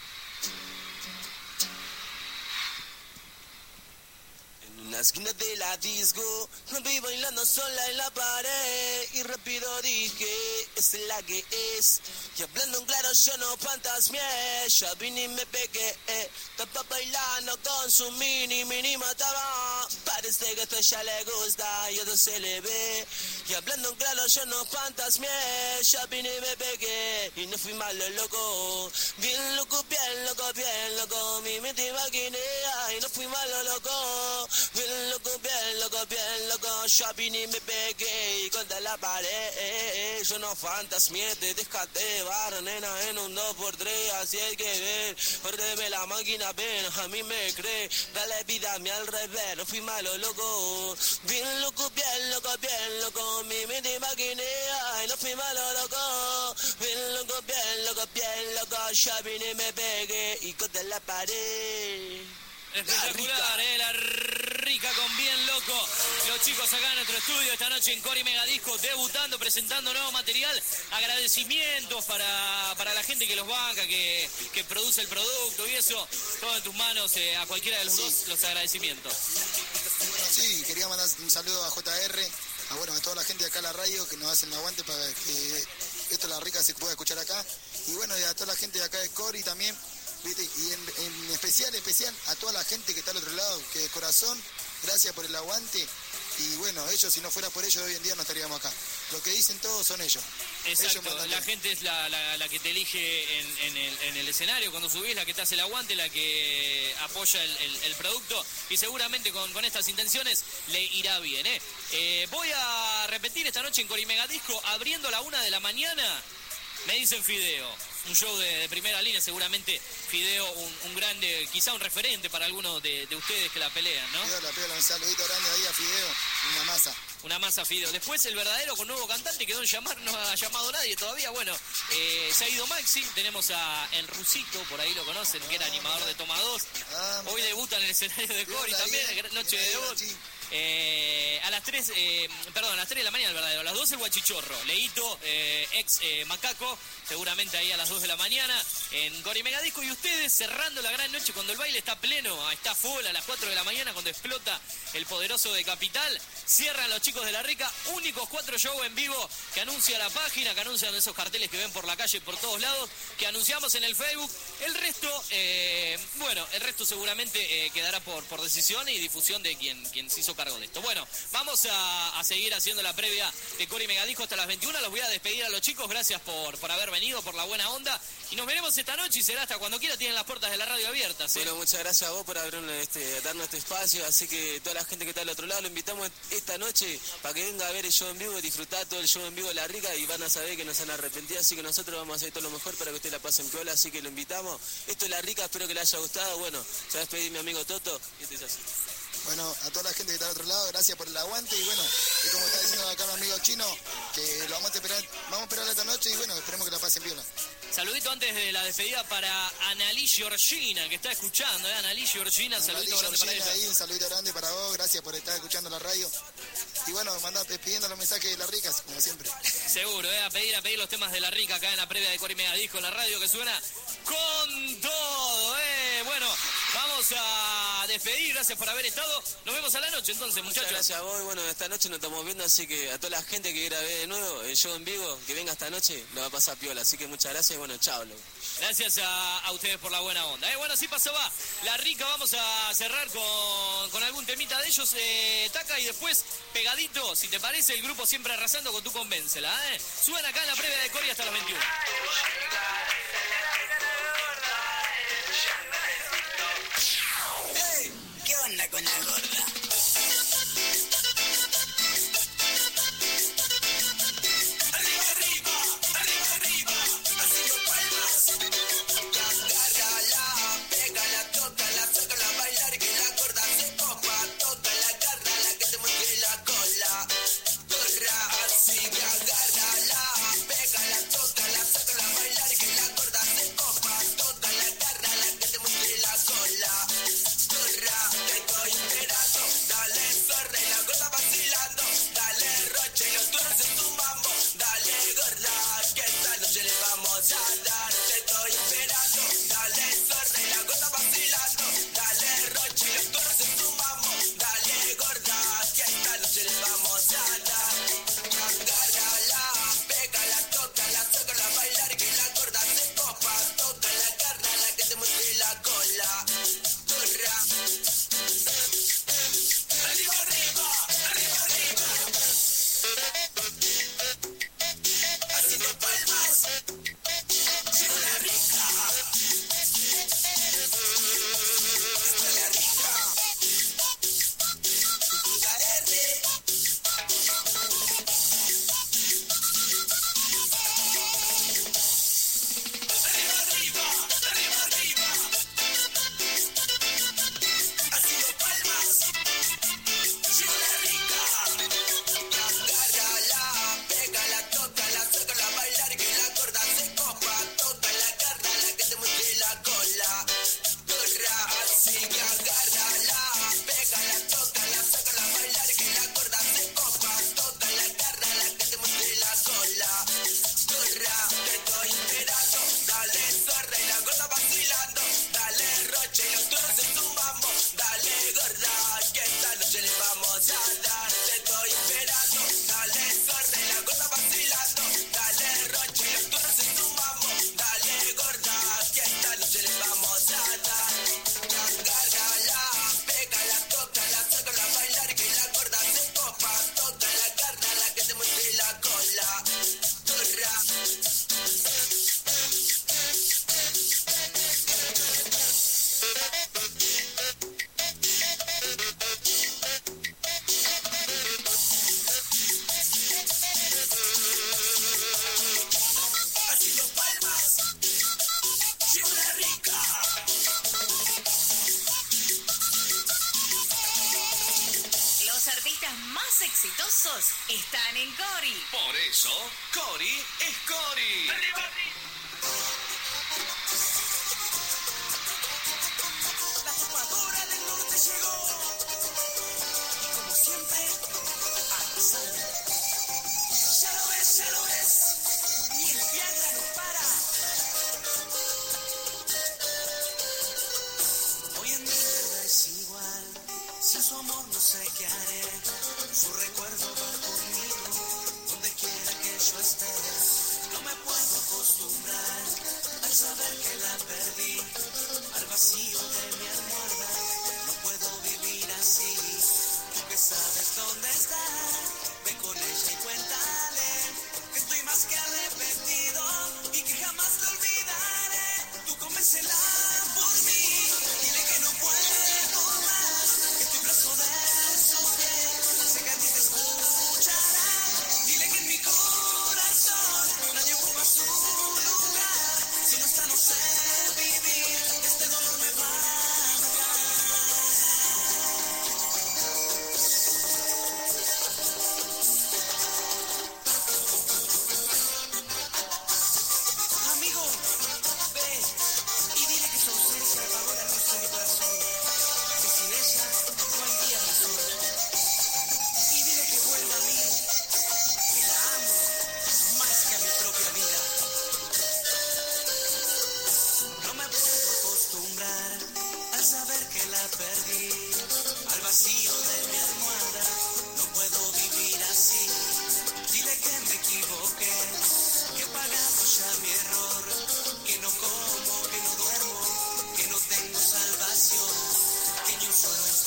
En la esquina de la disco, me vi bailando sola en la pared y rápido dije, esta es la que es. Y hablando en claro yo no fantasmeé, ya vine y me pegué, estaba bailando con su mini mataba. Parece que esto ya le gusta y eso se le ve. Y hablando en claro yo no fantasmeé, ya vine y me pegué y no fui malo loco. Bien loco, bien loco, bien loco, mi mente imaginé y no fui malo loco. Bien loco, bien loco, bien loco, ya vine y me pegué y contra la pared. Yo no fantasmié, te descate, bar, nena, en un 2x3, así hay que ver. Ordeme la máquina, ven, a mí me cree. Dale vida a mí al revés, no fui malo, loco. Bien loco, bien loco, bien loco, mi mente imaginé y no fui malo, loco. Bien loco, bien loco, bien loco, ya vine y me pegué y contra la pared. Espectacular, La Rica con Bien Loco. Los chicos acá en nuestro estudio esta noche en Cori Megadisco, debutando, presentando nuevo material. Agradecimientos para la gente que los banca, que produce el producto y eso. Todo en tus manos, a cualquiera de los dos, los agradecimientos. Bueno, sí, quería mandar un saludo a JR, a toda la gente de acá en la radio que nos hacen el aguante para que esto La Rica se pueda escuchar acá. Y bueno, y a toda la gente de acá de Cori también. ¿Viste? Y en especial a toda la gente que está al otro lado, que de corazón, gracias por el aguante. Y bueno, ellos, si no fuera por ellos, hoy en día no estaríamos acá. Lo que dicen todos son ellos. Exacto, la gente es la que te elige en el escenario cuando subís, la que te hace el aguante, la que apoya el producto y seguramente con estas intenciones le irá bien. Voy a repetir esta noche en Cori Megadisco, abriendo a la 1 de la mañana, me dicen Fideo. Un show de primera línea, seguramente Fideo, un grande, quizá un referente para algunos de ustedes que la pelean, ¿no? Fideo, un saludito grande ahí a Fideo, una masa. Una masa Fideo. Después el verdadero con nuevo cantante quedó en llamar, no ha llamado nadie todavía. Bueno, se ha ido Maxi, tenemos a El Rusito, por ahí lo conocen, que era animador de Toma 2. Hoy debuta en el escenario de Cori también, noche de debut. A las 3 de la mañana el verdadero, a las 12 el Guachichorro, Leito, ex Macaco, seguramente ahí a las 2 de la mañana en Cori Megadisco, y ustedes cerrando la gran noche cuando el baile está pleno, está full, a las 4 de la mañana cuando explota el poderoso de Capital, cierran los chicos de La Rica, únicos 4 shows en vivo que anuncia la página, que anuncian esos carteles que ven por la calle por todos lados, que anunciamos en el Facebook. El resto, el resto seguramente quedará por decisión y difusión de quien se hizo cargo de esto. Bueno, vamos a seguir haciendo la previa de Cori Megadisco hasta las 21. Los voy a despedir a los chicos. Gracias por haber venido, por la buena onda. Y nos veremos esta noche y será hasta cuando quiera. Tienen las puertas de la radio abiertas. Bueno, muchas gracias a vos por darnos este espacio. Así que toda la gente que está al otro lado lo invitamos esta noche para que venga a ver el show en vivo, disfrutar todo el show en vivo de La Rica y van a saber que nos han arrepentido. Así que nosotros vamos a hacer todo lo mejor para que ustedes la pasen piola. Así que lo invitamos. Esto es La Rica, espero que les haya gustado. Bueno, se va a despedir mi amigo Toto y esto es así. Bueno, a toda la gente que está al otro lado, gracias por el aguante y bueno, y como está diciendo acá mi amigo Chino, que lo vamos a esperar esta noche y bueno, esperemos que la pasen bien. Saludito antes de la despedida para Analí Georgina, que está escuchando, Analí Georgina, saludito grande para ella. Ahí, un saludito grande para vos, gracias por estar escuchando la radio Y bueno, pidiendo los mensajes de las ricas, como siempre. Seguro, a pedir los temas de la rica acá en la previa de Cori Mega Disco en la radio que suena con todo, Bueno, vamos a despedir, gracias por haber estado. Nos vemos a la noche entonces, muchachos. Muchas gracias a vos, y bueno, esta noche nos estamos viendo, así que a toda la gente que quiera ver de nuevo el show en vivo, que venga esta noche, lo va a pasar piola. Así que muchas gracias y bueno, chao, loco. Gracias a ustedes por la buena onda. Bueno, así pasaba la rica. Vamos a cerrar con algún temita de ellos, Taca, y después pegadito, si te parece, el grupo siempre arrasando con Tu Convéncela. Suben acá en la previa de Cori hasta las 21. Hey, ¿qué onda con la gorda? exitosos están en Cori. Por eso, Cori es Cori. La topadora del norte llegó. Y como siempre, arrasando. Ya lo ves, ni el Viagra nos para. Hoy en día nada es igual. Sin su amor no sé qué haré. Su recuerdo va conmigo, donde quiera que yo esté. No me puedo acostumbrar al saber que la perdí, al vacío de mi almohada. No puedo vivir así, tú que sabes dónde está. Ve con ella y cuéntale que estoy más que arrepentido y que jamás te olvidaré. Tú convéncela por mí, dile que no puedo más, que estoy preso de su piel. Sé que a ti te escuchará, dile que en mi corazón nadie ocupa su lugar. Si no está no sé vivir, este dolor me va a matar.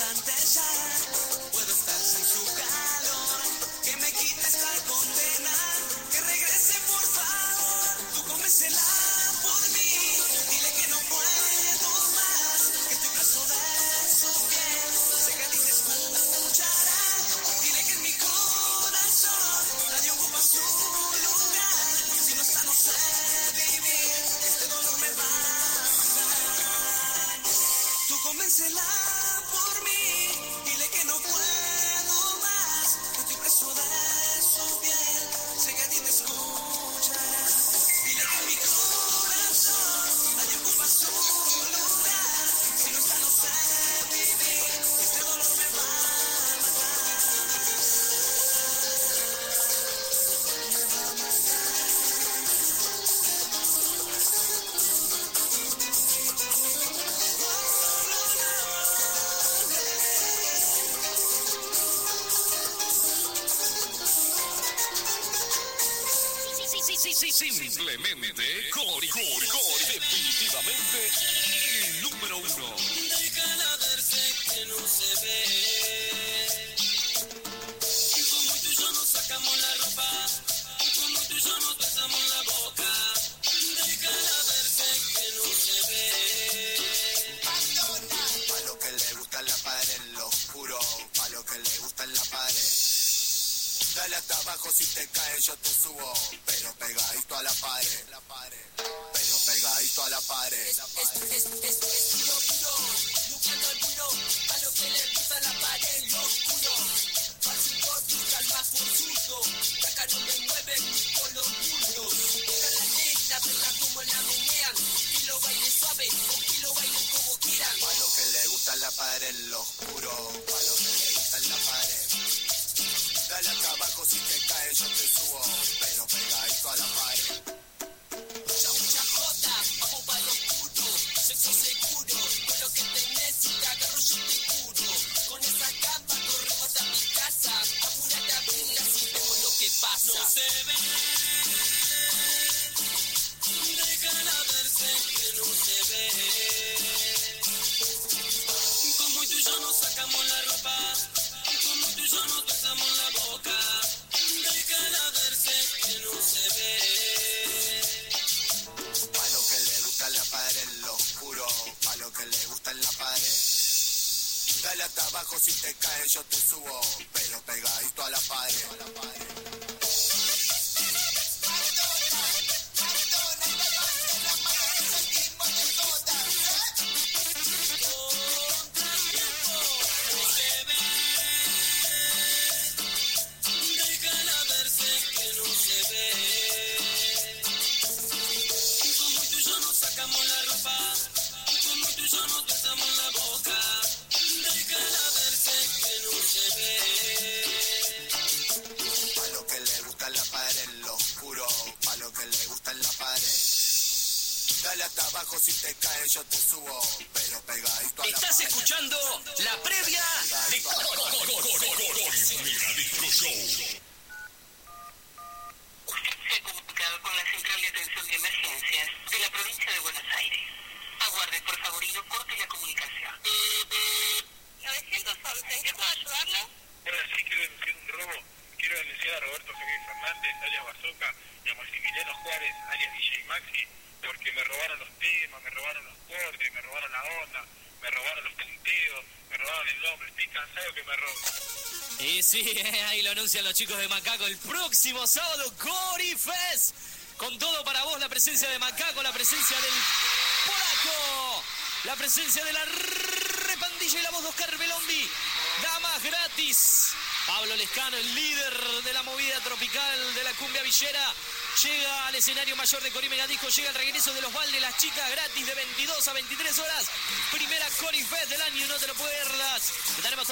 bastante ya. Puedo estar sin su calor, que me quite esta condena, que regrese por favor. Tú convéncela por mí, dile que no puedo más, que estoy preso de su piel. Sé que a ti te escuchará, dile que en mi corazón nadie ocupa su lugar. Si no está no sé vivir, este dolor me va a matar. Tú convéncela por mí, dile que no puedo más, que estoy preso de su piel. Sé que a ti te escuchará, dile que en mi corazón nadie ocupa su lugar. Si no está no sé vivir, este dolor me va a matar. Me va a matar. Simplemente Cori, definitivamente el número uno. Déjala verse que no se ve. Como tú y yo nos sacamos la ropa, como tú y yo nos besamos la boca. Déjala verse que no se ve. Pa' lo que le gusta la pared en lo oscuro, pa' lo que le gusta en la pared. Dale hasta abajo, si te caes yo te subo, pero pegadito a la pared, pero pegadito a la pared. Es puro, buscando el puro, a lo que le gusta la pared en lo oscuro. Fácil por buscar más forzudo, de acá no me mueven por los muslos. Pongan la negra, verla como la menean, y lo bailen suave, o y lo bailen como quieran. Pa' lo que le gusta la pared en lo oscuro, pa' lo que le gusta en la pared. Dale hasta abajo, si te caes yo te subo, pero pegadito a la pared. Mucha jota, vamos pa' lo oscuro, sexo seguro, con lo que tenés y te agarro yo te curo. Con esa capa corremos hasta mi casa, apúrate a abrirla si vemos lo que pasa. No se ve, déjala verse que no se ve. Como tú y yo nos sacamos la ropa, como tú y yo nos besamos la boca. Déjala verse que no se ve. Pa' lo que le gusta la pared en lo oscuro, pa' lo que le gusta en la pared. Dale hasta abajo, si te caes yo te subo, pero pegadito a la pared. Déjala verse que no se ve. Como tú y yo nos sacamos la ropa, como tú y yo nos besamos la boca. Déjala verse que no se ve. Pa' lo que le gusta la pared en lo oscuro, pa' lo que le gusta en la pared. Dale hasta abajo, si te caes yo te subo, pero pegadito a la pared. Estás escuchando la previa de Mega Disco Show. Usted se ha comunicado con la Central de Atención de Emergencias de la provincia de Buenos Aires. Aguarde, por favor, y no corte la comunicación. 911, ¿qué puedo ayudarlo? Ahora sí quiero denunciar un robo. Quiero denunciar a Roberto Javier Fernández, alias Bazooka, y a Maximiliano Juárez, alias DJ Maxi, porque me robaron los temas, me robaron los cortes, me robaron la onda, me robaron los punteos, me robaron el nombre. Estoy cansado que me roben. Y sí, ahí lo anuncian los chicos de Macaco. El próximo sábado, Cori Fest. Con todo para vos, la presencia de Macaco, la presencia del Polaco, la presencia de la Repandilla y la voz de Oscar Belombi. Damas gratis. Pablo Lescano, el líder de la movida tropical de la cumbia villera, llega al escenario mayor de Cori Mega Disco. Llega el regreso de los Valdes, las chicas gratis de 22 a 23 horas. Primera Cori Fest del año, no te lo pierdas. Estaremos todos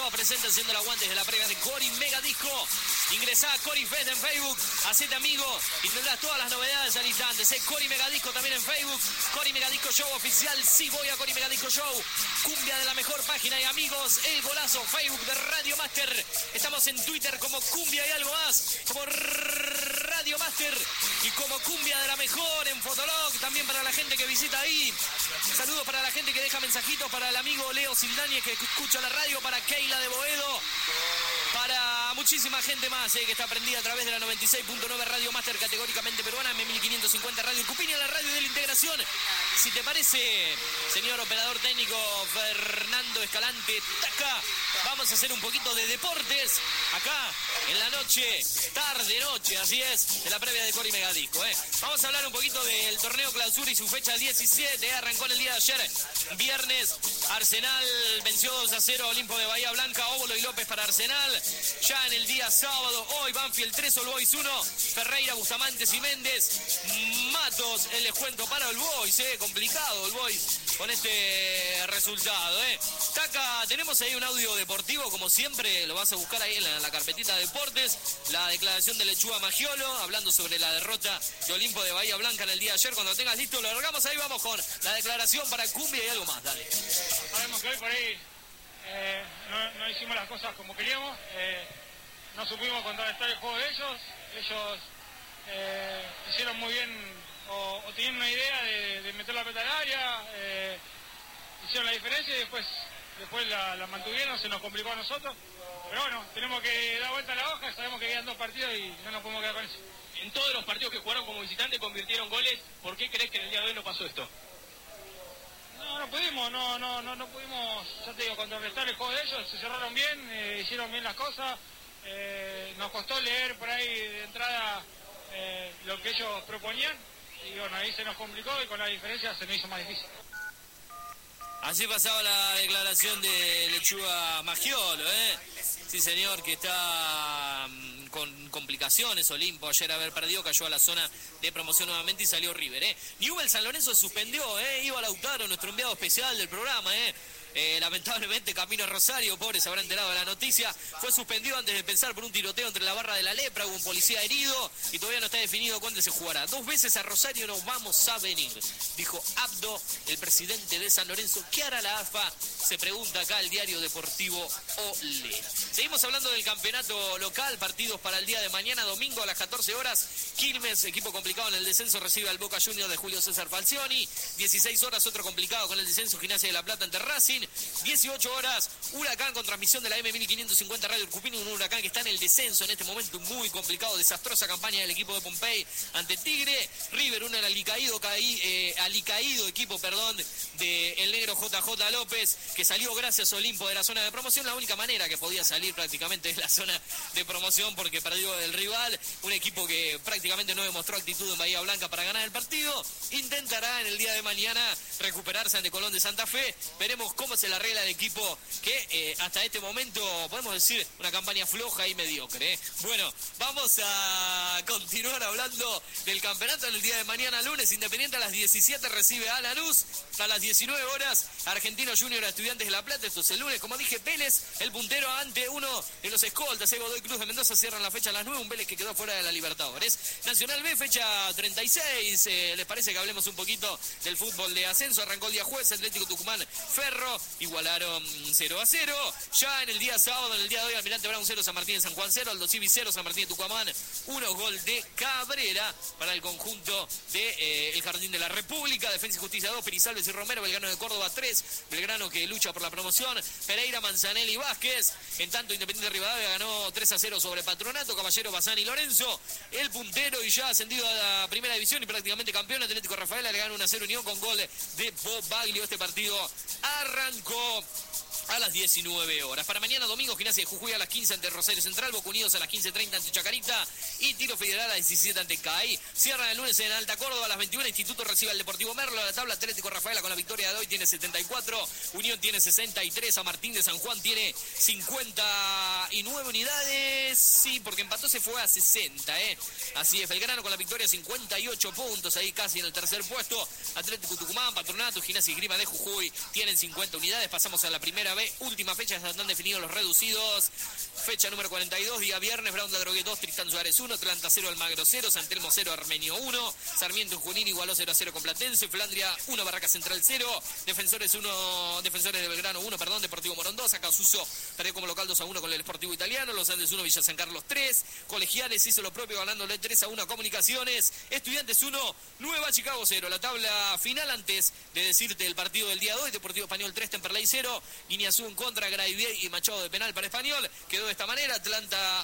Show presente haciendo el aguante de la previa de Cori Mega Disco. Ingresá a Cori Fest en Facebook, hacete amigo y tendrás todas las novedades al instante. Cori Mega Disco también en Facebook, Cori Mega Disco Show oficial. Sí, voy a Cori Mega Disco Show. Cumbia de la mejor página y amigos, el golazo Facebook de Radio Master. Estamos en Twitter como Cumbia y algo más, como Radio Master y como Cumbia de la mejor en Fotolog. También para la gente que visita ahí. Saludos para la gente que deja mensajitos, para el amigo Leo Sildañez que escucha la radio, para Keila de Boedo, para muchísima gente más que está prendida a través de la 96.9 Radio Master, categóricamente peruana, M1550 Radio Cupini, la radio de la integración. Si te parece, señor operador técnico Fernando Escalante Taca, vamos a hacer un poquito de deportes acá en la noche, tarde-noche, así es, de la previa de Cori Mega Disco. Vamos a hablar un poquito del torneo clausura y su fecha 17, arrancó en el día de ayer, viernes. Arsenal venció 2-0 a Olimpo de Bahía Blanca, Óbolo y López para Arsenal. Ya en el día sábado, hoy Banfield 3, All Boys 1, Ferreira, Bustamantes y Méndez. Matos, el descuento para All Boys, complicado All Boys con este resultado. Taca, tenemos ahí un audio deportivo, como siempre, lo vas a buscar ahí en la carpetita de deportes. La declaración de Lechuga Magiolo, hablando sobre la derrota de Olimpo de Bahía Blanca en el día de ayer. Cuando tengas listo, lo largamos ahí, vamos con la declaración para Cumbia y algo más, dale. Sabemos que hoy por ahí no hicimos las cosas como queríamos, no supimos contrarrestar el juego de ellos. Ellos hicieron muy bien o tenían una idea de meter la pelota al área, hicieron la diferencia y después la mantuvieron, se nos complicó a nosotros. Pero bueno, tenemos que dar vuelta a la hoja, sabemos que quedan 2 partidos y no nos podemos quedar con eso. En todos los partidos que jugaron como visitante convirtieron goles. ¿Por qué crees que en el día de hoy no pasó esto? No pudimos, ya te digo, contrarrestar el juego de ellos. Se cerraron bien, hicieron bien las cosas. Nos costó leer por ahí de entrada lo que ellos proponían. Y bueno, ahí se nos complicó y con la diferencia se nos hizo más difícil. Así pasaba la declaración de Lechuga Magiolo, Sí, señor, que está con complicaciones. Olimpo ayer haber perdido, cayó a la zona de promoción nuevamente y salió River, Newell's San Lorenzo suspendió, Iba Lautaro, nuestro enviado especial del programa, lamentablemente camino a Rosario, pobre, se habrá enterado de la noticia, fue suspendido antes de pensar por un tiroteo entre la barra de la Lepra, hubo un policía herido y todavía no está definido cuándo se jugará. 2 veces a Rosario no vamos a venir, dijo Abdo, el presidente de San Lorenzo. ¿Qué hará la AFA? Se pregunta acá el diario deportivo Olé. Seguimos hablando del campeonato local, partidos para el día de mañana, domingo a las 14 horas, Quilmes, equipo complicado en el descenso, recibe al Boca Juniors de Julio César Falcioni. 16 horas, otro complicado con el descenso, Gimnasia de la Plata ante Racing. 18 horas, Huracán con transmisión de la M1550 Radio Cupini, un Huracán que está en el descenso en este momento, muy complicado, desastrosa campaña del equipo de Pompey ante Tigre. River, un alicaído equipo, del negro JJ López, que salió gracias a Olimpo de la zona de promoción, la única manera que podía salir prácticamente de la zona de promoción porque perdió el rival, un equipo que prácticamente no demostró actitud en Bahía Blanca para ganar el partido. Intentará en el día de mañana recuperarse ante Colón de Santa Fe. Veremos cómo se la arregla el equipo que hasta este momento podemos decir una campaña floja y mediocre. Bueno, vamos a continuar hablando del campeonato en el día de mañana lunes. Independiente a las 17 recibe a Lanús, a las 19 horas Argentino Junior a Estudiantes de La Plata. Esto es el lunes, como dije, Vélez, el puntero ante uno de los escoltas, Godoy Cruz de Mendoza, cierran la fecha a las 9, un Vélez que quedó fuera de la Libertadores. Nacional B, fecha 36, ¿les parece que hablemos un poquito del fútbol de ascenso? Arrancó el día jueves, Atlético Tucumán, Ferro, igualaron 0-0. Ya en el día sábado, en el día de hoy, Almirante Brown 0, San Martín de San Juan 0, Aldo Civi 0, San Martín de Tucumán 1, gol de Cabrera para el conjunto de el Jardín de la República. Defensa y Justicia 2, Perizalves y Romero, Belgrano de Córdoba 3, Belgrano que lucha por la promoción, Pereira, Manzanelli y Vázquez. En tanto, Independiente Rivadavia ganó 3-0 sobre Patronato, Caballero, Bazán y Lorenzo. El puntero y ya ascendido a la primera división y prácticamente campeón, Atlético Rafaela, le ganó 1-0 Unión con gol de Bob Baglio. Este partido arrancó a las 19 horas. Para mañana domingo, Gimnasia de Jujuy a las 15 ante Rosario Central, Boca Unidos a las 15:30 ante Chacarita y Tiro Federal a las 17 ante CAI. Cierran el lunes en Alta Córdoba a las 21, Instituto recibe al Deportivo Merlo. A la tabla, Atlético Rafaela con la victoria de hoy tiene 74, Unión tiene 63, San Martín de San Juan tiene 59 unidades, sí, porque empató, se fue a 60, Así es, Belgrano con la victoria 58 puntos, ahí casi en el tercer puesto. Atlético Tucumán, Patronato, Gimnasia y Grima de Jujuy tienen 50 unidades. Pasamos a la primera B, última fecha, ya están definidos los reducidos. Fecha número 42, día viernes, Brown de Adrogué 2, Tristán Suárez 1, Atlanta 0, Almagro 0, San Telmo 0, Armenio 1, Sarmiento en Junín igualó 0-0 con Platense, Flandria 1, Barraca Central 0, Defensores de Belgrano 1, Deportivo Morón 2, Acasuso perdió como local 2-1 con el Sportivo Italiano, Los Andes 1, Villa San Carlos 3, Colegiales hizo lo propio ganándole 3-1 a Comunicaciones, Estudiantes 1, Nueva Chicago 0, la tabla final antes de decirte el partido del día de hoy, Deportivo Español 3, Temperley 0, Guineazú en contra, Graivier y Machado de penal para Español, quedó de esta manera, Atlanta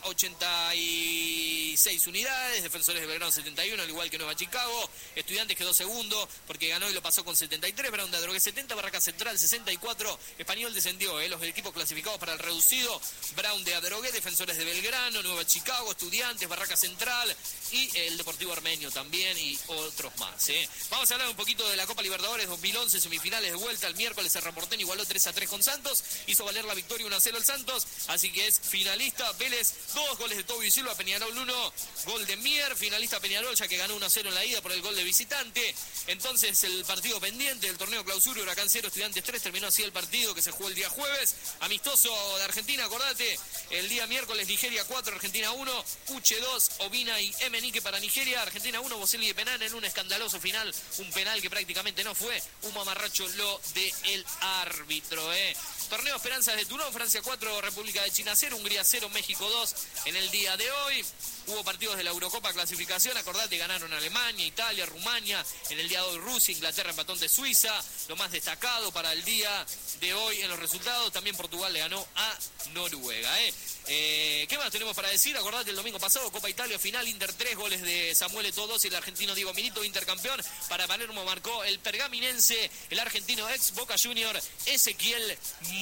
86 unidades, Defensores de Belgrano 71, al igual que Nueva Chicago, Estudiantes quedó segundo porque ganó y lo pasó con 73, Brown de Adrogué 70, Barraca Central 64, Español descendió, los equipos clasificados para el reducido, Brown de Adrogué, Defensores de Belgrano, Nueva Chicago, Estudiantes, Barraca Central y el Deportivo Armenio también y otros más. Vamos a hablar un poquito de la Copa Libertadores 2011, semifinales de vuelta, el miércoles Cerro Porteño igualó 3-3 con Santos, hizo valer la victoria 1-0 el Santos, así que es finalista Vélez, 2 goles de Tobio y Silva, Peñarol 1, gol de Mier, finalista Peñarol ya que ganó 1-0 en la ida por el gol de visitante. Entonces el partido pendiente del torneo clausura, Huracán 0, Estudiantes 3, terminó así el partido que se jugó el día jueves, amistoso de Argentina, acordate, el día miércoles Nigeria 4, Argentina 1, Uche 2, Obina y Emenique para Nigeria, Argentina 1, Boselli de penal en un escandaloso final, un penal que prácticamente no fue, un mamarracho lo del árbitro. Torneo Esperanzas de Turón, Francia 4, República de China 0, Hungría 0, México 2 en el día de hoy. Hubo partidos de la Eurocopa clasificación, acordate, ganaron Alemania, Italia, Rumania, en el día de hoy Rusia, Inglaterra empató ante Suiza, lo más destacado para el día de hoy en los resultados, también Portugal le ganó a Noruega. ¿Qué más tenemos para decir? Acordate, el domingo pasado, Copa Italia, final, Inter 3, goles de Samuel Eto'o 2 y el argentino Diego Milito, intercampeón, para Palermo marcó el pergaminense, el argentino ex Boca Junior, Ezequiel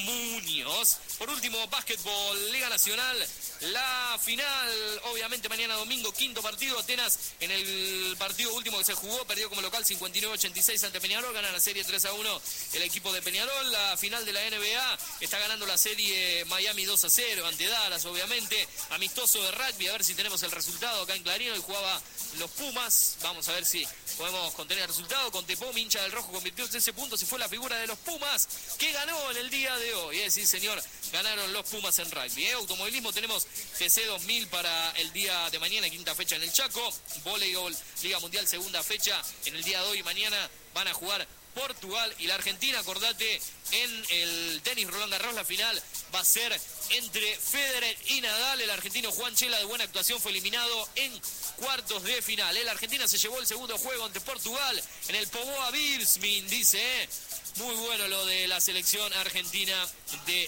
Muñoz. Por último, básquetbol, Liga Nacional, la final, obviamente mañana domingo, quinto partido, Atenas en el partido último que se jugó, perdió como local 59-86 ante Peñarol, gana la serie 3-1 el equipo de Peñarol. La final de la NBA, está ganando la serie Miami 2-0 ante Dallas, obviamente, amistoso de rugby, a ver si tenemos el resultado acá en Clarín, hoy jugaba los Pumas, vamos a ver si podemos contener el resultado, Contepó, hincha del rojo, convirtió 13 puntos y fue la figura de los Pumas que ganó en el día de hoy, sí señor, ganaron los Pumas en rugby. Automovilismo, tenemos TC 2000 para el día de mañana, quinta fecha en el Chaco, voleibol, Liga Mundial, segunda fecha en el día de hoy, mañana van a jugar Portugal y la Argentina. Acordate, en el tenis Roland Garros la final va a ser entre Federer y Nadal. El argentino Juan Chela, de buena actuación, fue eliminado en cuartos de final. La Argentina se llevó el segundo juego ante Portugal en el Póvoa Birsmin, dice. Muy bueno lo de la selección argentina de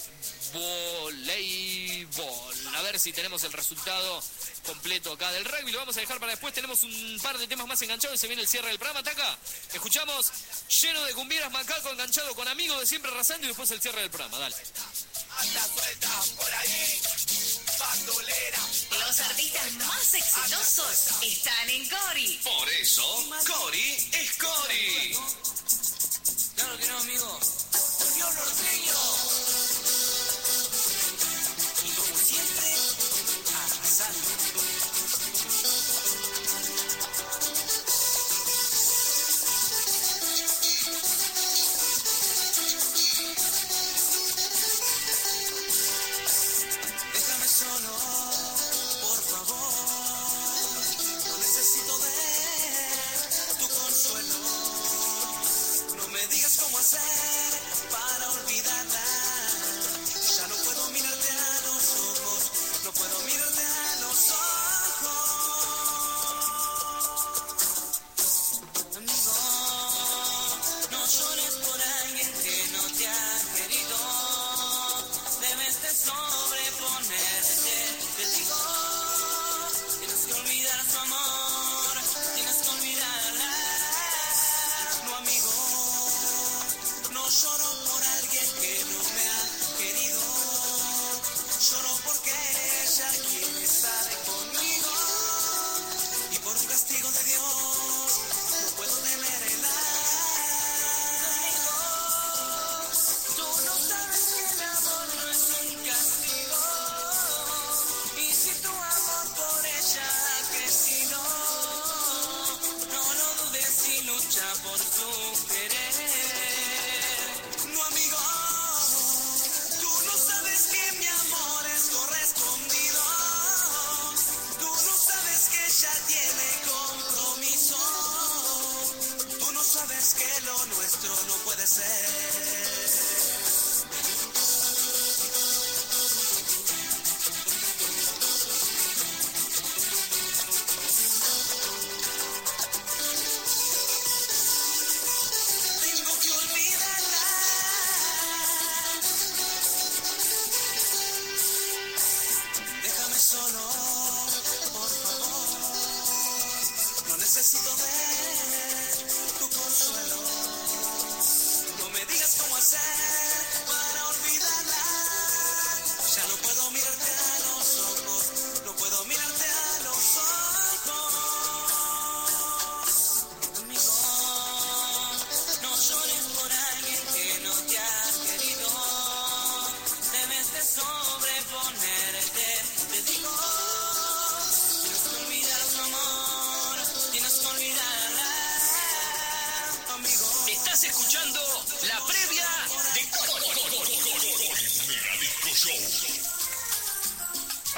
voleibol. A ver si tenemos el resultado completo acá del rugby. Lo vamos a dejar para después. Tenemos un par de temas más enganchados y se viene el cierre del programa. Taca, escuchamos lleno de cumbieras, Macaco enganchado con amigos de siempre arrasando y después el cierre del programa. Dale. Anda suelta por ahí, bandolera. Los artistas más exitosos están en Cori. Por eso, Cori es Cori. Claro que no, amigo. Unión Norteño. Y como siempre, arrasando. Déjame solo, por favor. No necesito de tu consuelo. No me digas cómo hacer para olvidarla. Ya no puedo mirarte a los ojos. No puedo mirarte a los ojos. Amigo, no llores por alguien que no te ha querido. Debes de sobreponerte. Te digo, tienes que olvidar su amor. Tienes que olvidarla. No, amigo, no lloro por alguien que no me ha querido. Lloro porque ella quiere estar conmigo. Y por un castigo de Dios no puedo temerla. Amigo, tú no sabes que el amor no es un castigo. Y si tu amor por ella ha crecido,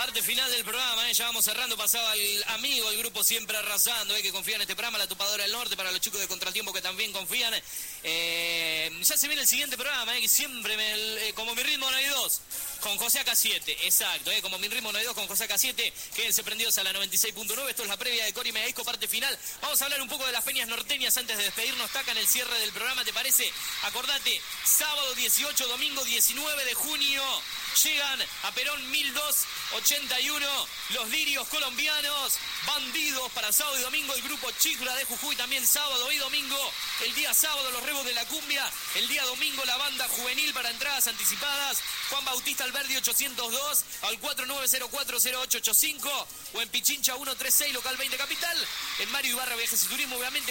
parte final del programa, ya vamos cerrando. Pasaba el amigo, el grupo Siempre Arrasando, que confía en este programa, La Topadora del Norte, para los chicos de Contratiempo que también confían. Ya se viene el siguiente programa, que siempre, como mi ritmo no hay dos, con José AK7, exacto, como mi ritmo no hay dos, con José AK7, quédense prendidos a la 96.9, esto es la previa de Cori Megadisco, parte final. Vamos a hablar un poco de las peñas norteñas antes de despedirnos, Taca, en el cierre del programa, ¿te parece? Acordate, sábado 18, domingo 19 de junio, llegan a Perón 1281, los lirios colombianos, Bandidos para sábado y domingo, el grupo Chifla de Jujuy también sábado y domingo, el día sábado los Rebos de la Cumbia, el día domingo la banda juvenil para entradas anticipadas, Juan Bautista Alberdi 802 al 49040885 o en Pichincha 136 local 20 capital, en Mario Ibarra Viajes y Turismo obviamente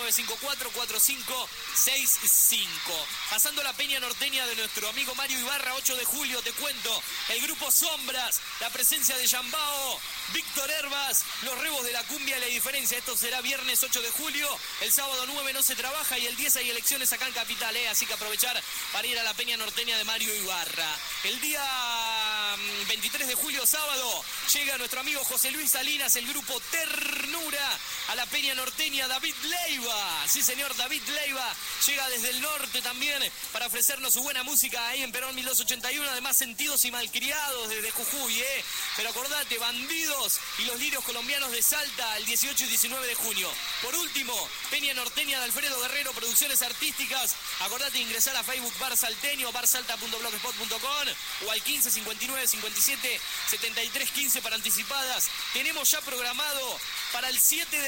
4954-4565. Pasando la peña norteña de nuestro amigo Mario Ibarra, 8 de julio, te cuento, el grupo Sombras, la presencia de Yambao, Víctor Herbas, los Rebos de la Cumbia, la diferencia, esto será viernes 8 de julio, el sábado 9 no se trabaja y el 10 hay elecciones acá en Capital, así que aprovechar para ir a la peña norteña de Mario Ibarra. El día 23 de julio, sábado, llega nuestro amigo José Luis Salinas, el grupo Ternura, a la peña norteña David Leiva. Sí, señor, David Leiva llega desde el norte también para ofrecernos su buena música ahí en Perón 1281, además Sentidos y Malcriados desde Jujuy, Pero acordate, Bandidos y los lirios colombianos de Salta el 18 y 19 de junio. Por último, peña norteña de Alfredo Guerrero, Producciones Artísticas. Acordate de ingresar a Facebook Bar Salteño, barsalta.blogspot.com o al 15 59 57 73 15 para anticipadas. Tenemos ya programado para el 6 de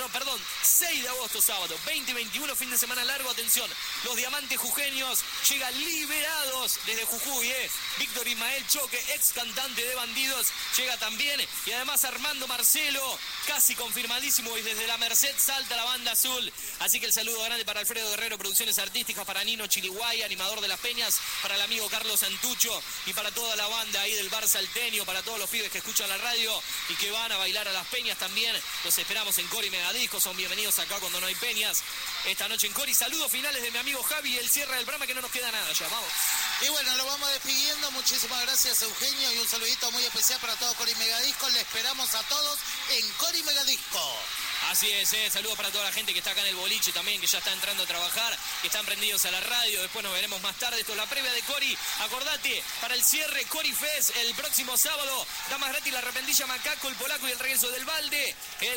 agosto, sábado, 20 y 21, fin de semana largo, atención, los Diamantes Jujeños llegan liberados desde Jujuy, Víctor Ismael Choque, ex cantante de Bandidos, llega también, y además Armando Marcelo, casi confirmadísimo, y desde la Merced salta la banda azul, así que el saludo grande para Alfredo Guerrero, Producciones Artísticas, para Nino Chiliguay, animador de las peñas, para el amigo Carlos Santucho, y para toda la banda ahí del Bar Salteño, para todos los pibes que escuchan la radio y que van a bailar a las peñas también. Los esperamos en Cori Megadisco, son bienvenidos acá cuando no hay peñas. Esta noche en Cori, saludos finales de mi amigo Javi, el cierre del programa que no nos queda nada ya, vamos. Y bueno, lo vamos despidiendo, muchísimas gracias Eugenio y un saludito muy especial para todo Cori Megadisco, le esperamos a todos en Cori Megadisco. Así es, saludos para toda la gente que está acá en el boliche también, que ya está entrando a trabajar, que están prendidos a la radio, después nos veremos más tarde, esto es la previa de Cori, acordate, para el cierre Cori Fest, el próximo sábado, damas gratis, la Repentilla Macaco, el Polaco y el Regreso del Balde,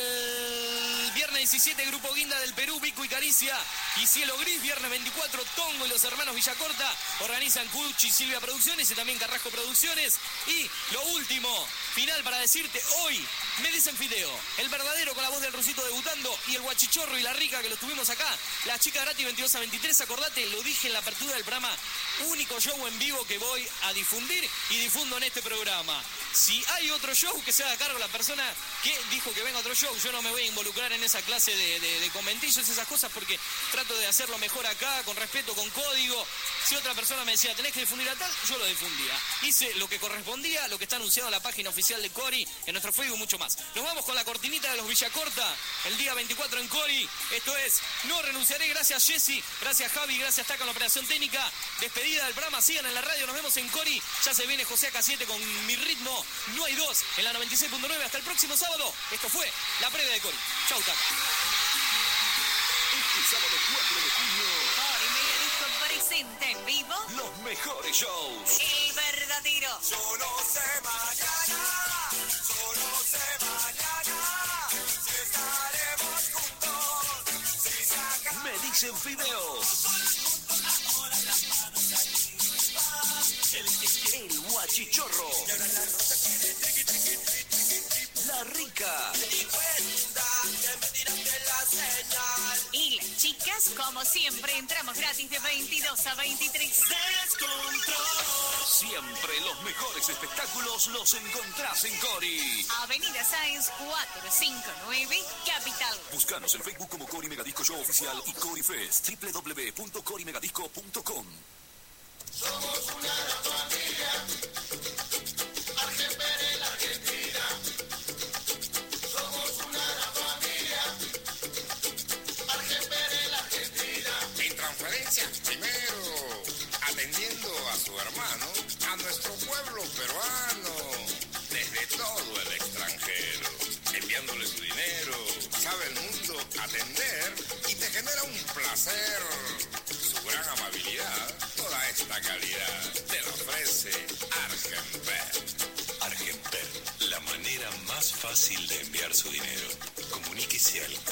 el viernes 17, Grupo Guinda del Perú, Vico y Caricia, y Cielo Gris, viernes 24, Tongo y los hermanos Villacorta, organizan Cuchi y Silvia Producciones y también Carrasco Producciones, y lo último, final para decirte, hoy, me dicen Fideo, el verdadero con la voz del Rusito debutando, y el Guachichorro y la Rica que los tuvimos acá, la chica gratis 22 a 23, acordate, lo dije en la apertura del programa, único show en vivo que voy a difundir y difundo en este programa. Si hay otro show, que se haga cargo la persona que dijo que venga otro show, yo no me voy a involucrar en esa clase de comentillos, esas cosas, porque trato de hacerlo mejor acá, con respeto, con código. Si otra persona me decía, tenés que difundir a tal, yo lo difundía. Hice lo que correspondía, lo que está anunciado en la página oficial de Cori, en nuestro Facebook, mucho más. Nos vamos con la cortinita de los Villacorta, el día 24 en Cori. Esto es No Renunciaré. Gracias Jessy, gracias Javi, gracias Taca en la operación técnica. Despedida del programa, sigan en la radio, nos vemos en Cori. Ya se viene José AK7 con Mi Ritmo No Hay Dos en la 96.9. Hasta el próximo sábado. Esto fue la previa de Cori. Chau, Taca. Este sábado 4 de junio, Cori Megadisco presenta en vivo los mejores shows. El verdadero. Solo sé mañana, si estaremos juntos, si saca... Me dicen Fideos. El Guachichorro. La Rica. Y las chicas, como siempre, entramos gratis de 22 a 23. Siempre los mejores espectáculos los encontrás en Cori. Avenida Sáenz 459, Capital. Búscanos en Facebook como Cori Megadisco Show Oficial y Cori Fest. www.corimegadisco.com. Somos una gran familia, Argentina, la Argentina. Somos una gran familia, Argentina, la Argentina. En transferencias, primero, atendiendo a su hermano, a nuestro pueblo peruano, desde atender y te genera un placer. Su gran amabilidad, toda esta calidad, te la ofrece Argenper. Argenper, la manera más fácil de enviar su dinero. Comuníquese al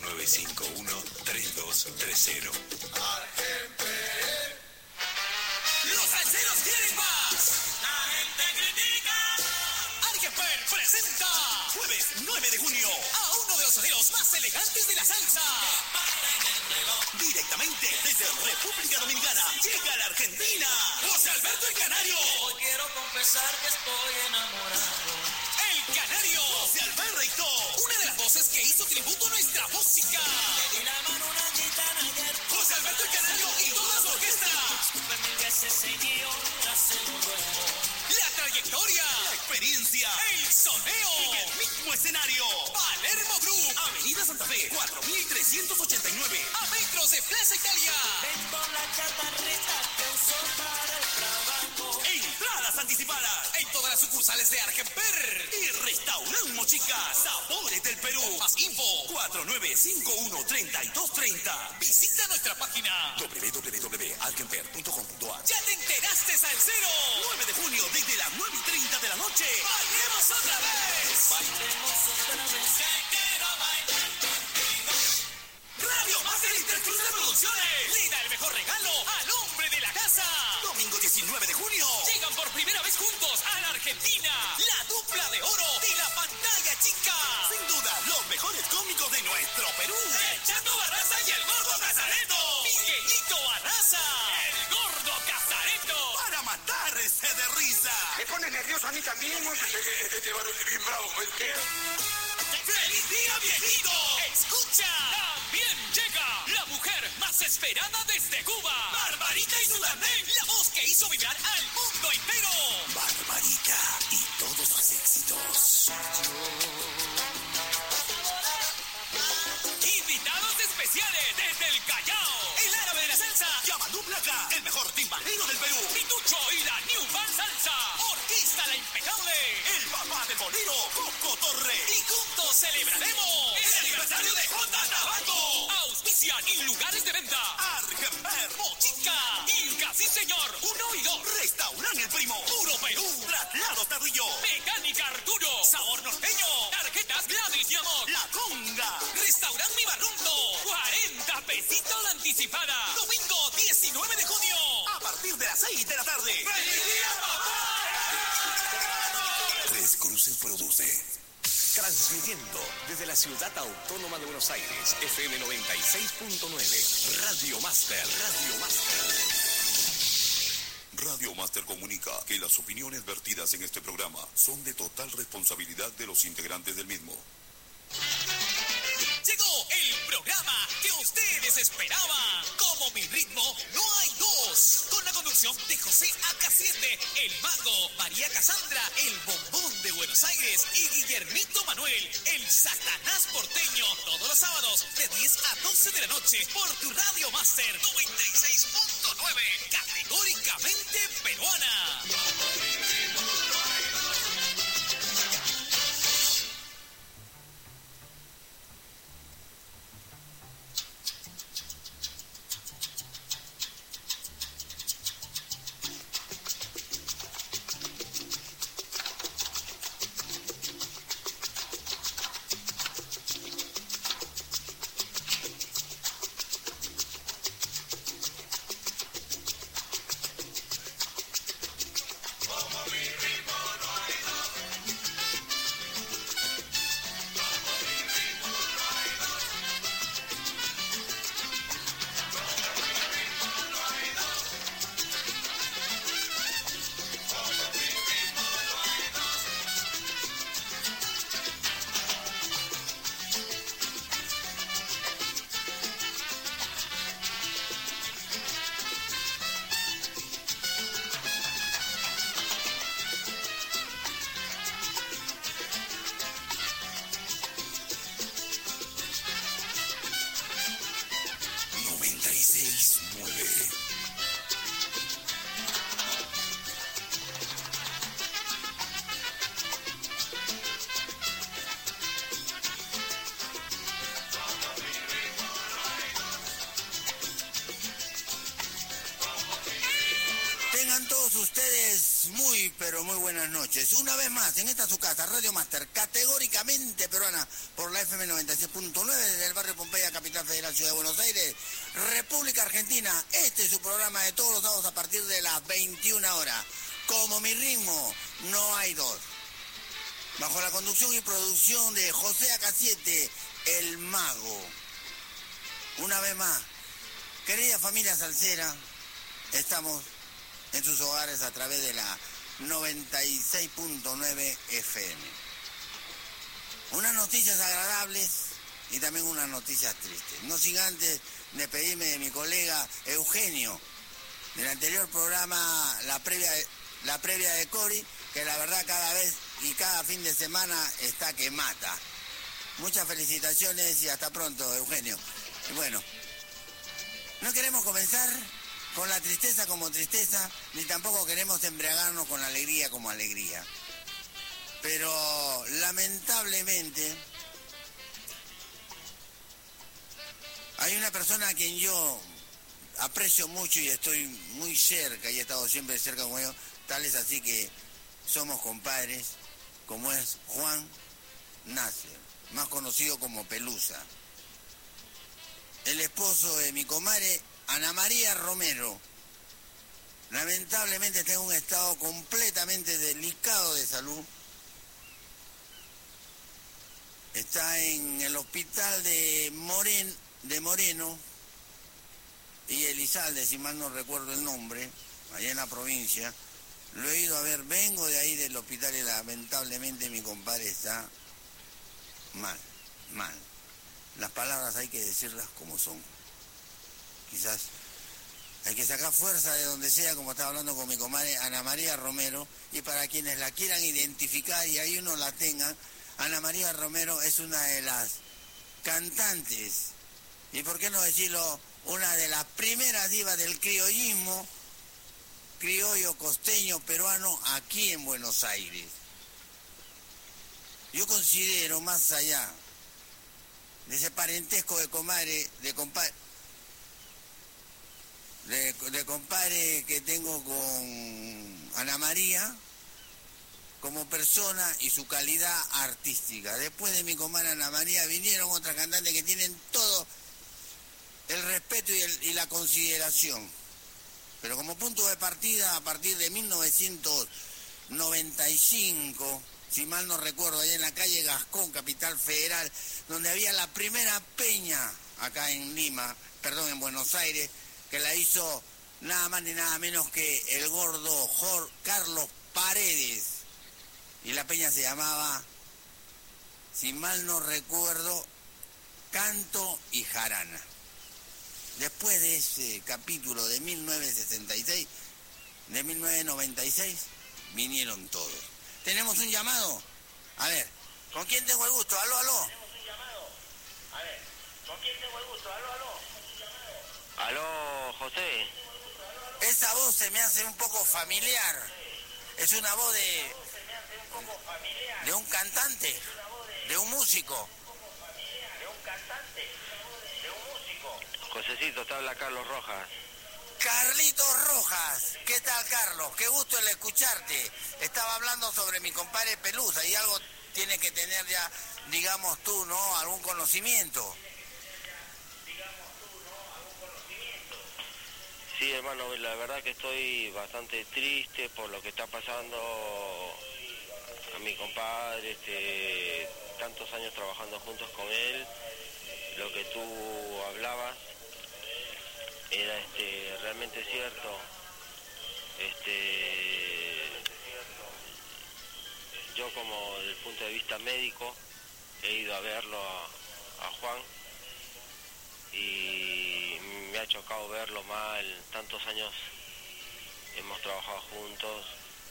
4951-3230. Argenper. Los salseros quieren más. La gente critica. Argenper presenta jueves 9 de junio a uno de los soneros más elegantes de la salsa. Directamente desde República Dominicana llega a la Argentina José Alberto el Canario. Hoy quiero confesar que estoy enamorado. El Canario José Alberto, una de las voces que hizo tributo a nuestra música. Le di la mano a una gitana ayer. José Alberto el Canario y toda su orquesta. Supe mil veces seguido, ya se lo duermo. La trayectoria, la experiencia, el soneo, en el mismo escenario. Palermo Group, Avenida Santa Fe, 4389, a metros de Plaza Italia. Ven con la chatarrita que uso para el trabajo. Entradas anticipadas en todas las sucursales de Argenper y Restaurant Mochica, Sabores del Perú. Más info, 4951-3230. Visita nuestra página www.argenper.com.ar. ¿Ya te enteraste, salsero? 9 de junio, desde las 9:30 de la noche. ¡Bailemos otra vez! Bailemos otra vez. Que quiero bailar contigo. Radio Master Intercruz de Producciones le da el mejor regalo al hombre de la casa. Domingo 19 de junio. Llegan por primera vez juntos a la Argentina. La dupla de oro de la pantalla chica. Sin duda, los mejores cómicos de nuestro Perú. El Chato Barraza y el Gordo Casareto. Miguelito Arraza. El Gordo Casareto. Para matarse de risa. Me pone nervioso a mí también, este varón es bien bravo, ¡Feliz día, viejito! ¡Escucha! También llega la mujer más esperada desde Cuba. Barbarita y Dudamel, la voz que hizo vibrar al mundo entero. Barbarita y todos sus éxitos. Invitados especiales desde el Callao. El árabe de la salsa, Yamadú Placa, el mejor timbalero del Perú. Pitucho y la New Band Salsa. Orquesta La Impecable. El papá del bolero, Coco Torre. Y juntos celebraremos el aniversario de J. Tabaco. Auspician y lugares de venta. Argenper, Mochica, Inca, sí señor. 1 y 2. Restaurante El Primo. Puro Perú. Traslado Tardillo. Mecánica Arturo. Sabor norteño. Tarjetas Gladys, mi amor. La Conga. Restaurante Mi Barrunto. 40 pesitos la anticipada. Domingo 19 de junio. A partir de las 6 de la tarde. ¡Feliz día, papá! Tres Cruces produce. Transmitiendo desde la Ciudad Autónoma de Buenos Aires, FM 96.9, Radio Master. Radio Master. Radio Master comunica que las opiniones vertidas en este programa son de total responsabilidad de los integrantes del mismo. Llegó el programa que ustedes esperaban. Como Mi Ritmo, no hay dos. Con la conducción de José AK7, el Mago, María Casandra, el Bombón de Buenos Aires y Guillermito Manuel, el Satanás porteño. Todos los sábados de 10 a 12 de la noche por tu Radio Master 96.9. Categóricamente peruana. pero muy buenas noches. Una vez más, en esta su casa, Radio Máster, categóricamente peruana, por la FM 96.9, desde el barrio Pompeya, Capital Federal, Ciudad de Buenos Aires, República Argentina. Este es su programa de todos los sábados a partir de las 21 horas. Como mi ritmo, no hay dos. Bajo la conducción y producción de José Acasiete, el mago. Una vez más, querida familia salsera, estamos en sus hogares a través de la 96.9 FM. Unas noticias agradables y también unas noticias tristes. No sin antes despedirme de mi colega Eugenio, del anterior programa, la previa de Cori, que la verdad cada vez y cada fin de semana está que mata. Muchas felicitaciones y hasta pronto, Eugenio. Y bueno, no queremos comenzar con la tristeza como tristeza, ni tampoco queremos embriagarnos con la alegría como alegría. Pero lamentablemente hay una persona a quien yo aprecio mucho y estoy muy cerca y he estado siempre cerca con ellos, tal es así que somos compadres, como es Juan Nasser, más conocido como Pelusa, el esposo de mi comadre Ana María Romero. Lamentablemente está en un estado completamente delicado de salud. Está en el hospital de Moreno y Elizalde, si mal no recuerdo el nombre, allá en la provincia. Lo he ido a ver, vengo de ahí del hospital y lamentablemente mi compadre está mal. Las palabras hay que decirlas como son. Quizás hay que sacar fuerza de donde sea, como estaba hablando con mi comadre Ana María Romero, y para quienes la quieran identificar y ahí uno la tenga, Ana María Romero es una de las cantantes, y por qué no decirlo, una de las primeras divas del criollismo, criollo, costeño, peruano, aquí en Buenos Aires. Yo considero, más allá de ese parentesco de compadre que tengo con Ana María, como persona y su calidad artística. Después de mi comadre Ana María vinieron otras cantantes que tienen todo el respeto y la consideración. Pero como punto de partida, a partir de 1995, si mal no recuerdo, allá en la calle Gascón, Capital Federal, donde había la primera peña acá en Buenos Aires, que la hizo nada más ni nada menos que el gordo Carlos Paredes. Y la peña se llamaba, si mal no recuerdo, Canto y Jarana. Después de ese capítulo de 1996, vinieron todos. ¿Tenemos un llamado? A ver, ¿con quién tengo el gusto? ¿Aló? ¿Tenemos un llamado? A ver, ¿con quién tengo el gusto? ¿Aló? Aló, José. Esa voz se me hace un poco familiar. Es una voz de un cantante, de un músico. Josecito, te habla Carlos Rojas. Carlitos Rojas, ¿qué tal, Carlos? Qué gusto el escucharte. Estaba hablando sobre mi compadre Pelusa y algo tiene que tener ya, digamos tú, ¿no? Algún conocimiento. Sí, hermano, la verdad que estoy bastante triste por lo que está pasando a mi compadre, tantos años trabajando juntos con él. Lo que tú hablabas era realmente cierto. Yo, como desde el punto de vista médico, he ido a verlo a Juan y me ha chocado verlo mal. Tantos años hemos trabajado juntos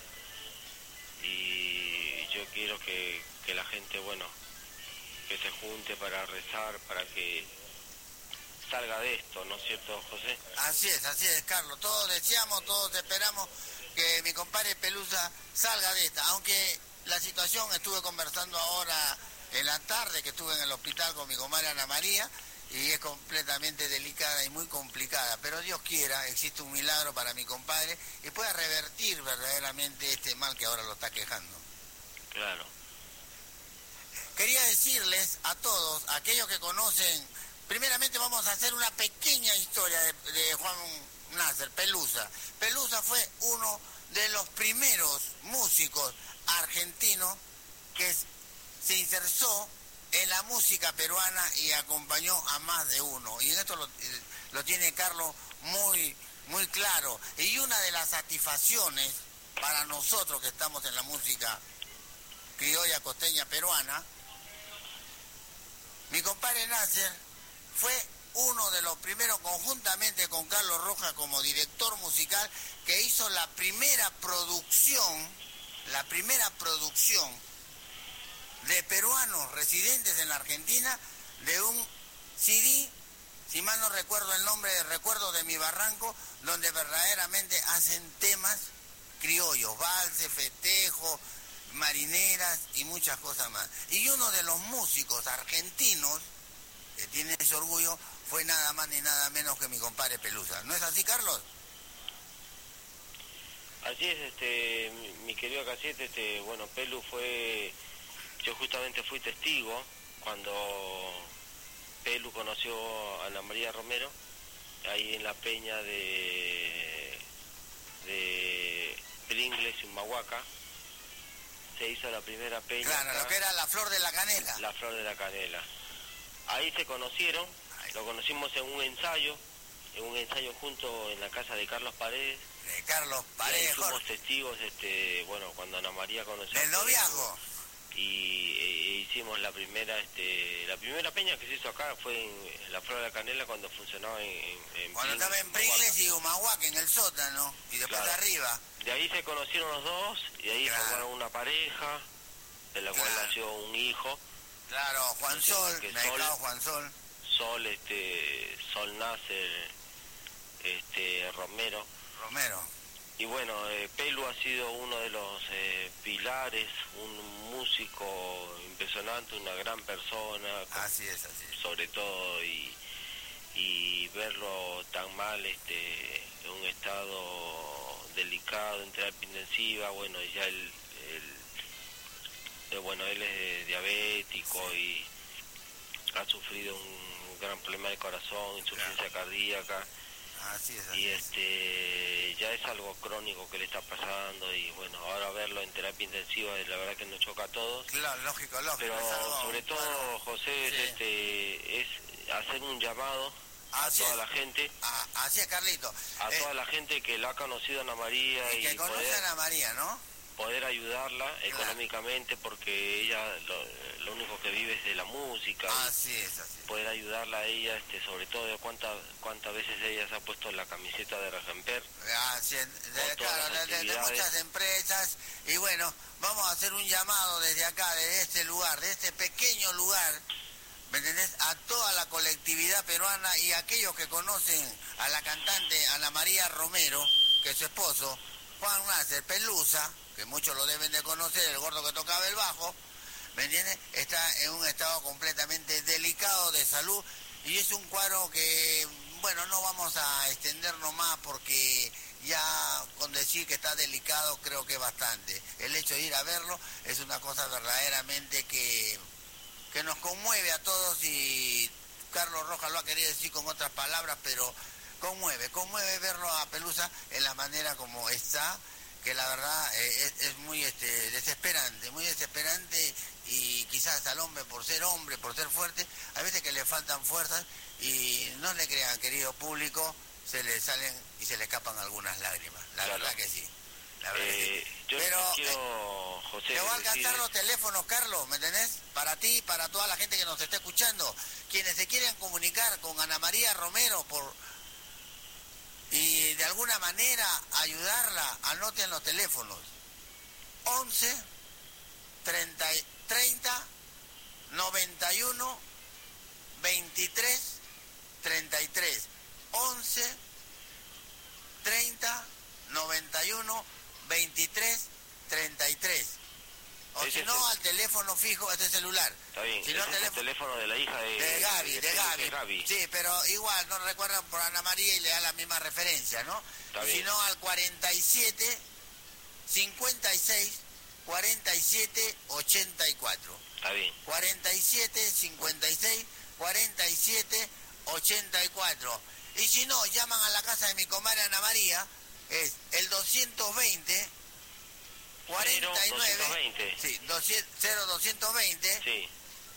y yo quiero que la gente, que se junte para rezar, para que salga de esto, ¿no es cierto, José? Así es, Carlos. Todos deseamos, todos esperamos que mi compadre Pelusa salga de esta. Aunque la situación, estuve conversando ahora en la tarde, que estuve en el hospital con mi comadre Ana María, y es completamente delicada y muy complicada, pero Dios quiera, existe un milagro para mi compadre y pueda revertir verdaderamente este mal que ahora lo está quejando. Claro. Quería decirles a todos, aquellos que conocen, primeramente vamos a hacer una pequeña historia de Juan Nasser, Pelusa. Pelusa fue uno de los primeros músicos argentinos que se insertó en la música peruana y acompañó a más de uno. Y en esto lo tiene Carlos muy, muy claro. Y una de las satisfacciones para nosotros que estamos en la música criolla, costeña, peruana, mi compadre Nasser fue uno de los primeros, conjuntamente con Carlos Rojas como director musical, que hizo la primera producción de peruanos residentes en la Argentina de un CD, si mal no recuerdo el nombre, de Recuerdo de mi Barranco, donde verdaderamente hacen temas criollos, valses, festejos, marineras y muchas cosas más. Y uno de los músicos argentinos que tiene ese orgullo fue nada más ni nada menos que mi compadre Pelusa. ¿No es así, Carlos? Así es, mi querido Casete, bueno, Pelu fue, yo justamente fui testigo cuando Pelu conoció a Ana María Romero, ahí en la peña de Pringles y Humahuaca, se hizo la primera peña. Claro, acá, lo que era la Flor de la Canela. La Flor de la Canela. Ahí se conocieron, lo conocimos en un ensayo junto en la casa de Carlos Paredes. De Carlos Paredes. Fuimos testigos, bueno, cuando Ana María conoció. ¿Del noviazgo? Y hicimos la primera peña que se hizo acá fue en la Flor de la Canela cuando funcionaba en cuando estaba en Pringles y Humahuaca, en el sótano, y después de arriba. De ahí se conocieron los dos, y ahí formaron una pareja, de la cual nació un hijo. Claro, Juan Sol, Juan Sol. Sol Nasser, Romero. Y bueno, Pelu ha sido uno de los pilares, un músico impresionante, una gran persona. Así es. Sobre todo, y verlo tan mal, en un estado delicado, en terapia intensiva, bueno, ya él es diabético y ha sufrido un gran problema de corazón, insuficiencia cardíaca. Así es. Y ya es algo crónico que le está pasando, y bueno, ahora verlo en terapia intensiva, la verdad que nos choca a todos. Claro, lógico. Pero sobre todo, José, es hacer un llamado a toda la gente. Así es, Carlito. A toda la gente que la ha conocido a Ana María y que conoce a Ana María, ¿no? Poder ayudarla económicamente, porque ella lo único que vive es de la música. Así es. Poder ayudarla a ella, sobre todo de cuántas veces ella se ha puesto la camiseta de Ragemper. Así es, de muchas empresas. Y bueno, vamos a hacer un llamado desde acá, desde este lugar, de este pequeño lugar, ¿me entendés? A toda la colectividad peruana y a aquellos que conocen a la cantante Ana María Romero, que es su esposo, Juan Nasser, Pelusa, que muchos lo deben de conocer, el gordo que tocaba el bajo, ¿me entiendes? Está en un estado completamente delicado de salud, y es un cuadro que, bueno, no vamos a extendernos más porque ya con decir que está delicado creo que bastante. El hecho de ir a verlo es una cosa verdaderamente que nos conmueve a todos, y Carlos Rojas lo ha querido decir con otras palabras, pero conmueve verlo a Pelusa en la manera como está, que la verdad es muy desesperante, y quizás al hombre, por ser fuerte, a veces que le faltan fuerzas, y no le crean, querido público, se le salen y se le escapan algunas lágrimas, verdad que sí. Pero quiero, José, te voy a alcanzar los teléfonos, Carlos, ¿me entendés? Para ti, para toda la gente que nos está escuchando, quienes se quieren comunicar con Ana María Romero y de alguna manera ayudarla, anoten los teléfonos: 11 30 91 23 33, 11 30 91 23 33. O es si no, al teléfono fijo, este celular. Está bien, Si no, ese es el teléfono de la hija de Gaby. Sí, pero igual, no recuerdan por Ana María y le da la misma referencia, ¿no? Está Si bien. no, al 47 56 47 84. Está bien. 47 56 47 84. Y si no, llaman a la casa de mi comadre Ana María, es el 220 49 220. Sí, 0220 Sí.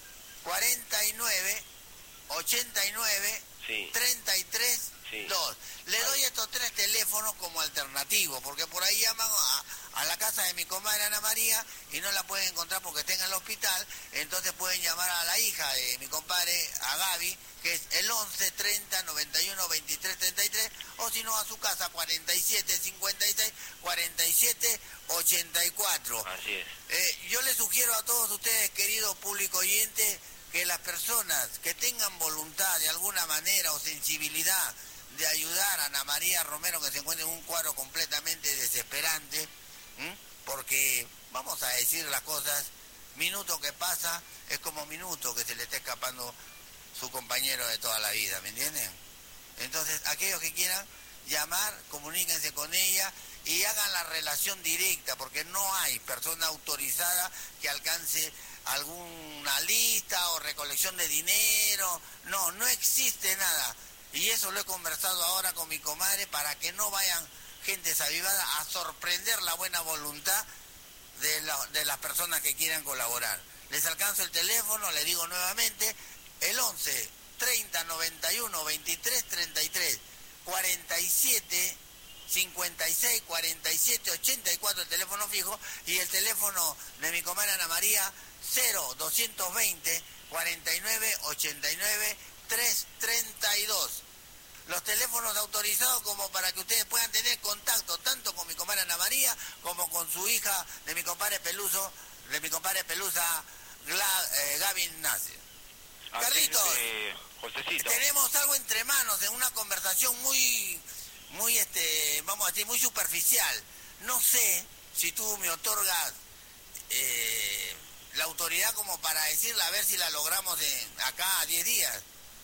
49 89 Sí. 33 Sí. 2. Le doy estos 3 teléfonos como alternativo, porque por ahí llaman a la casa de mi comadre Ana María y no la pueden encontrar porque está en el hospital, entonces pueden llamar a la hija de mi compadre, a Gaby, que es el 11 30 91 23 33, o si no a su casa 47 56 47 84. Así es. Yo les sugiero a todos ustedes, querido público oyente, que las personas que tengan voluntad de alguna manera o sensibilidad de ayudar a Ana María Romero, que se encuentra en un cuadro completamente desesperante, porque vamos a decir las cosas, minuto que pasa es como minuto que se le está escapando su compañero de toda la vida, ¿me entienden? Entonces, aquellos que quieran llamar, comuníquense con ella y hagan la relación directa, porque no hay persona autorizada que alcance alguna lista o recolección de dinero, no existe nada. Y eso lo he conversado ahora con mi comadre para que no vayan gentes avivadas a sorprender la buena voluntad de las personas que quieran colaborar. Les alcanzo el teléfono, les digo nuevamente, el 11 30 91 23 33 47 56 47 84 el teléfono fijo, y el teléfono de mi comadre Ana María 0220 49 89 332. Los teléfonos autorizados como para que ustedes puedan tener contacto tanto con mi comadre Ana María como con su hija de mi compadre Pelusa, Gaby Ignacio. Carlitos, Josecito, tenemos algo entre manos en una conversación muy, vamos a decir, muy superficial. No sé si tú me otorgas la autoridad como para decirla, a ver si la logramos acá a 10 días.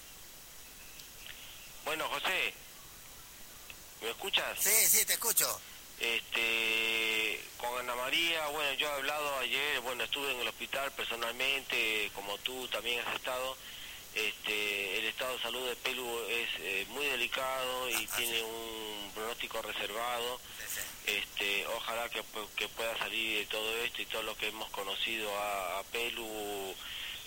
Bueno, José, ¿me escuchas? Sí, te escucho. Con Ana María, bueno, yo he hablado ayer, bueno, estuve en el hospital personalmente, como tú también has estado. El estado de salud de Pelu es muy delicado y tiene un pronóstico reservado. Ojalá que pueda salir de todo esto y todo lo que hemos conocido a Pelu.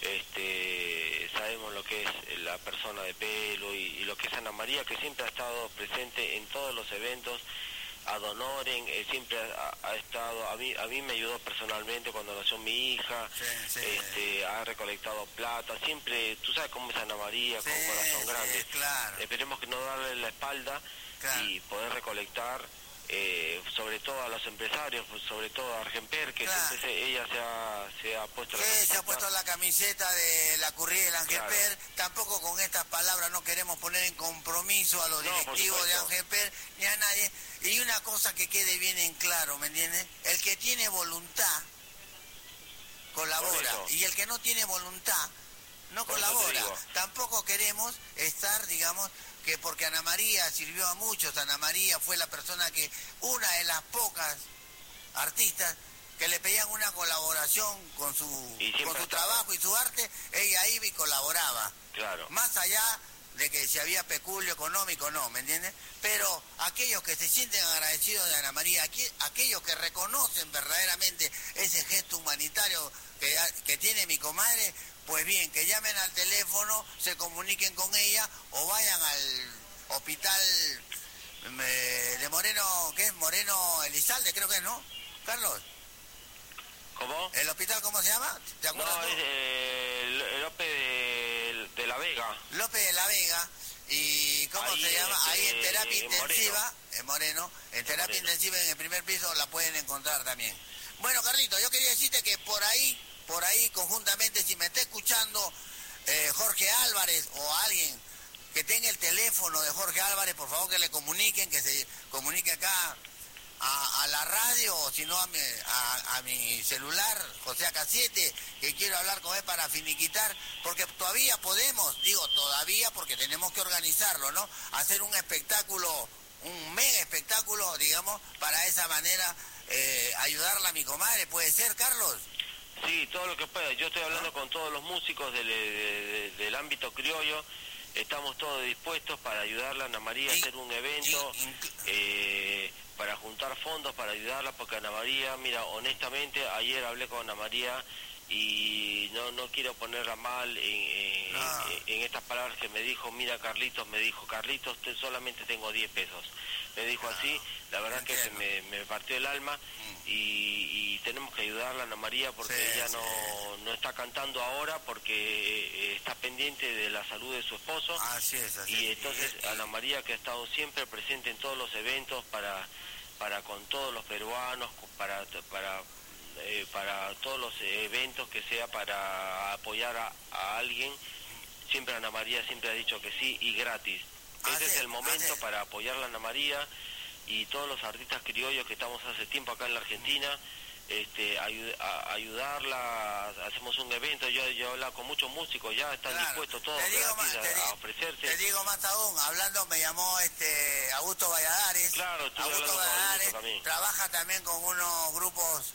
Sabemos lo que es la persona de Pelu y lo que es Ana María, que siempre ha estado presente en todos los eventos ad honorem, siempre ha estado, a mí me ayudó personalmente cuando nació mi hija, ha recolectado plata, siempre, tú sabes cómo es Ana María, con corazón grande. Claro. Esperemos que no darle la espalda y poder recolectar, sobre todo a los empresarios, sobre todo a Argenper, que siempre ella se ha puesto se ha puesto la camiseta de la Currie del Argenper. Tampoco con estas palabras no queremos poner en compromiso a los directivos de Argenper ni a nadie. Y una cosa que quede bien en claro, ¿me entiendes? El que tiene voluntad colabora, y el que no tiene voluntad no colabora. Tampoco queremos estar, digamos, que porque Ana María sirvió a muchos, Ana María fue la persona que, una de las pocas artistas que le pedían una colaboración con su trabajo y su arte, ella iba y colaboraba. Claro. Más allá de que si había peculio económico, no, ¿me entiendes? Pero aquellos que se sienten agradecidos de Ana María, aquellos que reconocen verdaderamente ese gesto humanitario que tiene mi comadre, pues bien, que llamen al teléfono, se comuniquen con ella o vayan al hospital de Moreno, ¿qué es? Moreno Elizalde, creo que es, ¿no? Carlos. ¿Cómo? ¿El hospital cómo se llama? ¿Te acuerdas tú? Es López de la Vega. López de la Vega. ¿Y cómo se llama? Ahí en terapia intensiva, en Moreno, en terapia intensiva en el primer piso la pueden encontrar también. Bueno, Carlito, yo quería decirte que por ahí conjuntamente, si me está escuchando Jorge Álvarez o alguien que tenga el teléfono de Jorge Álvarez, por favor que le comuniquen, que se comunique acá a la radio, o si no a mi celular, José AK7, que quiero hablar con él para finiquitar, porque todavía podemos, digo todavía porque tenemos que organizarlo, ¿no? Hacer un espectáculo, un mega espectáculo, digamos, para esa manera ayudarla a mi comadre. ¿Puede ser, Carlos? Sí, todo lo que pueda. Yo estoy hablando con todos los músicos del ámbito criollo. Estamos todos dispuestos para ayudarla a Ana María a hacer un evento, para juntar fondos, para ayudarla, porque Ana María, mira, honestamente, ayer hablé con Ana María y no quiero ponerla mal en estas palabras que me dijo. Mira, Carlitos, solamente tengo 10 pesos. Me dijo así, la verdad que se me partió el alma y tenemos que ayudarla a Ana María porque ella no está cantando ahora porque está pendiente de la salud de su esposo. Así es. Y entonces Ana María, que ha estado siempre presente en todos los eventos para con todos los peruanos, para todos los eventos que sea para apoyar a alguien, siempre Ana María siempre ha dicho que sí y gratis. Este es el momento para apoyar a Ana María y todos los artistas criollos que estamos hace tiempo acá en la Argentina, ayudarla. Hacemos un evento, yo he hablado con muchos músicos, ya están dispuestos todos gratis a ofrecerse. Te digo más aún, hablando, me llamó Augusto Valladares. Claro, Augusto Valladares trabaja también con unos grupos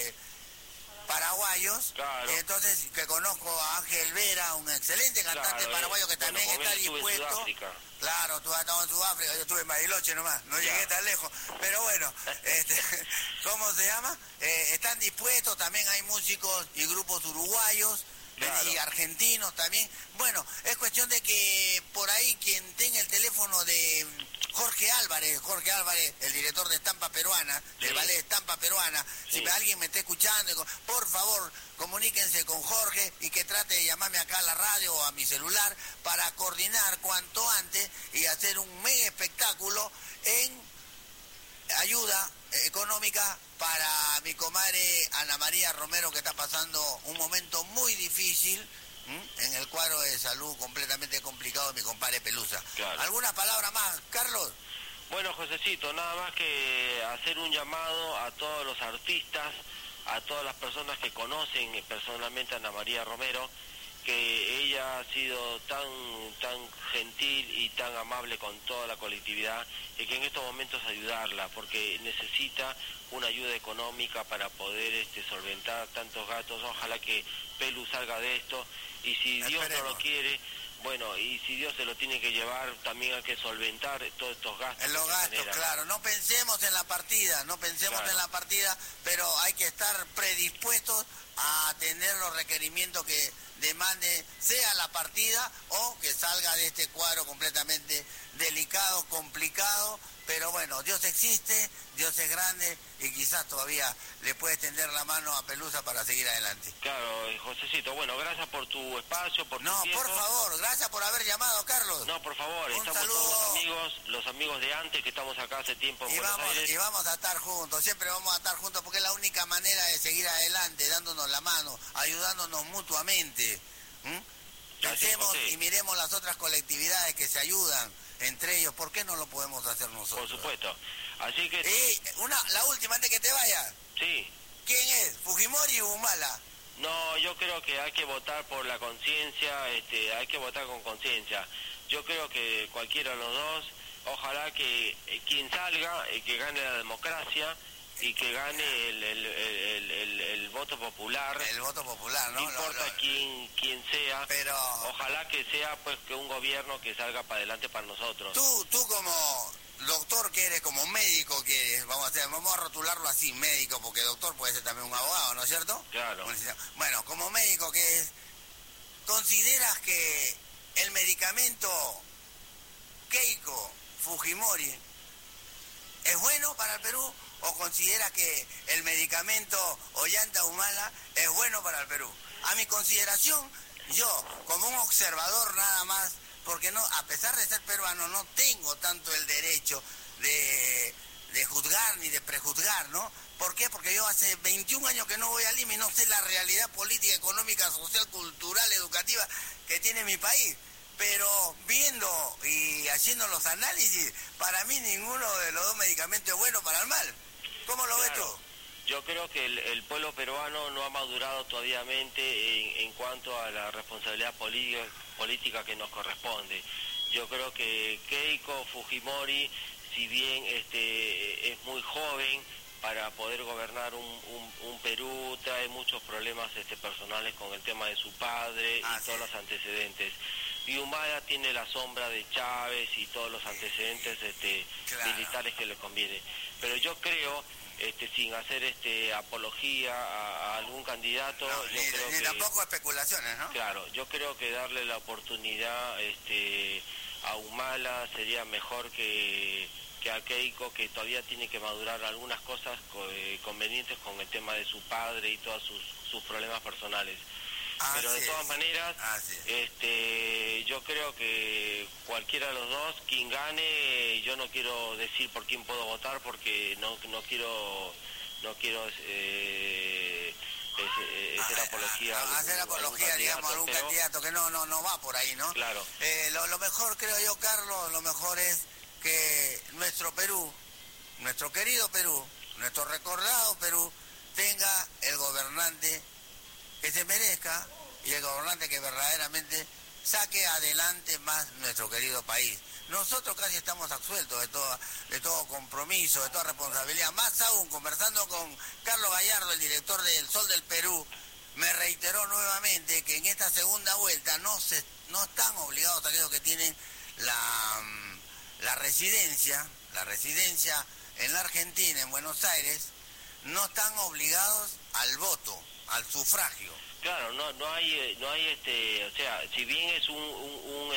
paraguayos, claro. Entonces que conozco a Ángel Vera, un excelente cantante paraguayo que también está dispuesto. Claro, tú has estado en Sudáfrica, yo estuve en Bariloche nomás, no llegué tan lejos, pero bueno, ¿cómo se llama? Están dispuestos, también hay músicos y grupos uruguayos, claro, y argentinos también. Bueno, es cuestión de que por ahí quien tenga el teléfono de Jorge Álvarez, el director de Estampa Peruana, del ballet Estampa Peruana, si alguien me está escuchando, por favor, comuníquense con Jorge y que trate de llamarme acá a la radio o a mi celular para coordinar cuanto antes y hacer un mega espectáculo en ayuda económica para mi comadre Ana María Romero, que está pasando un momento muy difícil en el cuadro de salud completamente complicado de mi compadre Pelusa. Claro. ¿Alguna palabra más, Carlos? Bueno, Josecito, nada más que hacer un llamado a todos los artistas, a todas las personas que conocen personalmente a Ana María Romero, que ella ha sido tan gentil y tan amable con toda la colectividad, y que en estos momentos ayudarla, porque necesita una ayuda económica para poder solventar tantos gastos. Ojalá que Pelu salga de esto, y si Dios no lo quiere, bueno, y si Dios se lo tiene que llevar, también hay que solventar todos estos gastos. En los gastos, claro. No pensemos en la partida, pero hay que estar predispuestos a atender los requerimientos que demande, sea la partida o que salga de este cuadro completamente delicado, complicado. Pero bueno, Dios existe, Dios es grande y quizás todavía le puedes tender la mano a Pelusa para seguir adelante. Claro, Josecito, bueno, gracias por tu espacio, por tu tiempo. Por favor, gracias por haber llamado, Carlos. No, por favor, estamos saludo. Todos los amigos de antes que estamos acá hace tiempo en Buenos Aires. Y vamos a estar juntos, siempre vamos a estar juntos porque es la única manera de seguir adelante, dándonos la mano, ayudándonos mutuamente. Pensemos y miremos las otras colectividades que se ayudan entre ellos. ¿Por qué no lo podemos hacer nosotros? Por supuesto. Así que... la última antes que te vayas. Sí. ¿Quién es? ¿Fujimori o Humala? No, yo creo que hay que votar por la conciencia, hay que votar con conciencia. Yo creo que cualquiera de los dos, ojalá que quien salga, que gane la democracia y que gane el voto popular. El voto popular, ¿no? No importa quién sea, pero ojalá que sea pues que un gobierno que salga para adelante para nosotros. Tú como doctor que eres, como médico que eres, vamos a rotularlo así, médico, porque doctor puede ser también un abogado, ¿no es cierto? Claro. Bueno, como médico que es, ¿consideras que el medicamento Keiko Fujimori es bueno para el Perú? ¿O considera que el medicamento Ollanta Humala es bueno para el Perú? A mi consideración, yo, como un observador nada más, porque no, a pesar de ser peruano, no tengo tanto el derecho de juzgar ni de prejuzgar, ¿no? ¿Por qué? Porque yo hace 21 años que no voy a Lima y no sé la realidad política, económica, social, cultural, educativa que tiene mi país. Pero viendo y haciendo los análisis, para mí ninguno de los dos medicamentos es bueno para el mal. ¿Cómo lo ves Claro. tú? Yo creo que el pueblo peruano no ha madurado todavía en cuanto a la responsabilidad política que nos corresponde. Yo creo que Keiko Fujimori, si bien es muy joven para poder gobernar un Perú, trae muchos problemas personales con el tema de su padre y todos los antecedentes. Y Humala tiene la sombra de Chávez y todos los antecedentes militares que le conviene. Pero yo creo, sin hacer apología a algún candidato, yo creo ni que tampoco especulaciones, ¿no? Claro, yo creo que darle la oportunidad a Humala sería mejor que a Keiko, que todavía tiene que madurar algunas cosas convenientes con el tema de su padre y todos sus problemas personales. Pero de todas maneras, yo creo que cualquiera de los dos, quien gane, yo no quiero decir por quién puedo votar porque no quiero hacer apología. Hacer apología, digamos, a algún candidato que no va por ahí, ¿no? Claro. Lo mejor, creo yo, Carlos, lo mejor es que nuestro Perú, nuestro querido Perú, nuestro recordado Perú, tenga el gobernante que se merezca y el gobernante que verdaderamente saque adelante más nuestro querido país. Nosotros casi estamos absueltos de todo compromiso, de toda responsabilidad. Más aún, conversando con Carlos Gallardo, el director de El Sol del Perú, me reiteró nuevamente que en esta segunda vuelta no están obligados aquellos que tienen la residencia en la Argentina, en Buenos Aires, no están obligados al voto, al sufragio. Claro, no hay o sea, si bien es un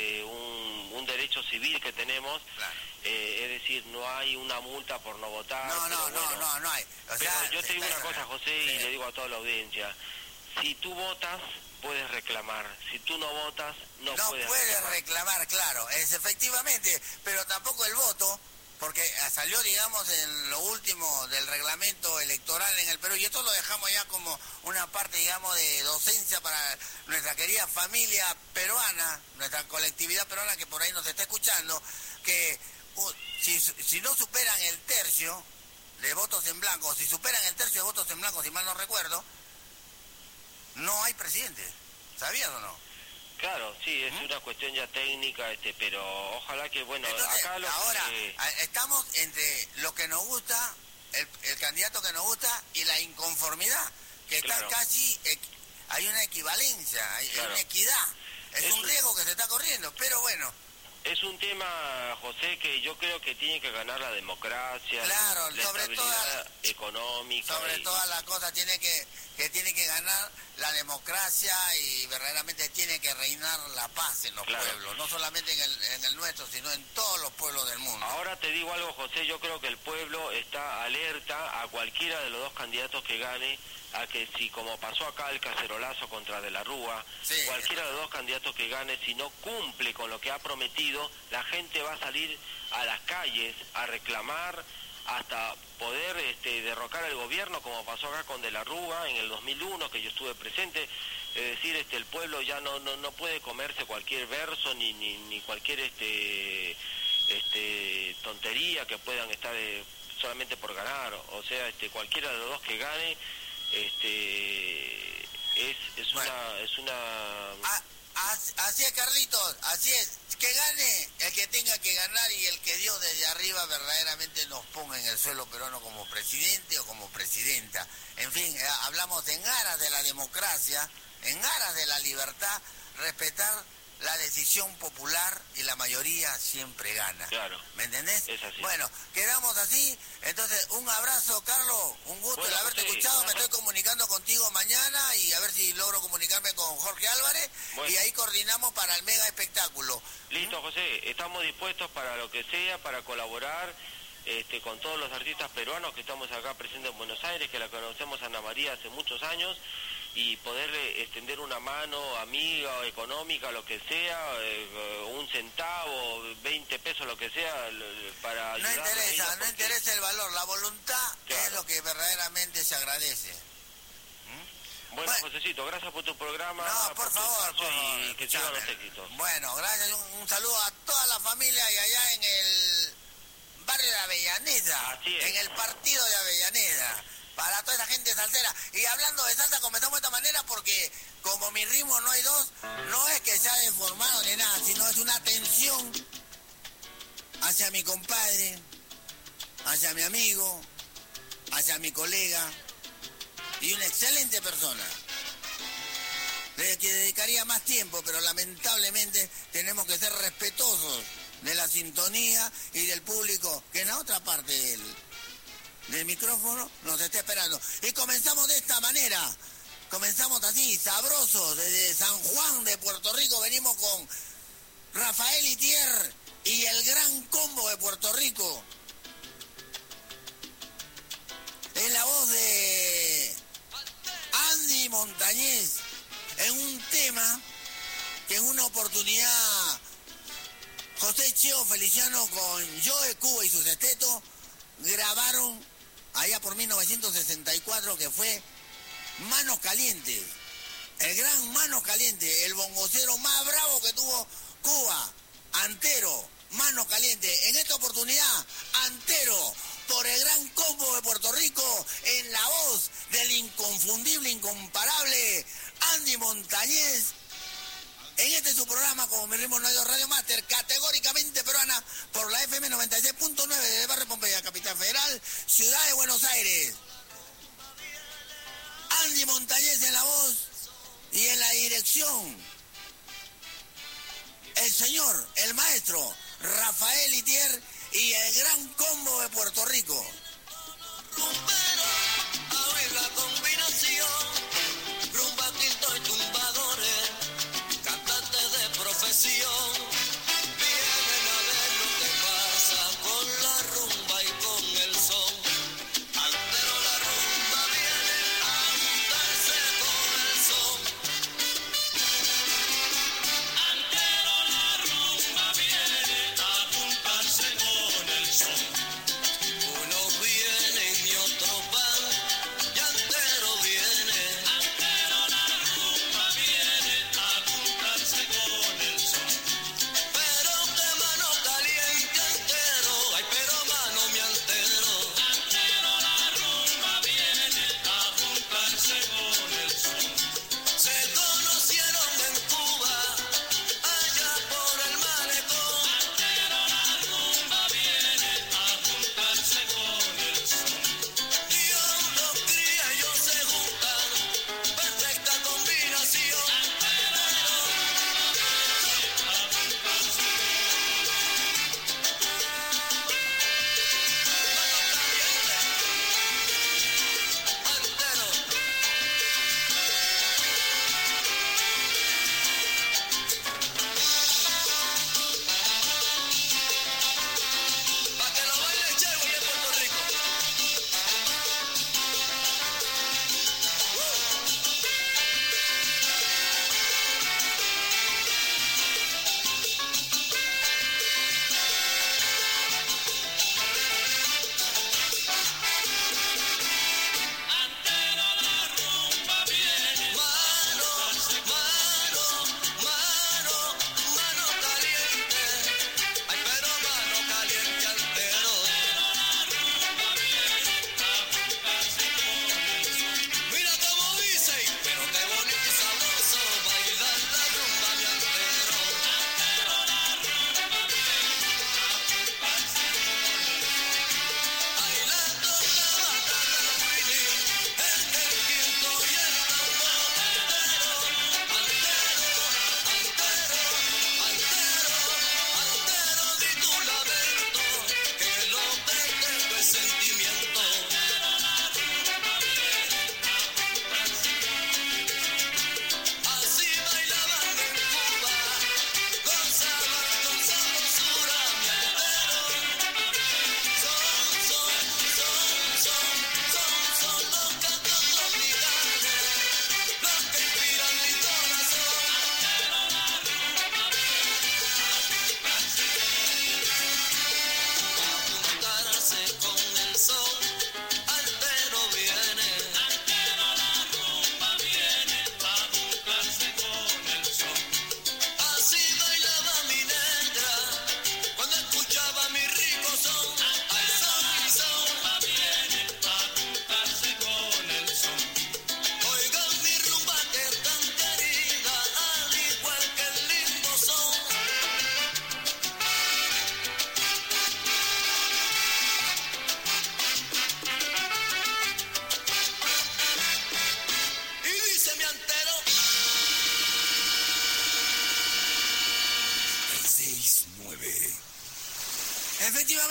derecho civil que tenemos, claro. Es decir, no hay una multa por no votar. No hay. Pero yo te digo una cosa, José, y le digo a toda la audiencia, si tú votas, puedes reclamar. Si tú no votas, no puedes reclamar, claro, es efectivamente, pero tampoco el voto, porque salió, digamos, en lo último del reglamento electoral en el Perú, y esto lo dejamos ya como una parte, digamos, de docencia para nuestra querida familia peruana, nuestra colectividad peruana que por ahí nos está escuchando, que si no superan el tercio de votos en blanco, si superan el tercio de votos en blanco, si mal no recuerdo, no hay presidente. ¿Sabías o no? Claro, sí, es una cuestión ya técnica, pero ojalá que, bueno, entonces, acá estamos entre lo que nos gusta, el candidato que nos gusta y la inconformidad, que está casi, hay una equivalencia, hay una equidad, es un riesgo que se está corriendo, pero bueno. Es un tema, José, que yo creo que tiene que ganar la democracia, claro, la estabilidad económica. Sobre todas las cosas tiene que ganar la democracia y verdaderamente tiene que reinar la paz en los pueblos, no solamente en el nuestro, sino en todos los pueblos del mundo. Ahora te digo algo, José, yo creo que el pueblo está alerta a cualquiera de los dos candidatos que gane, a que si como pasó acá el cacerolazo contra De la Rúa, cualquiera de los dos candidatos que gane, si no cumple con lo que ha prometido, la gente va a salir a las calles a reclamar hasta poder derrocar al gobierno, como pasó acá con De la Rúa en el 2001, que yo estuve presente. Es decir, el pueblo ya no puede comerse cualquier verso ni cualquier tontería que puedan estar solamente por ganar. O sea, cualquiera de los dos que gane es una así es, Carlitos, así es, que gane el que tenga que ganar y el que Dios desde arriba verdaderamente nos ponga en el suelo peruano como presidente o como presidenta. En fin, hablamos en aras de la democracia, en aras de la libertad, respetar la decisión popular y la mayoría siempre gana. Claro. ¿Me entendés? Es así. Bueno, quedamos así. Entonces, un abrazo, Carlos. Un gusto el haberte escuchado. Me estoy comunicando contigo mañana y a ver si logro comunicarme con Jorge Álvarez. Bueno. Y ahí coordinamos para el mega espectáculo. Listo, José. Estamos dispuestos para lo que sea, para colaborar con todos los artistas peruanos que estamos acá presentes en Buenos Aires, que la conocemos a Ana María hace muchos años, y poderle extender una mano amiga o económica, lo que sea, un centavo, 20 pesos, lo que sea, para ayudar. No interesa el valor, la voluntad es lo que verdaderamente se agradece. Bueno, Josecito, gracias por tu programa. No, por favor. Y que sigan los éxitos. Bueno, gracias. Un saludo a toda la familia y allá en el barrio de Avellaneda. Así es. En el partido de Avellaneda. Para toda esa gente salsera. Y hablando de salsa, comenzamos de esta manera porque como mi ritmo no hay dos, no es que se ha deformado ni nada, sino es una atención hacia mi compadre, hacia mi amigo, hacia mi colega y una excelente persona. Le que dedicaría más tiempo, pero lamentablemente tenemos que ser respetuosos de la sintonía y del público que en la otra parte del micrófono nos está esperando. Y comenzamos de esta manera, comenzamos así, sabrosos, desde San Juan de Puerto Rico, venimos con Rafael Itier y el Gran Combo de Puerto Rico. En la voz de Andy Montañez, en un tema que en una oportunidad José Cheo Feliciano con Joe Cuba y su sexteto grabaron allá por 1964, que fue Manos Calientes. El gran Manos Calientes, el bongocero más bravo que tuvo Cuba, Antero, Manos Calientes. En esta oportunidad, Antero, por el Gran Combo de Puerto Rico, en la voz del inconfundible, incomparable Andy Montañez. En este su programa, como mi ritmo no hay dos, Radio Master, categóricamente peruana, por la FM 96.9 de Barrio Pompeya, Capital Federal, Ciudad de Buenos Aires. Andy Montañez en la voz y en la dirección, el señor, el maestro, Rafael Itier y el Gran Combo de Puerto Rico. A ver la combinación, rumba, quinto y tumbadores, cantantes de profesión, vienen a ver lo que pasa con la rumba y con el son. Antero la rumba viene a juntarse con el son. Antero la rumba viene a juntarse con el son. Unos vienen y otros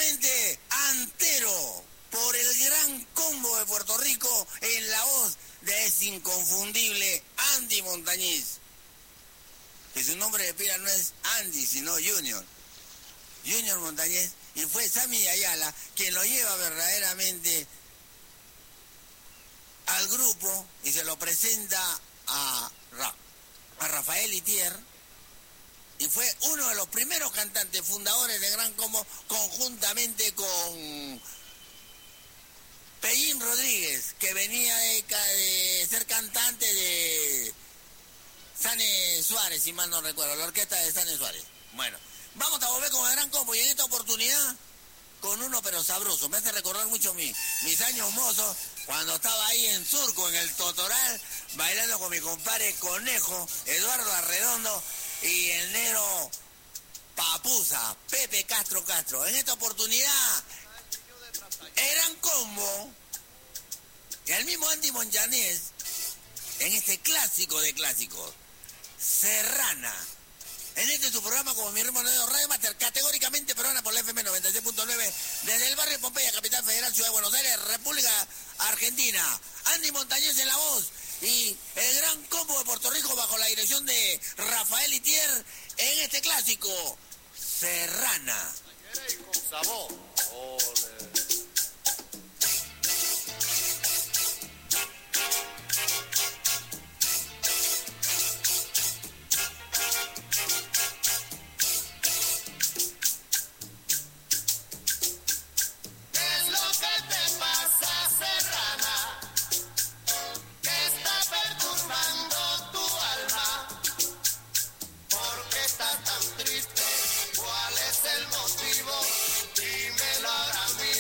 verdaderamente Antero, por el gran combo de Puerto Rico, en la voz de ese inconfundible Andy Montañez. Que su nombre de pila no es Andy, sino Junior Montañez, y fue Sammy Ayala quien lo lleva verdaderamente al grupo y se lo presenta a Rafael Itier, y fue uno de los primeros cantantes fundadores de Gran Combo, conjuntamente con Pellín Rodríguez, que venía de ser cantante de Sane Suárez, si mal no recuerdo, la orquesta de Sane Suárez. Bueno, vamos a volver con el Gran Combo, y en esta oportunidad con uno pero sabroso. Me hace recordar mucho mis años mozos, cuando estaba ahí en Surco, en el Totoral, bailando con mi compadre Conejo, Eduardo Arredondo, y el negro Papusa, Pepe Castro. En esta oportunidad, el Gran Combo, y el mismo Andy Montañez, en este clásico de clásicos, Serrana. En este su programa, como mi ritmo de Radio Master, categóricamente peruana por la FM 96.9, desde el barrio Pompeya, Capital Federal, Ciudad de Buenos Aires, República Argentina. Andy Montañez en la voz y el Gran Combo de Puerto Rico bajo la dirección de Rafael Itier en este clásico, Serrana. Con sabor. ¿Cuál es el motivo? Dímelo ahora mismo.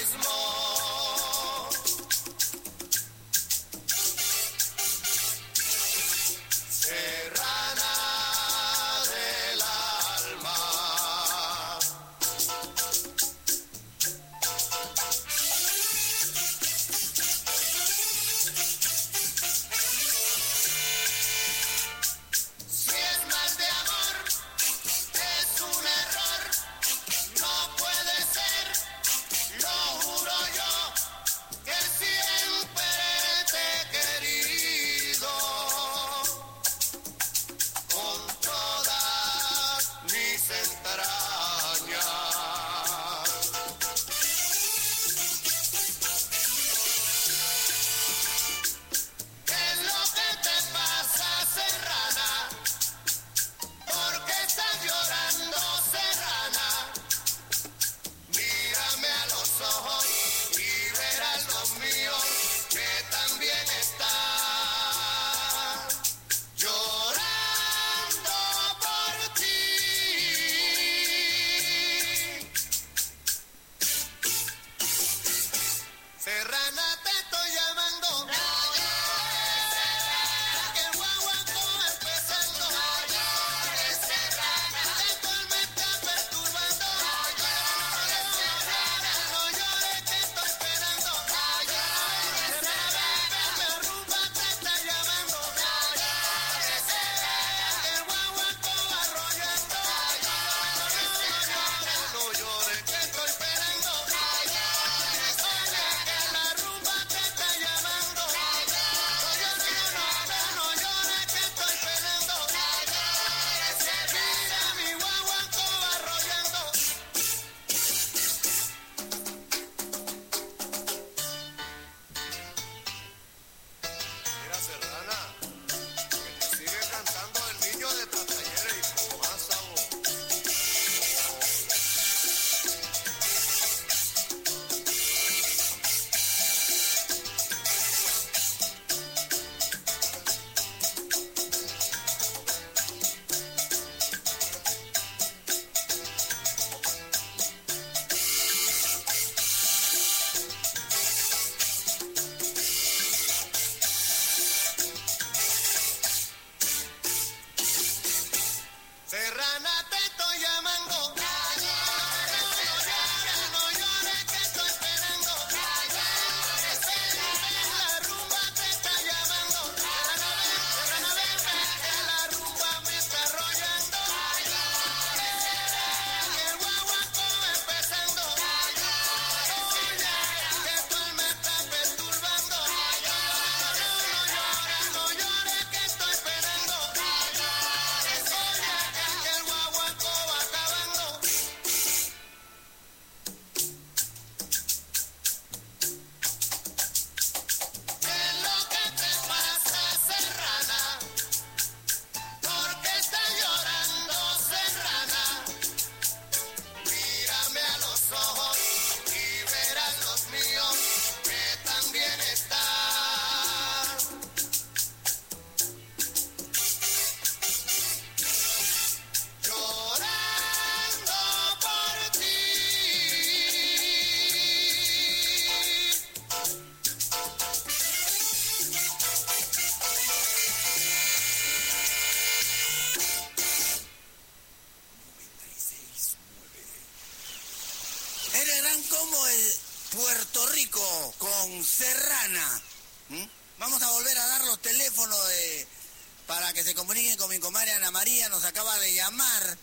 Puerto Rico con Serrana. Vamos a volver a dar los teléfonos para que se comuniquen con mi comadre Ana María. Nos acaba de llamar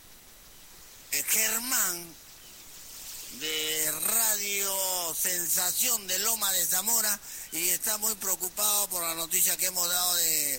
Germán de Radio Sensación de Loma de Zamora y está muy preocupado por la noticia que hemos dado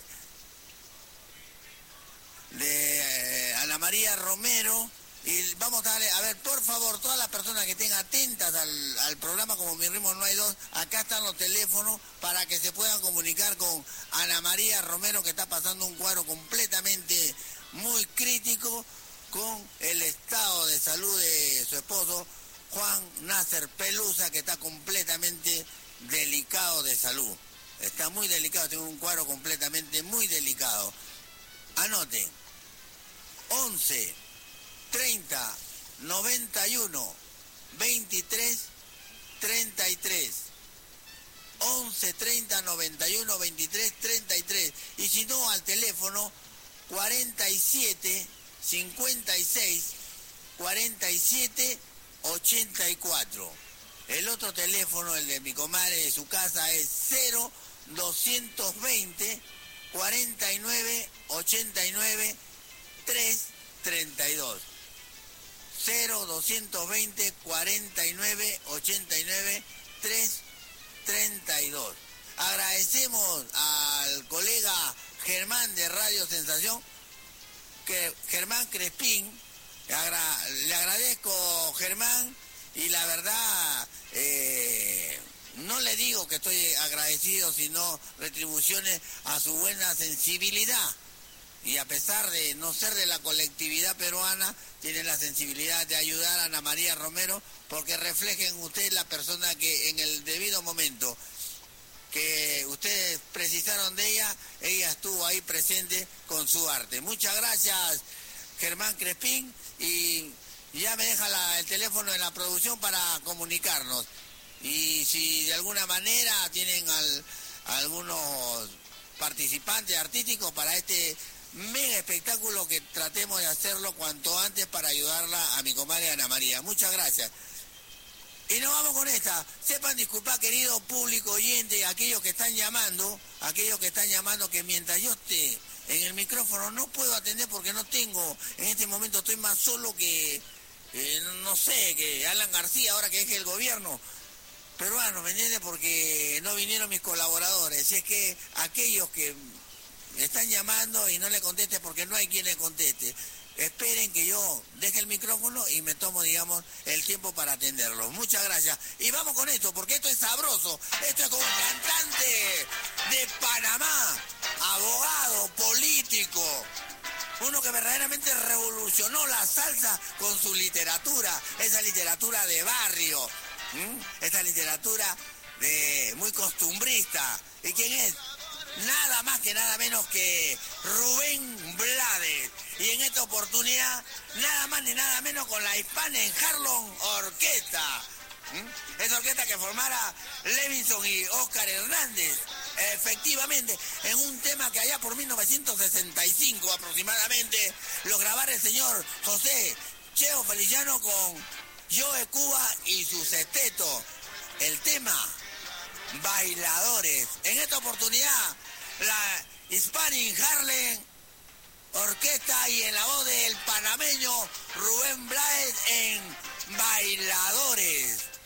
de Ana María Romero. Y vamos a darle, a ver, por favor, todas las personas que estén atentas al programa Como Mi Ritmo No Hay Dos, acá están los teléfonos para que se puedan comunicar con Ana María Romero, que está pasando un cuadro completamente muy crítico con el estado de salud de su esposo, Juan Nasser Pelusa, que está completamente delicado de salud. Está muy delicado, tiene un cuadro completamente muy delicado. Anoten, 11 30 91 23 33. 11 30 91 23 33. Y si no, al teléfono 47 56 47 84. El otro teléfono, el de mi comadre de su casa, es 0220 49 89 332. 0220 49 89 332. Agradecemos al colega Germán de Radio Sensación, Germán Crespín. Le agradezco, Germán, y la verdad no le digo que estoy agradecido, sino retribuciones a su buena sensibilidad. Y a pesar de no ser de la colectividad peruana, tiene la sensibilidad de ayudar a Ana María Romero, porque refleja en usted la persona que en el debido momento que ustedes precisaron de ella estuvo ahí presente con su arte. Muchas gracias, Germán Crespín, y ya me deja el teléfono en la producción para comunicarnos. Y si de alguna manera tienen algunos participantes artísticos para este mega espectáculo, que tratemos de hacerlo cuanto antes para ayudarla a mi comadre Ana María. Muchas gracias. Y nos vamos con esta. Sepan disculpar, querido público oyente, aquellos que están llamando, que mientras yo esté en el micrófono no puedo atender porque no tengo, en este momento estoy más solo que, no sé, que Alan García, ahora que es el gobierno peruano, ¿me entiendes? Porque no vinieron mis colaboradores. Y es que aquellos que están llamando y no le conteste porque no hay quien le conteste, esperen que yo deje el micrófono y me tomo, digamos, el tiempo para atenderlos. Muchas gracias. Y vamos con esto, porque esto es sabroso. Esto es como un cantante de Panamá, abogado, político, uno que verdaderamente revolucionó la salsa con su literatura, esa literatura de barrio, esa literatura muy costumbrista. ¿Y quién es? Nada más que nada menos que Rubén Blades. Y en esta oportunidad, nada más ni nada menos con la Hispana en Harlem Orquesta. Esa orquesta que formara Levinson y Oscar Hernández. Efectivamente, en un tema que allá por 1965 aproximadamente lo grabara el señor José Cheo Feliciano con Joe Cuba y su sexteto. El tema Bailadores. En esta oportunidad, la Hispanic Harlem Orquesta y en la voz del panameño Rubén Blades en Bailadores.